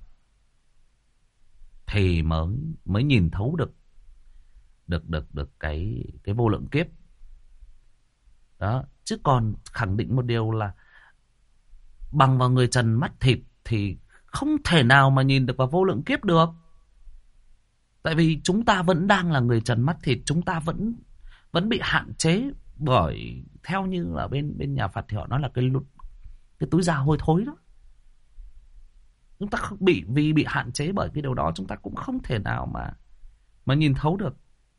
thì mới mới nhìn thấu được được được được cái cái vô lượng kiếp. Đó, chứ còn khẳng định một điều là bằng vào người trần mắt thịt thì không thể nào mà nhìn được vào vô lượng kiếp được. Tại vì chúng ta vẫn đang là người trần mắt thịt, chúng ta vẫn vẫn bị hạn chế bởi, theo như là bên bên nhà Phật thì họ nói là cái cái túi da hôi thối đó. Chúng ta không bị vì bị hạn chế bởi cái điều đó, chúng ta cũng không thể nào mà mà nhìn thấu được.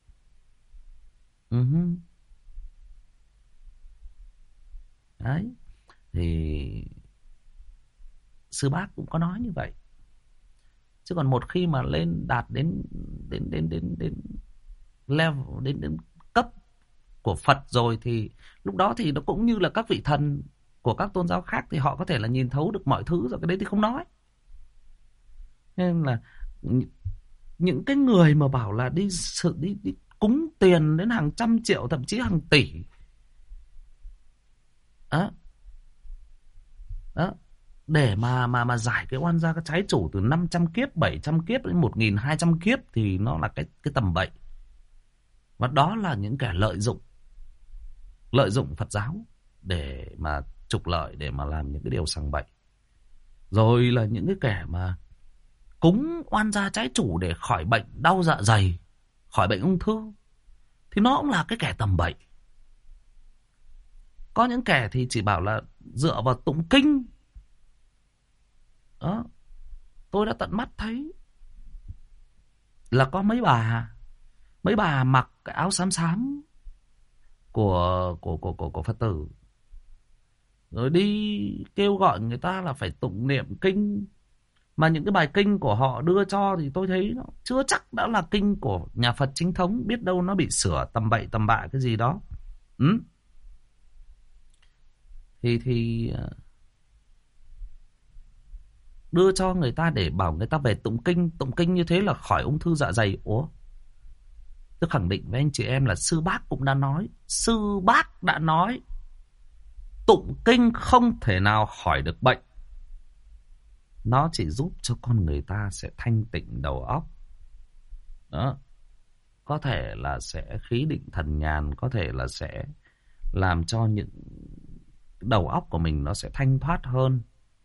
Uh-huh. Đấy, thì sư bác cũng có nói như vậy. Chứ còn một khi mà lên đạt đến đến đến đến đến level đến đến cấp của Phật rồi thì lúc đó thì nó cũng như là các vị thần của các tôn giáo khác, thì họ có thể là nhìn thấu được mọi thứ rồi, cái đấy thì không nói. Nên là những cái người mà bảo là đi sự đi, đi cúng tiền đến hàng trăm triệu thậm chí hàng tỷ đó, đó để mà mà mà giải cái oan gia cái trái chủ từ năm trăm kiếp, bảy trăm kiếp đến một nghìn hai trăm kiếp thì nó là cái cái tầm bậy. Và đó là những kẻ lợi dụng lợi dụng Phật giáo để mà trục lợi, để mà làm những cái điều sằng bậy. Rồi là những cái kẻ mà cúng oan gia trái chủ để khỏi bệnh đau dạ dày, khỏi bệnh ung thư, thì nó cũng là cái kẻ tầm bậy. Có những kẻ thì chỉ bảo là dựa vào tụng kinh. Đó, tôi đã tận mắt thấy là có mấy bà mấy bà mặc cái áo xám xám của của của của, của Phật tử, rồi đi kêu gọi người ta là phải tụng niệm kinh. Mà những cái bài kinh của họ đưa cho thì tôi thấy nó chưa chắc đã là kinh của nhà Phật chính thống, biết đâu nó bị sửa tầm bậy tầm bạ cái gì đó. Ừ. Thì thì đưa cho người ta để bảo người ta về tụng kinh, tụng kinh như thế là khỏi ung thư dạ dày. Ủa? Tôi khẳng định với anh chị em là sư bác cũng đã nói, sư bác đã nói tụng kinh không thể nào khỏi được bệnh. Nó chỉ giúp cho con người ta sẽ thanh tịnh đầu óc. Đó. Có thể là sẽ khí định thần nhàn, có thể là sẽ làm cho những đầu óc của mình nó sẽ thanh thoát hơn.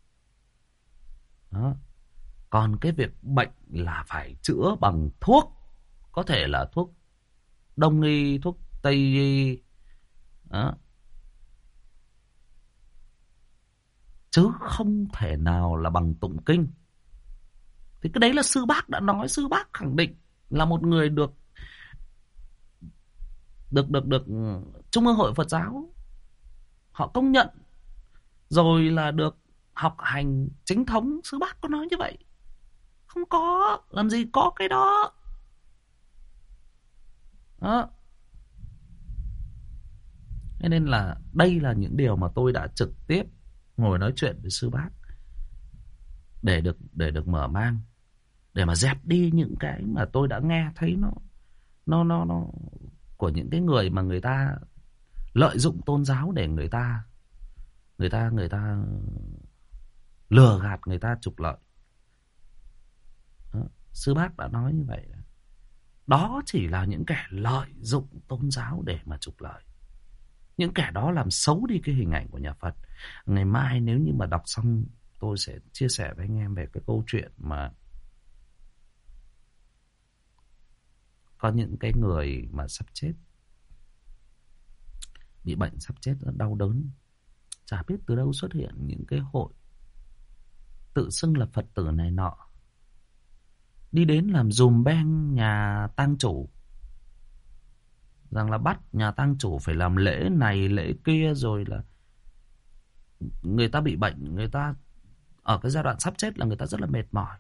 Đó. Còn cái việc bệnh là phải chữa bằng thuốc, có thể là thuốc đông y, thuốc tây y. Đó. chứ không thể nào là bằng tụng kinh. Thì cái đấy là sư bác đã nói, sư bác khẳng định là một người được được được được Trung ương Hội Phật giáo họ công nhận, rồi là được học hành chính thống. Sư bác có nói như vậy. Không có, làm gì có cái đó. Đó. Thế nên là đây là những điều mà tôi đã trực tiếp ngồi nói chuyện với sư bác để được để được mở mang, để mà dẹp đi những cái mà tôi đã nghe thấy nó nó nó nó của những cái người mà người ta lợi dụng tôn giáo để người ta người ta người ta lừa gạt, người ta trục lợi. Đó. Sư bác đã nói như vậy. Đó chỉ là những kẻ lợi dụng tôn giáo để mà trục lợi. Những kẻ đó làm xấu đi cái hình ảnh của nhà Phật. Ngày mai nếu như mà đọc xong, tôi sẽ chia sẻ với anh em về cái câu chuyện mà có những cái người mà sắp chết, bị bệnh sắp chết rất đau đớn. Chả biết từ đâu xuất hiện những cái hội tự xưng là Phật tử này nọ, đi đến làm dùm beng nhà tang chủ, rằng là bắt nhà tang chủ phải làm lễ này lễ kia, rồi là người ta bị bệnh, người ta ở cái giai đoạn sắp chết là người ta rất là mệt mỏi,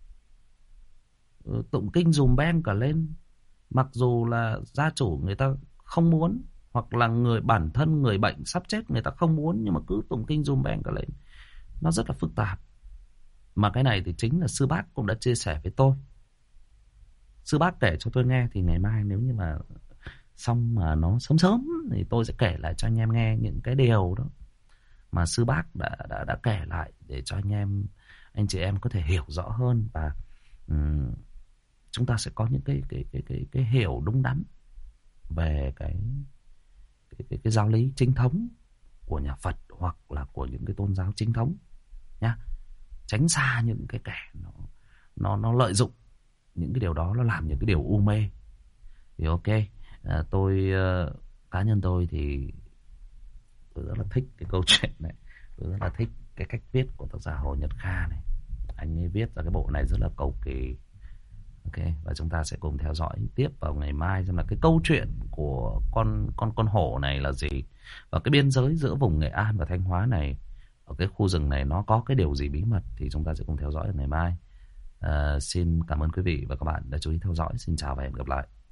tụng kinh dùm beng cả lên, mặc dù là gia chủ người ta không muốn, hoặc là người bản thân người bệnh sắp chết người ta không muốn, nhưng mà cứ tụng kinh dùm beng cả lên. Nó rất là phức tạp. Mà cái này thì chính là sư bác cũng đã chia sẻ với tôi. Sư bác kể cho tôi nghe, thì ngày mai nếu như mà xong mà nó sớm sớm thì tôi sẽ kể lại cho anh em nghe những cái điều đó mà sư bác đã đã đã kể lại, để cho anh em anh chị em có thể hiểu rõ hơn, và um, chúng ta sẽ có những cái cái cái cái cái hiểu đúng đắn về cái cái cái, cái giáo lý chính thống của nhà Phật hoặc là của những cái tôn giáo chính thống nhá. Tránh xa những cái kẻ nó nó nó lợi dụng những cái điều đó, nó làm những cái điều u mê. Thì ok, à, tôi uh, cá nhân tôi thì tôi rất là thích cái câu chuyện này, tôi rất là thích cái cách viết của tác giả Hồ Nhật Kha này. Anh ấy viết ra cái bộ này rất là cầu kỳ. Ok, và chúng ta sẽ cùng theo dõi tiếp vào ngày mai xem là cái câu chuyện của con con con hổ này là gì, và cái biên giới giữa vùng Nghệ An và Thanh Hóa này, ở cái khu rừng này nó có cái điều gì bí mật, thì chúng ta sẽ cùng theo dõi ở ngày mai. À, xin cảm ơn quý vị và các bạn đã chú ý theo dõi. Xin chào và hẹn gặp lại.